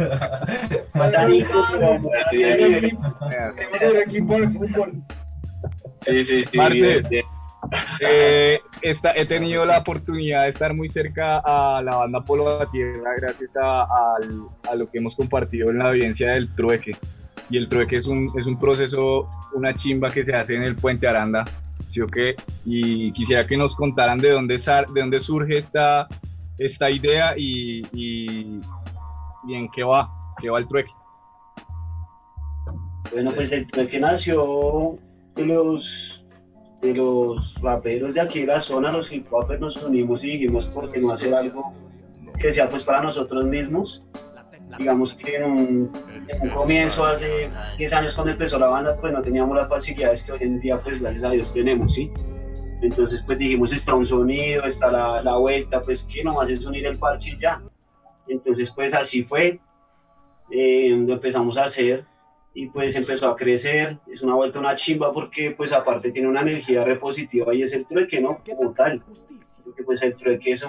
Así es. Tenemos el equipo de fútbol. Sí. Marte, he tenido la oportunidad de estar muy cerca a la banda Polo a Tierra gracias a lo que hemos compartido en la vivencia del trueque. Y el trueque es un proceso, una chimba que se hace en el Puente Aranda, ¿sí o qué? Y quisiera que nos contaran de dónde surge esta idea y en qué va el trueque. Bueno, pues el trueque nació de los raperos de aquí de la zona, los hip hopers, nos unimos y dijimos, ¿por qué no hacer algo que sea pues para nosotros mismos? Digamos que en un comienzo, hace 10 años cuando empezó la banda, pues no teníamos las facilidades que hoy en día, pues gracias a Dios tenemos, ¿sí? Entonces pues dijimos, está un sonido, está la vuelta, pues que nomás es unir el parche y ya. Entonces pues así fue, lo empezamos a hacer y pues empezó a crecer, es una vuelta, una chimba, porque pues aparte tiene una energía repositiva y es el trueque, ¿no? Como tal, porque pues el trueque es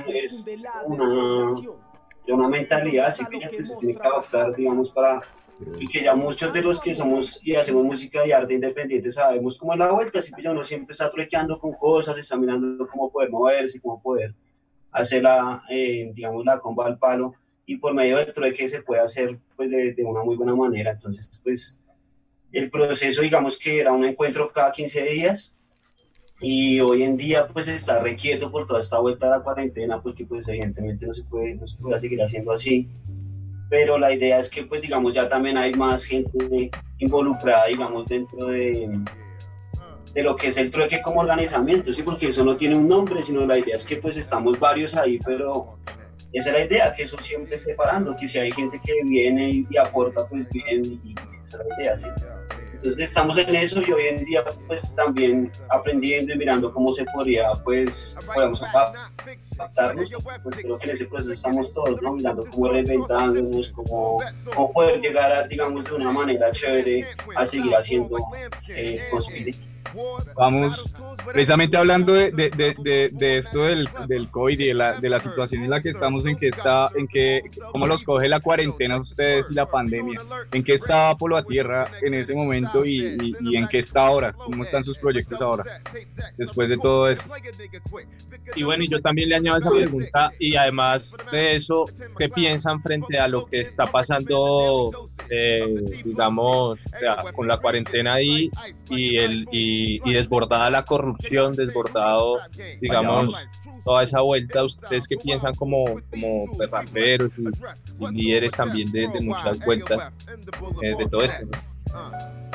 una mentalidad, así que ya pues, se tiene que adoptar, digamos, y que ya muchos de los que somos y hacemos música y arte independiente sabemos cómo es la vuelta, así que ya uno siempre está truequeando con cosas, está mirando cómo poder moverse, cómo poder hacer digamos, la comba al palo, y por medio del trueque se puede hacer pues de una muy buena manera. Entonces pues el proceso, digamos que era un encuentro cada 15 días, y hoy en día pues está requieto por toda esta vuelta de la cuarentena, porque pues evidentemente no se puede seguir haciendo así, pero la idea es que pues digamos ya también hay más gente involucrada, digamos, dentro de lo que es el trueque como organizamiento, sí, porque eso no tiene un nombre, sino la idea es que pues estamos varios ahí, pero esa es la idea, que eso siempre esté parando, que si hay gente que viene y aporta pues bien, y esa es la idea, sí. Entonces estamos en eso, y hoy en día pues también aprendiendo y mirando cómo se podemos adaptarnos, pues creo que en ese proceso estamos todos, ¿no? Mirando cómo reinventándonos, cómo poder llegar a, digamos, de una manera chévere a seguir haciendo Conspire. Vamos, precisamente hablando de esto del COVID y de la situación en la que estamos, cómo los coge la cuarentena ustedes y la pandemia, en qué estaba Polo a Tierra en ese momento y en qué está ahora, cómo están sus proyectos ahora, después de todo eso. Y bueno, y yo también le añado esa pregunta, y además de eso, ¿qué piensan frente a lo que está pasando, digamos, o sea, con la cuarentena ahí y desbordada la corrupción, desbordado, digamos, toda esa vuelta? ¿Ustedes qué piensan como raperos y líderes también de muchas vueltas de todo esto, ¿no?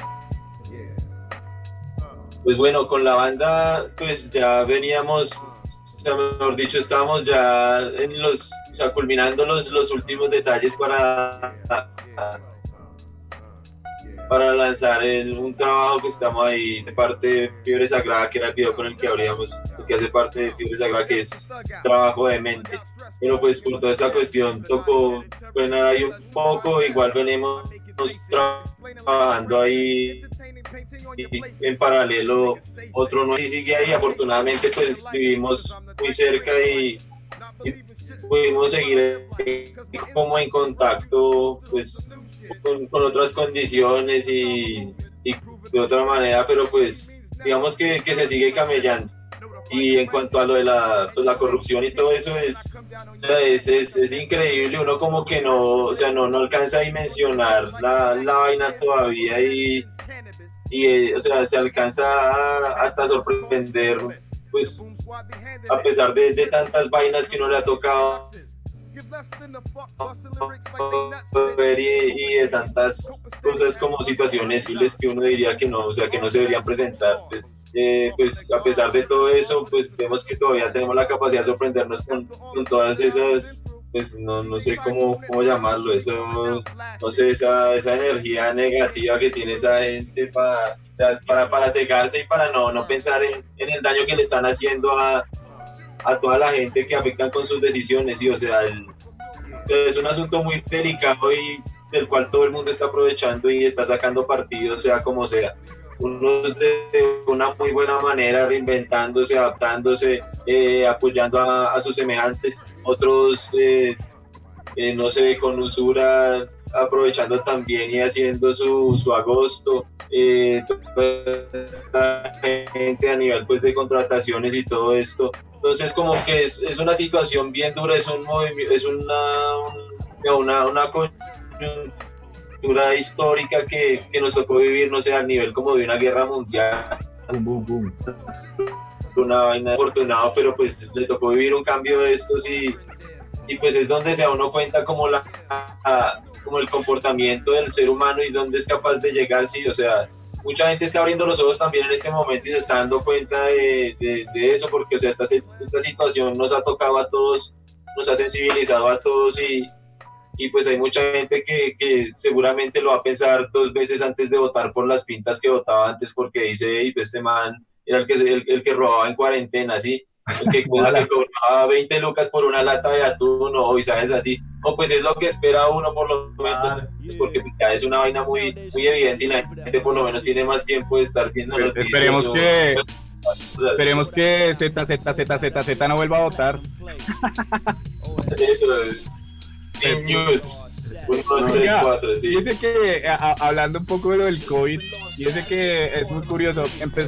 Pues bueno, con la banda pues ya veníamos, o sea, mejor dicho, estábamos ya culminando los últimos detalles para lanzar un trabajo que estamos ahí de parte de Fiebre Sagrada, que era el video con el que abríamos, que hace parte de Fiebre Sagrada, que es trabajo de mente. Pero pues por toda esta cuestión tocó frenar ahí un poco, igual venimos trabajando ahí en paralelo otro no, y sigue ahí. Afortunadamente pues vivimos muy cerca y pudimos seguir como en contacto pues con otras condiciones y de otra manera, pero pues digamos que se sigue camellando. Y en cuanto a lo de la corrupción y todo eso, es increíble, uno como que no alcanza a dimensionar la vaina todavía, y o sea, se alcanza hasta sorprender, pues a pesar de tantas vainas que uno le ha tocado ver y de tantas cosas como situaciones que uno diría que no, o sea, que no se deberían presentar. Pues a pesar de todo eso, pues vemos que todavía tenemos la capacidad de sorprendernos con todas esas pues no sé cómo llamarlo, eso, no sé, esa energía negativa que tiene esa gente para cegarse y para no pensar en el daño que le están haciendo a toda la gente que afectan con sus decisiones, y o sea, es un asunto muy delicado y del cual todo el mundo está aprovechando y está sacando partido, sea como sea. Unos de una muy buena manera, reinventándose, adaptándose, apoyando a sus semejantes, otros, no sé, con usura, aprovechando también y haciendo su agosto, toda esta gente a nivel pues de contrataciones y todo esto. Entonces como que es una situación bien dura, es una coyuntura histórica que nos tocó vivir, no sé, a nivel como de una guerra mundial. Una vaina afortunada, pero pues le tocó vivir un cambio de estos y pues es donde se da uno cuenta como el comportamiento del ser humano y dónde es capaz de llegar, sí, o sea, mucha gente está abriendo los ojos también en este momento y se está dando cuenta de eso, porque o sea, esta situación nos ha tocado a todos, nos ha sensibilizado a todos y pues hay mucha gente que seguramente lo va a pensar 2 veces antes de votar por las pintas que votaba antes, porque dice, pues este man era el que robaba en cuarentena, ¿sí? El que cobraba 20 lucas por una lata de atún o ¿sabes? Así, o pues es lo que espera uno por lo menos, porque ya es una vaina muy evidente y la gente por lo menos tiene más tiempo de estar viendo noticias. Esperemos que Z no vuelva a votar. Eso es. News. 1, 2, 3, 4, sí. Fíjese que, hablando un poco de lo del COVID, fíjese que es muy curioso.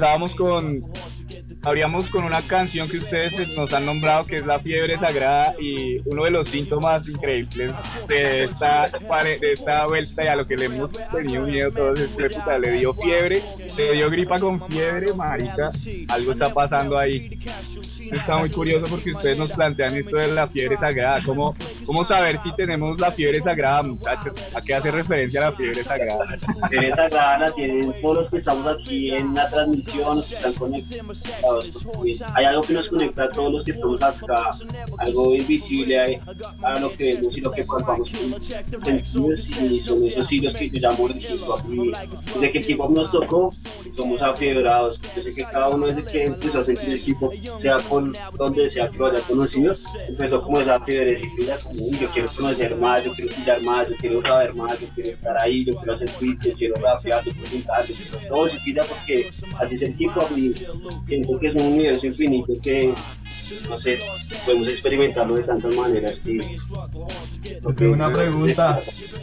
Abríamos con una canción que ustedes nos han nombrado, que es La Fiebre Sagrada, y uno de los síntomas increíbles de esta vuelta y a lo que le hemos tenido miedo todos es que le dio fiebre, le dio gripa con fiebre, marica, algo está pasando ahí. Está muy curioso porque ustedes nos plantean esto de la fiebre sagrada. ¿Cómo saber si tenemos la fiebre sagrada, muchachos? ¿A qué hace referencia la fiebre sagrada? La fiebre sagrada la tienen todos los que estamos aquí en la transmisión, los que están conectados. Hay algo que nos conecta a todos los que estamos acá, algo invisible a lo que vemos y lo que palpamos con sentidos, y son esos hilos que yo llamo el hip hop. Y desde que el hip hop nos tocó, somos afiebrados. Yo sé que cada uno desde que empezó a sentir el hip hop, sea por donde sea que lo haya conocido, empezó como esa fiebrecita, como yo quiero conocer más, yo quiero pillar más, yo quiero saber más, yo quiero estar ahí, yo quiero hacer tweets, yo quiero rapear, yo quiero pintar, yo quiero todo se pilla, porque así es el hip hop y siento que es un universo infinito que, no sé, podemos experimentarlo de tantas maneras. Una pregunta.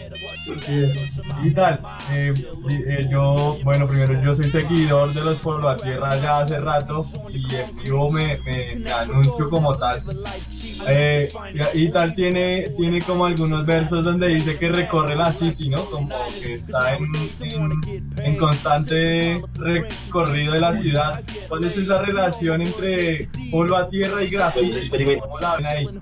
Y tal, primero yo soy seguidor de los Polvo a Tierra ya hace rato y en vivo me anuncio como tal. Y tal tiene como algunos versos donde dice que recorre la city, ¿no? Como que está en constante recorrido de la ciudad. ¿Cuál es esa relación entre Polvo a Tierra y graffiti? ¿Cómo la ven ahí?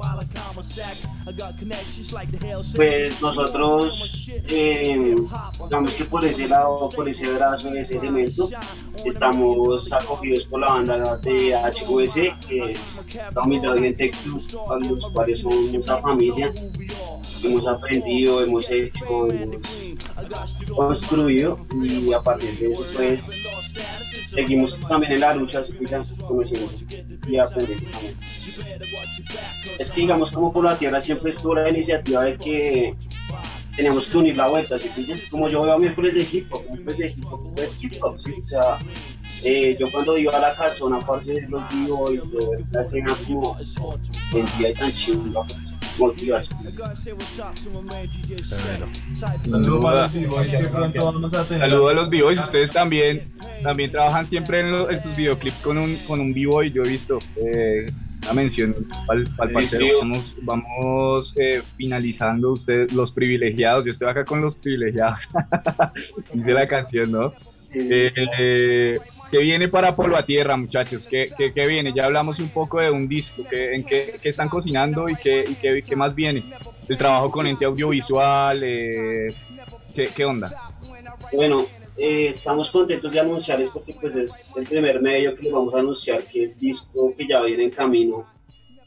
Pues nosotros, digamos que por ese lado, por ese brazo, ese elemento, estamos acogidos por la banda de HUS, que es la Humildad Oriente Club, a los cuales somos esa familia. Hemos aprendido, hemos hecho, hemos construido, y a partir de eso pues seguimos también en la lucha, conociendo y aprendiendo también. Es que digamos como por la tierra siempre estuvo la iniciativa de que teníamos que unir la vuelta, ¿sí? Como yo veo miércoles de hip hop, ¿sí? O sea, yo cuando iba a la casona para hacer los vivos y todo, la escena como sentía tan chido, motivación. Saludos a los B-Boys que pronto vamos a tener. Saludos a los B-Boys, ustedes también trabajan siempre en tus videoclips con un B-Boy, yo he visto. Una mención al parcero, vamos finalizando ustedes, los privilegiados, yo estoy acá con los privilegiados, dice la canción, ¿no? ¿Qué viene para Polvo a Tierra, muchachos? ¿Qué viene? Ya hablamos un poco de un disco, ¿en qué están cocinando y qué más viene? El trabajo con ente audiovisual, ¿qué onda? Bueno, estamos contentos de anunciarles porque pues es el primer medio que les vamos a anunciar que el disco que ya viene en camino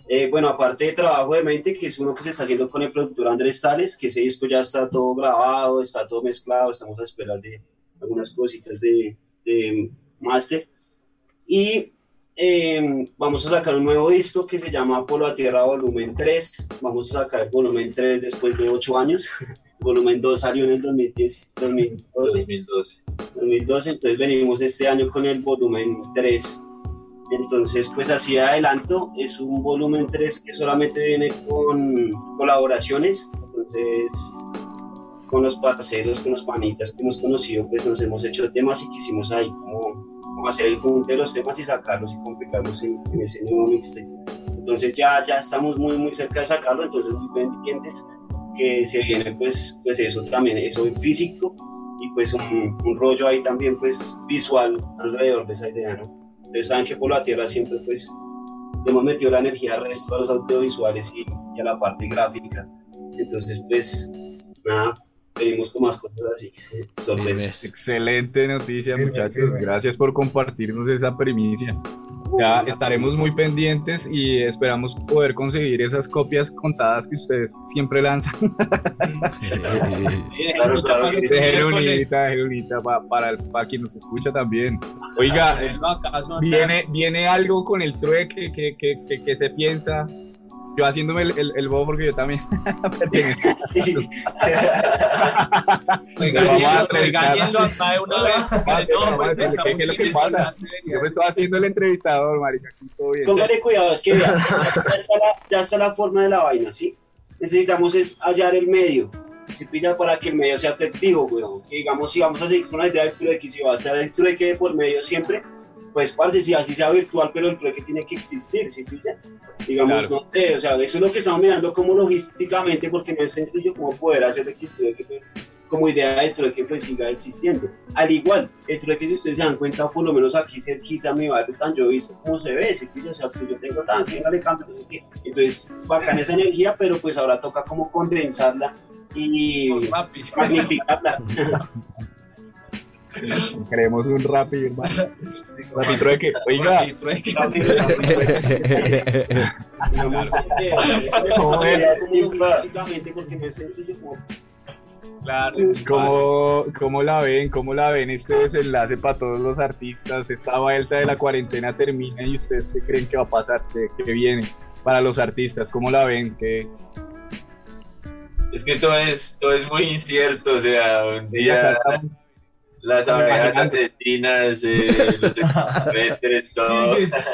Bueno, aparte de Trabajo de Mente, que es uno que se está haciendo con el productor Andrés Tales, que ese disco ya está todo grabado, está todo mezclado, estamos a esperar de algunas cositas de máster. Y vamos a sacar un nuevo disco que se llama Polo a Tierra Volumen 3. Vamos a sacar el volumen 3 después de 8 años. El volumen 2 salió en el 2012. Entonces venimos este año con el volumen 3. Entonces, pues así de adelanto, es un volumen 3 que solamente viene con colaboraciones. Entonces, con los parceros, con los panitas que hemos conocido, pues nos hemos hecho temas y quisimos ahí como hacer el junte de los temas y sacarlos y complicarlos en ese nuevo mixtape. Entonces ya estamos muy cerca de sacarlo, entonces muy pendientes que se viene pues eso también, eso en físico y pues un rollo ahí también pues visual alrededor de esa idea, ¿no? Ustedes saben que por la tierra siempre pues le hemos metido la energía al resto a los audiovisuales y a la parte gráfica, entonces pues nada, venimos con más cosas así, sorpresas. Excelente noticia, muchachos, gracias por compartirnos esa primicia. Ya estaremos muy pendientes y esperamos poder conseguir esas copias contadas que ustedes siempre lanzan. Claro, Gerunita, para quien nos escucha también. Oiga, viene algo con el trueque que se piensa. Yo haciéndome el bobo porque yo también pertenezco. Sí. Regáñenlo acá de una vez. ¿Qué es lo que pasa? Yo me estoy haciendo el entrevistador, marica. Aquí todo bien. Póngale cuidado, es que ya está la forma de la vaina, ¿sí? Necesitamos es hallar el medio. Si pilla para que el medio sea efectivo, weón. Que digamos, si vamos a seguir con la idea del trueque, si va a ser el trueque por medio siempre, pues parce, si así sea virtual, pero el trueque tiene que existir, ¿sí pilla? Digamos, claro. No sé, o sea, eso es lo que estamos mirando como logísticamente, porque no es sencillo como poder hacer de que el trueque, pues, como idea de trueque, pues siga existiendo. Al igual, el trueque, si ustedes se dan cuenta, por lo menos aquí cerquita mi barrio, tan yo he visto cómo se ve, ¿sí? O sea, pues yo tengo tan, venga, le cambio, no sé qué. Entonces, bacán esa energía, pero pues ahora toca como condensarla y magnificarla. Queremos un Rappi, hermano. Rappi trueque. Oiga. ¿Cómo la ven? ¿Cómo la ven este desenlace para todos los artistas? Esta vuelta de la cuarentena termina y ustedes qué creen que va a pasar, qué viene para los artistas, ¿cómo la ven? Es que todo es muy incierto, o sea, un día las abejas asesinas, los extraterrestres, todo.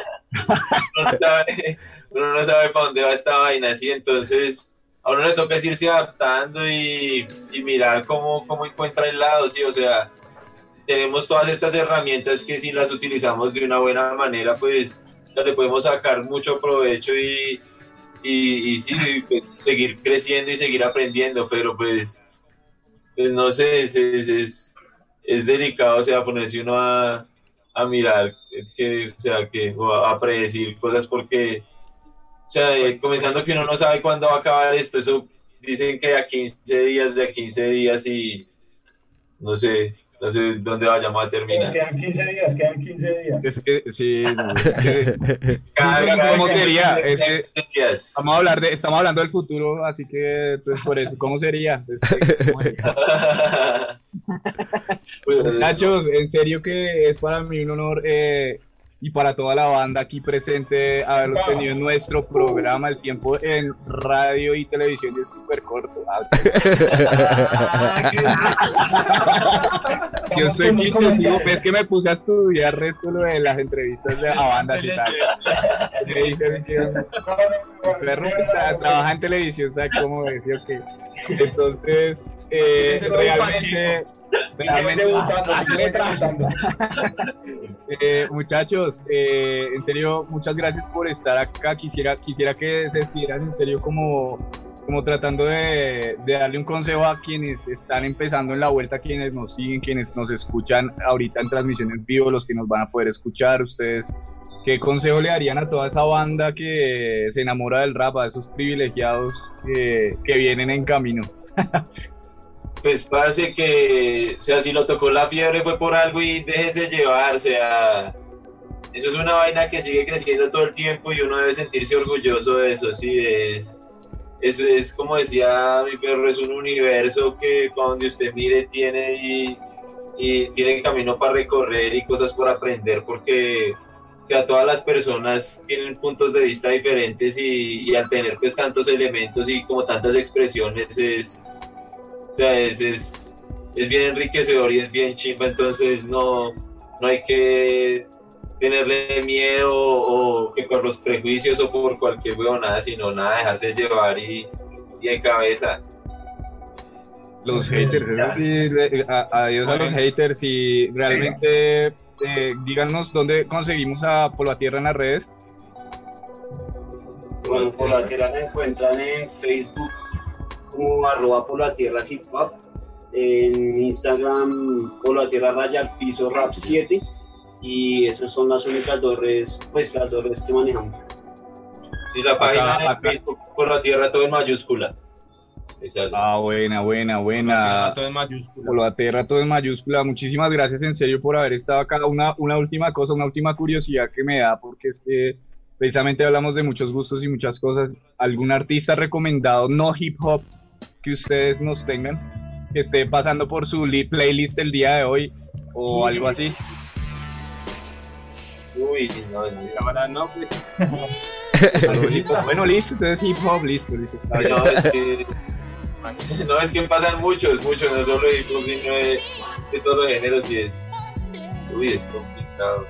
Uno no sabe para dónde va esta vaina, así, entonces a uno le toca irse adaptando y mirar cómo encuentra el lado, sí, o sea, tenemos todas estas herramientas que si las utilizamos de una buena manera, pues le podemos sacar mucho provecho y sí, pues, seguir creciendo y seguir aprendiendo, pero pues no sé, es delicado, o sea, ponerse uno a mirar, o a predecir cosas porque, o sea, comenzando que uno no sabe cuándo va a acabar esto, eso dicen que a 15 días y no sé dónde vayamos a terminar. Quedan 15 días. Es que, sí, ¿cómo sería? Estamos hablando del futuro, así que entonces por eso, ¿cómo sería? Muchachos, en serio que es para mí un honor y para toda la banda aquí presente haberlos tenido en nuestro programa. El tiempo en radio y televisión es súper corto. Yo soy tío, es que me puse a estudiar resto lo de las entrevistas a bandas y tal. Me dicen que perro trabaja en televisión, ¿sabes cómo decir que? Entonces, realmente muchachos, en serio, muchas gracias por estar acá. Quisiera que se despidieran en serio como tratando de darle un consejo a quienes están empezando en la vuelta, quienes nos siguen, quienes nos escuchan ahorita en transmisión en vivo, los que nos van a poder escuchar. Ustedes, ¿qué consejo le darían a toda esa banda que se enamora del rap, a esos privilegiados que vienen en camino? Pues parece que, o sea, si lo tocó la fiebre fue por algo y déjese llevar, o sea, eso es una vaina que sigue creciendo todo el tiempo y uno debe sentirse orgulloso de eso, sí, eso es como decía mi perro, es un universo que donde usted mire tiene y tiene camino para recorrer y cosas por aprender, porque o sea, todas las personas tienen puntos de vista diferentes y al tener pues tantos elementos y como tantas expresiones es bien enriquecedor y es bien chimba, entonces no hay que tenerle miedo o que por los prejuicios o por cualquier huevonada, sino nada, dejarse llevar y de cabeza. Los haters, adiós a los haters y realmente díganos dónde conseguimos a Polo a Tierra en las redes. Bueno, Polo a Tierra me encuentran en Facebook como @Polo a Tierra Hip Hop, en Instagram Polo a Tierra _piso rap 7 y esas son las únicas dos redes, pues las dos redes que manejamos. Y la página de Facebook Polo a Tierra todo en mayúscula. Ah, buena. Todo en mayúscula. Polo a Tierra todo en mayúscula. Muchísimas gracias en serio por haber estado acá. Una última cosa, una última curiosidad que me da, porque es que precisamente hablamos de muchos gustos y muchas cosas. ¿Algún artista recomendado no hip hop que ustedes nos tengan, que esté pasando por su playlist del día de hoy o algo así? Uy, no sé. La verdad no, pues. Bueno, listo, entonces hip hop, listo. No, es que pasan muchos, no solo hip hop, sino de todos los géneros y es complicado.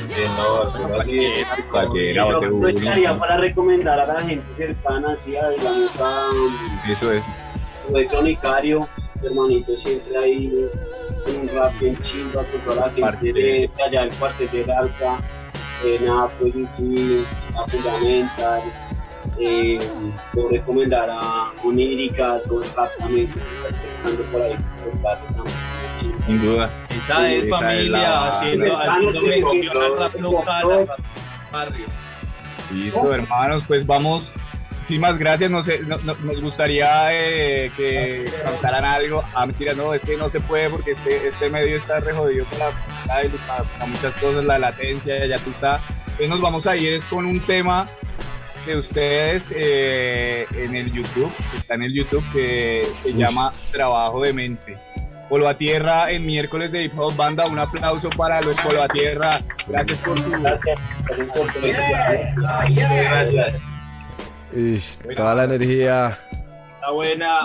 Yo estaría para recomendar a la gente cercana, así digamos a eso es. De Cronicario, hermanito, siempre hay un rap bien chimba con toda la gente de allá del Cuartel del Arca, pues sí, a Fundamental. Puedo recomendar a Onírica, todo el rap también que se está prestando por ahí por el barrio también. Sin duda. Esa es familia haciendo mejor al rap local, al rap barrio. Listo, hermanos, pues vamos. Muchísimas gracias, nos gustaría que cantaran algo. Mentira, no, es que no se puede porque este medio está re jodido para muchas cosas, la latencia, ya tú sabes. Entonces nos vamos a ir con un tema de ustedes en el YouTube, que está en el YouTube, que se llama Trabajo de Mente. Polo a Tierra en miércoles de Hip Hop Banda, un aplauso para los Polo a Tierra. Gracias por su... Gracias por todo. Gracias. Toda la energía. Está buena.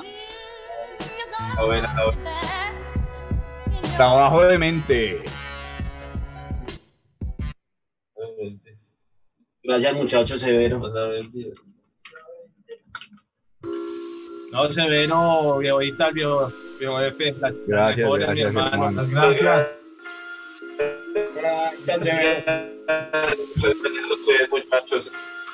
Trabajo de mente. Gracias, muchachos, Severo. No, Severo, viejo Ital, viejo F. Gracias, mi hermano. Gracias. Muchachos.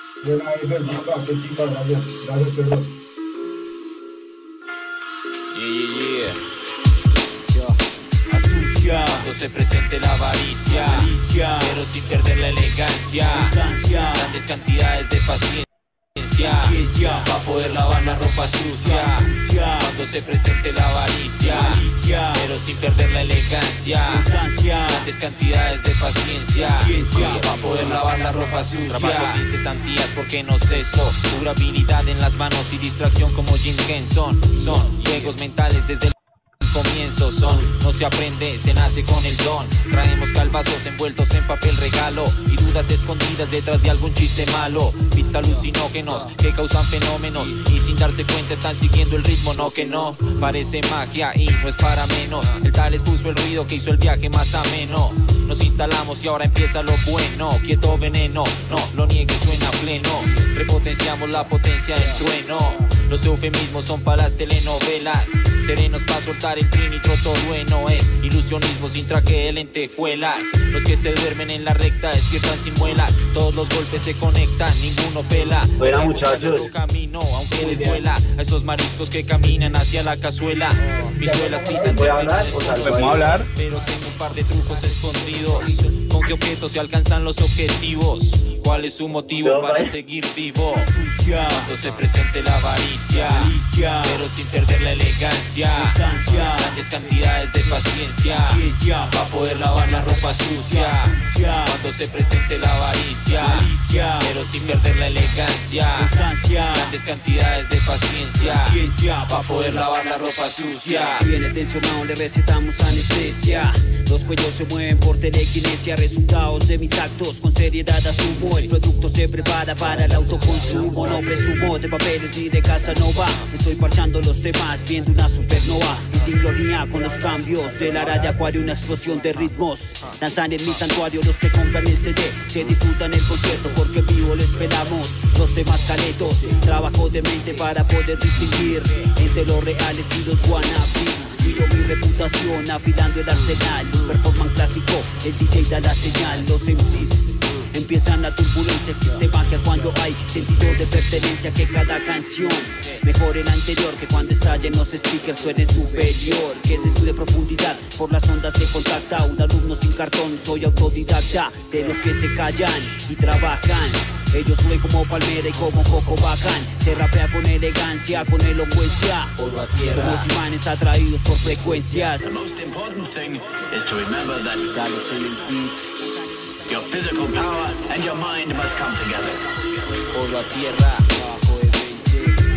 Astucia, cuando se presente la avaricia, pero sin perder la elegancia, grandes cantidades de paciencia para poder lavar la ropa sucia. Cuando se presente la avaricia, pero sin perder la elegancia, grandes cantidades de paciencia para poder lavar la ropa sucia. Trabajo sin cesantías porque no ceso, pura habilidad en las manos y distracción como Jim Henson. Son juegos mentales desde el comienzo, no se aprende, se nace con el don. Traemos calvazos envueltos en papel regalo y dudas escondidas detrás de algún chiste malo. Beats alucinógenos que causan fenómenos y sin darse cuenta están siguiendo el ritmo, no que no. Parece magia y no es para menos. El Tales puso el ruido que hizo el viaje más ameno. Nos instalamos y ahora empieza lo bueno. Quieto veneno, no lo niegue, suena pleno. Repotenciamos la potencia del trueno. Los eufemismos son para las telenovelas. Serenos para soltar el trinitro torueno. Es ilusionismo sin traje de lentejuelas. Los que se duermen en la recta despiertan sin muelas. Todos los golpes se conectan, ninguno pela. Buena, muchachos. Camino, aunque les duela a esos mariscos que caminan hacia la cazuela. Mis suelas pisan. ¿Voy a hablar? Pero tengo par de trucos escondidos. ¿Con qué objetos se alcanzan los objetivos? ¿Cuál es su motivo para seguir vivo? Cuando se presente la avaricia, pero sin perder la elegancia. Grandes cantidades de paciencia para poder lavar la ropa sucia. Cuando se presente la avaricia, pero sin perder la elegancia. Grandes cantidades de paciencia para poder lavar la ropa sucia. Si viene tensionado le recetamos anestesia. Los cuellos se mueven por telequinesia. Resultados de mis actos con seriedad asumo. El producto se prepara para el autoconsumo. No presumo de papeles ni de Casanova. Estoy parchando los temas viendo una supernova. En sincronía con los cambios de la radio acuario. Una explosión de ritmos. Danzan en mi santuario los que compran el CD. Se disfrutan el concierto porque en vivo les pelamos los temas caletos. Trabajo de mente para poder distinguir entre los reales y los wannabes. Cuido mi reputación afilando el arsenal. Un performance clásico, el DJ da la señal. Los MCs empiezan la turbulencia. Existe magia cuando hay sentido de pertenencia. Que cada canción mejore la anterior. Que cuando estallen los speakers suene superior. Que se estudie profundidad, por las ondas se contacta. Un alumno sin cartón, soy autodidacta. De los que se callan y trabajan. Ellos suben como palmera y como coco bajan. Se rapea con elegancia, con elocuencia. Somos imanes atraídos por frecuencias. The most important thing is to remember that your physical power and your mind must come together. Por la tierra, bajo el 20.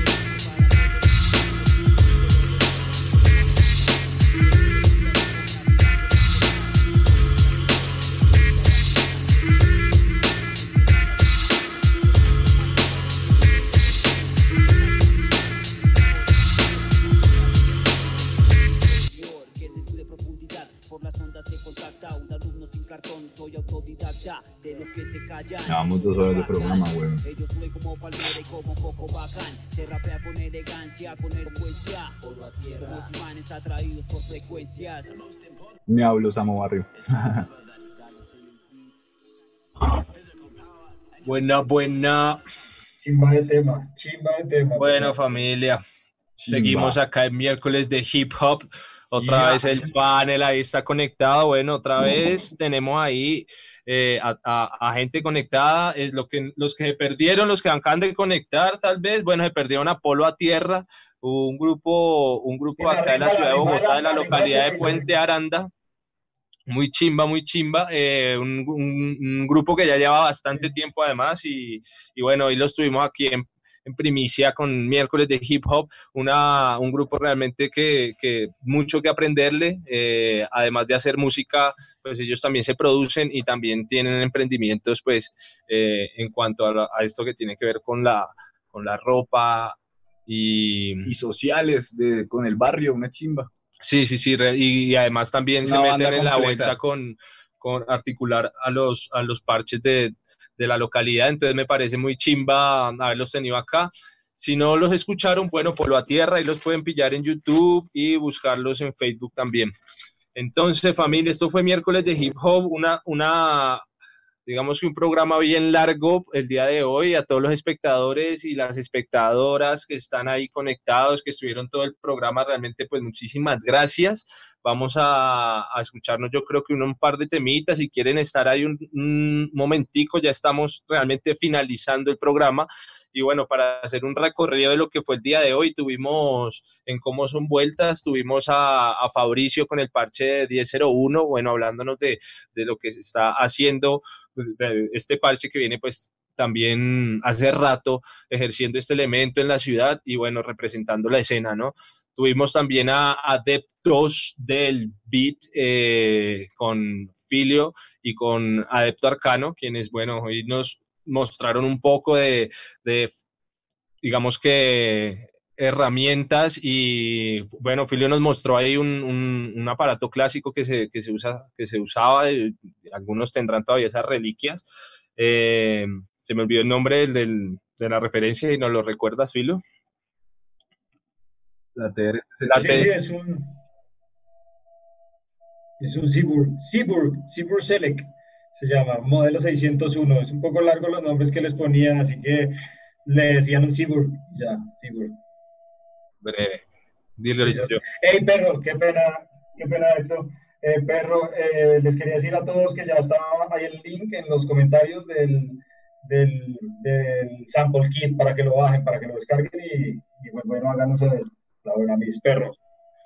Llevamos 2 horas de programa, weón. Ellos suben como palmera y como coco bajan. Se rapea con elegancia, con elocuencia. Somos imanes atraídos por frecuencias. Me hablo Samo Barrio. Buena. Chimba de tema. Bueno, familia. Seguimos acá en miércoles de hip hop. Otra vez el panel ahí está conectado. Bueno, otra vez tenemos ahí a gente conectada. Es los que se perdieron, los que acaban de conectar, tal vez. Bueno, se perdieron a Polo a Tierra, un grupo acá de la ciudad de Bogotá, de la localidad de Puente Aranda. Muy chimba. Un grupo que ya lleva bastante tiempo además. Y bueno, hoy los tuvimos aquí en primicia con miércoles de hip hop, un grupo realmente que mucho que aprenderle, además de hacer música, pues ellos también se producen y también tienen emprendimientos pues en cuanto a esto que tiene que ver con la ropa y sociales con el barrio, una chimba. Sí, y además también se meten en la vuelta con articular a los parches de la localidad, entonces me parece muy chimba haberlos tenido acá. Si no los escucharon, bueno, Polo a Tierra, y los pueden pillar en YouTube y buscarlos en Facebook también. Entonces, familia, esto fue miércoles de hip hop, digamos que un programa bien largo el día de hoy. A todos los espectadores y las espectadoras que están ahí conectados, que estuvieron todo el programa, realmente pues muchísimas gracias. Vamos a escucharnos, yo creo que un par de temitas. Si quieren estar ahí un momentico, ya estamos realmente finalizando el programa. Y bueno, para hacer un recorrido de lo que fue el día de hoy, tuvimos en Cómo Son Vueltas, tuvimos a Fabricio con el parche de 1001, bueno, hablándonos de lo que se está haciendo, de este parche que viene pues también hace rato ejerciendo este elemento en la ciudad y bueno, representando la escena, ¿no? Tuvimos también a Adeptos del Beat con Filio y con Adepto Arcano, quienes, bueno, hoy nos mostraron un poco de digamos que herramientas y bueno, Filio nos mostró ahí un aparato clásico que se usaba, algunos tendrán todavía esas reliquias. Se me olvidó el nombre de la referencia y nos lo recuerdas, Filio. Es un Seaburg Select, se llama, modelo 601. Es un poco largo los nombres que les ponían, así que le decían un Seaburg, ya, Seaburg. Breve. Dile yo. Ey, perro, qué pena, Héctor. Perro, les quería decir a todos que ya está ahí el link en los comentarios del sample kit para que lo bajen, para que lo descarguen y bueno, háganos la buena, mis perros.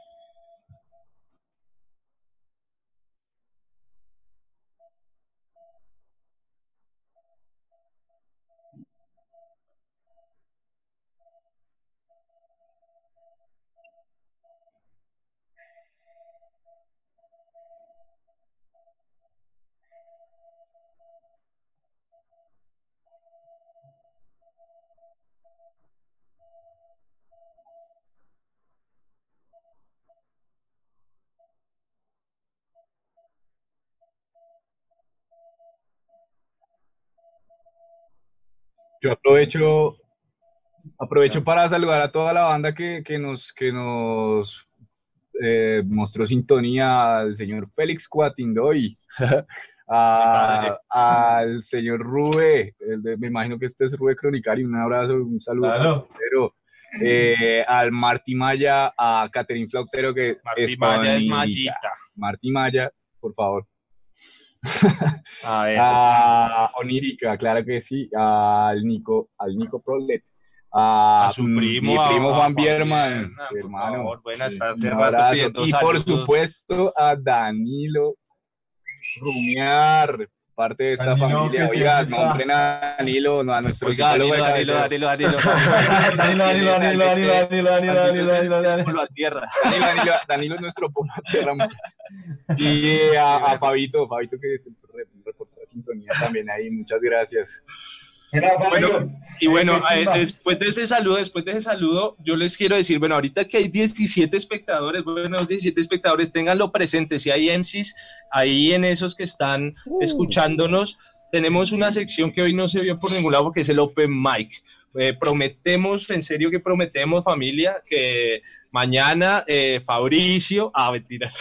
Yo aprovecho para saludar a toda la banda que nos mostró sintonía, al señor Félix Cuatindoy, al señor Rube, me imagino que este es Rube Cronicari, un abrazo, un saludo. Claro. Al Martí Maya, a Caterín Flautero, que Martí Maya es Mayita. Martí Maya, por favor. A ver. A Onírica, claro que sí, al Nico Prolet, a su primo, mi primo Juan Bierman, hermano. Favor, buenas tardes. Un abrazo. Y por supuesto a Danilo Rumiar, parte de esta familia. Oiga, nombren a Danilo, no a nuestro psicólogo de cabecera. Danilo es nuestro polo a tierra, muchachos. Y a Fabito, que es el reportero de sintonía también ahí, muchas gracias. Bueno, y bueno, después de ese saludo, yo les quiero decir, bueno, ahorita que hay 17 espectadores, bueno, los 17 espectadores, ténganlo presente, si hay MCs ahí en esos que están escuchándonos, tenemos una sección que hoy no se vio por ningún lado, que es el Open Mic. Prometemos, en serio que prometemos, familia, que mañana Fabricio, mentiras.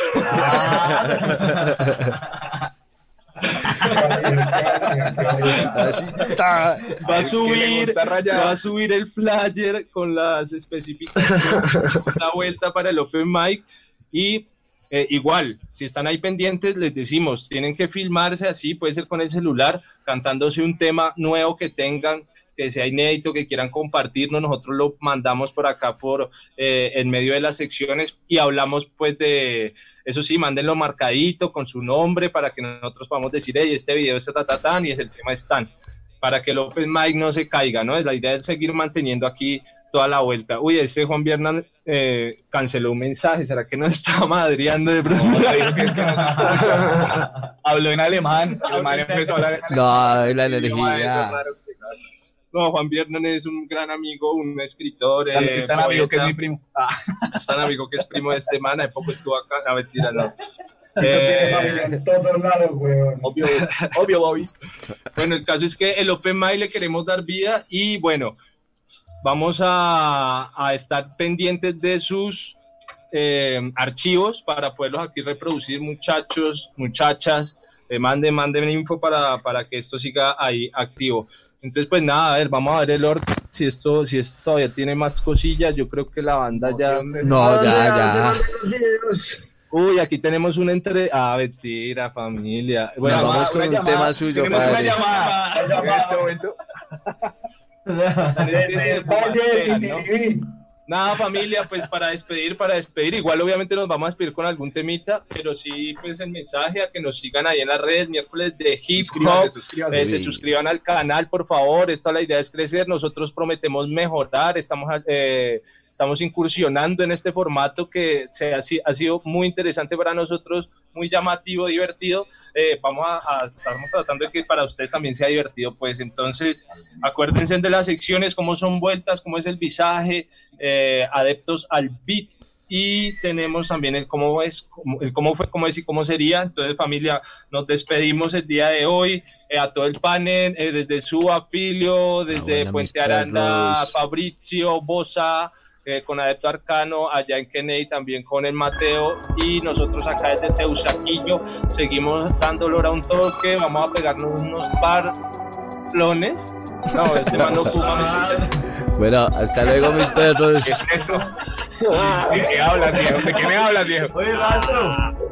Va a subir el flyer con las especificaciones, una vuelta para el Open Mic y igual, si están ahí pendientes, les decimos, tienen que filmarse así, puede ser con el celular, cantándose un tema nuevo que tengan, que sea inédito, que quieran compartirnos, nosotros lo mandamos por acá en medio de las secciones y hablamos pues de, eso sí, mándenlo marcadito con su nombre para que nosotros podamos decir, hey, este video está tan y el tema es tan, para que el Open Mic no se caiga, ¿no? La idea es seguir manteniendo aquí toda la vuelta. Uy, Juan Bierman canceló un mensaje, ¿será que nos está madreando de pronto? No, dijo que es que habló en alemán, empezó a hablar en alemán. No, la energía. No, Juan Biernan es un gran amigo, un escritor. Es tan amigo que es mi primo. Es tan amigo que es primo de semana, de poco estuvo acá. No, mentira, no. Tiene familia en todos lados, weón. Obvio, Bobis. Bueno, el caso es que el Open Mic le queremos dar vida y bueno, vamos a estar pendientes de sus archivos para poderlos aquí reproducir, muchachos, muchachas. Manden info para que esto siga ahí activo. Entonces, pues nada, a ver, vamos a ver el orden, si esto todavía tiene más cosillas, yo creo que la banda ya... No, ya. Uy, aquí tenemos una mentira, familia. Bueno, vamos con un tema suyo, tenemos padre. Una llamada en este momento. Nada, familia, pues para despedir, igual obviamente nos vamos a despedir con algún temita, pero sí, pues el mensaje a que nos sigan ahí en las redes, miércoles de Hip Hop, se suscriban al canal, por favor, la idea es crecer, nosotros prometemos mejorar, estamos incursionando en este formato que ha sido muy interesante para nosotros, muy llamativo, divertido, estamos tratando de que para ustedes también sea divertido, pues entonces acuérdense de las secciones, cómo son vueltas, cómo es el visaje, adeptos al beat, y tenemos también el cómo fue, cómo es y cómo sería. Entonces, familia, nos despedimos el día de hoy, a todo el panel, desde su afilio, desde Puente Aranda, Fabricio, Bosa, con Adepto Arcano, allá en Kennedy también con el Mateo, y nosotros acá desde Teusaquillo seguimos dando olor a un toque, vamos a pegarnos unos parlones. No, mando fuma. Bueno, hasta luego, mis perros. ¿Qué es eso? ¿De qué hablas, viejo? ¿De qué me hablas, viejo? Oye, Rastro.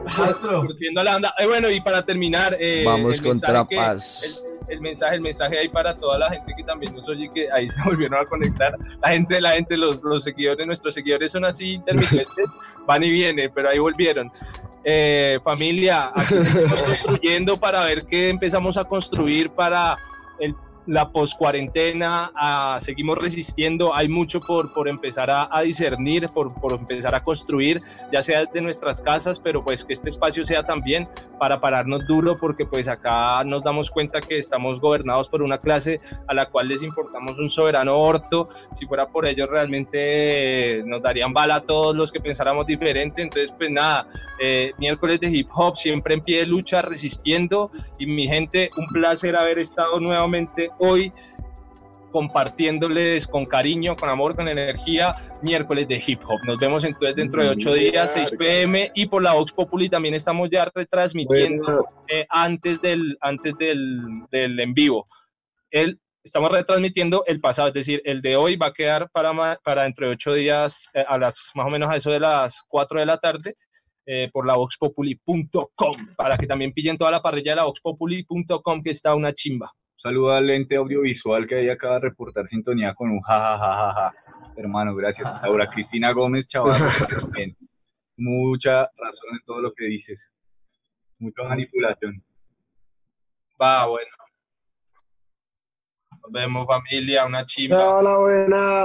Curtiendo la banda. Bueno, y para terminar, vamos con Trapas. El mensaje ahí para toda la gente que también nos oye, que ahí se volvieron a conectar. La gente, los seguidores, nuestros seguidores son así intermitentes, van y vienen, pero ahí volvieron. Familia, aquí estamos construyendo para ver qué empezamos a construir para la post-cuarentena. Seguimos resistiendo, hay mucho por empezar a discernir, por empezar a construir, ya sea de nuestras casas, pero pues que este espacio sea también para pararnos duro, porque pues acá nos damos cuenta que estamos gobernados por una clase a la cual les importamos un soberano orto. Si fuera por ellos realmente nos darían bala a todos los que pensáramos diferente. Entonces pues nada, miércoles de hip hop, siempre en pie de lucha, resistiendo. Y mi gente, un placer haber estado nuevamente hoy compartiéndoles con cariño, con amor, con energía, miércoles de hip hop. Nos vemos entonces dentro de 8 días, 6 p.m. y por la Vox Populi también estamos ya retransmitiendo antes del en vivo. Estamos retransmitiendo el pasado, es decir, el de hoy va a quedar para dentro de 8 días, más o menos a eso de las 4 de la tarde, por la voxpopuli.com, para que también pillen toda la parrilla de la voxpopuli.com, que está una chimba. Saludo al ente audiovisual que ahí acaba de reportar sintonía con un jajajaja. Hermano, gracias. Laura Cristina Gómez, chaval. Mucha razón en todo lo que dices. Mucha manipulación. Va, bueno. Nos vemos, familia, una chimba. Chao, la buena.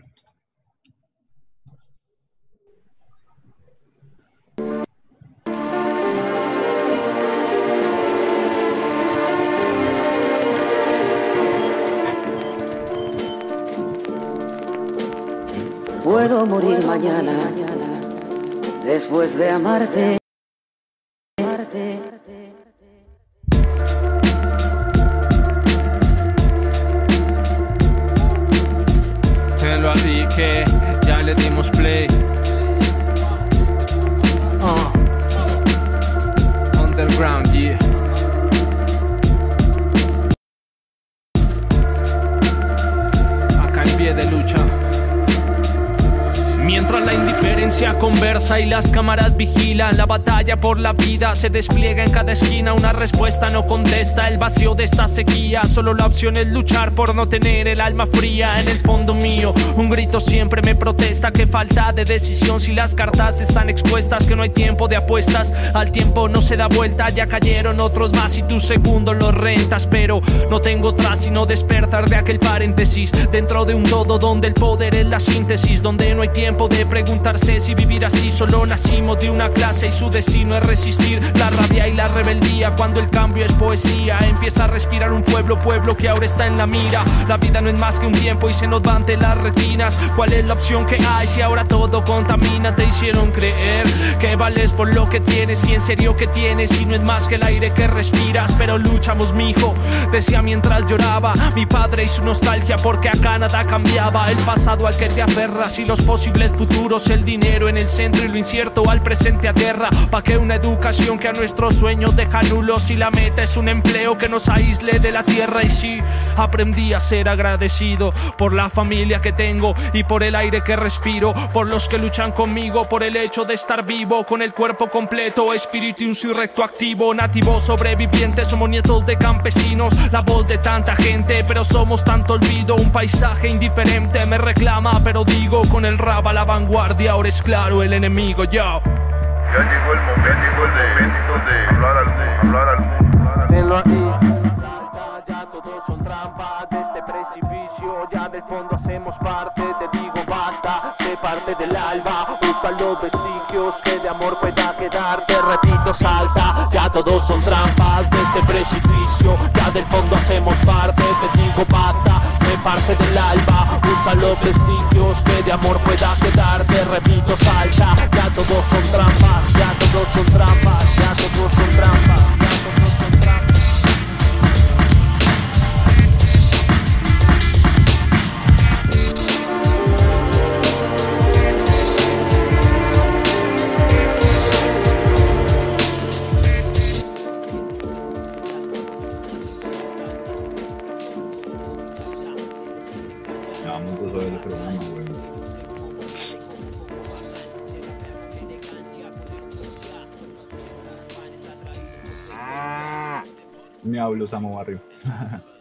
Puedo morir mañana después de amarte. Te lo dije, ya le dimos play. Underground, yeah. Acá en pie de lucha. Mientras la indiferencia conversa y las cámaras vigilan, la batalla por la vida se despliega en cada esquina. Una respuesta no contesta el vacío de esta sequía. Solo la opción es luchar por no tener el alma fría. En el fondo mío, un grito siempre me protesta: que falta de decisión si las cartas están expuestas, que no hay tiempo de apuestas, al tiempo no se da vuelta. Ya cayeron otros más y tus segundos los rentas, pero no tengo otra sino despertar de aquel paréntesis dentro de un todo donde el poder es la síntesis, donde no hay tiempo de preguntarse si vivir así. Solo nacimos de una clase y su destino es resistir la rabia y la rebeldía. Cuando el cambio es poesía, empieza a respirar un pueblo que ahora está en la mira. La vida no es más que un tiempo y se nos va ante las retinas. ¿Cuál es la opción que hay si ahora todo contamina? Te hicieron creer que vales por lo que tienes, y en serio que tienes, y no es más que el aire que respiras. Pero luchamos, mijo, decía mientras lloraba mi padre y su nostalgia, porque acá nada cambiaba. El pasado al que te aferras y los posibles futuros, el dinero en el centro y lo incierto al presente aterra. Pa' que una educación que a nuestros sueños deja nulos, y la meta es un empleo que nos aísle de la tierra. Y sí, aprendí a ser agradecido por la familia que tengo y por el aire que respiro, por los que luchan conmigo, por el hecho de estar vivo con el cuerpo completo, espíritu insurrecto activo, nativos sobrevivientes, somos nietos de campesinos, la voz de tanta gente, pero somos tanto olvido, un paisaje indiferente me reclama, pero digo con el rap a la vanguardia, ahora es claro el enemigo, yo. Ya llegó el momento de hablar al mundo. Venlo aquí. Ya todos son trampas de este precipicio, ya del fondo hacemos parte, te digo basta, sé parte del alba, usa los vestigios que de amor pueda quedar, te repito salta, ya todos son trampas de este precipicio, ya del fondo hacemos parte, te digo basta, sé parte del alba, usa los vestigios que de amor pueda quedar, te repito salta, ya todos son trampas, ya todos son trampas, ya todos son trampas, ya todos son trampas. Me hablo Samo Barrio.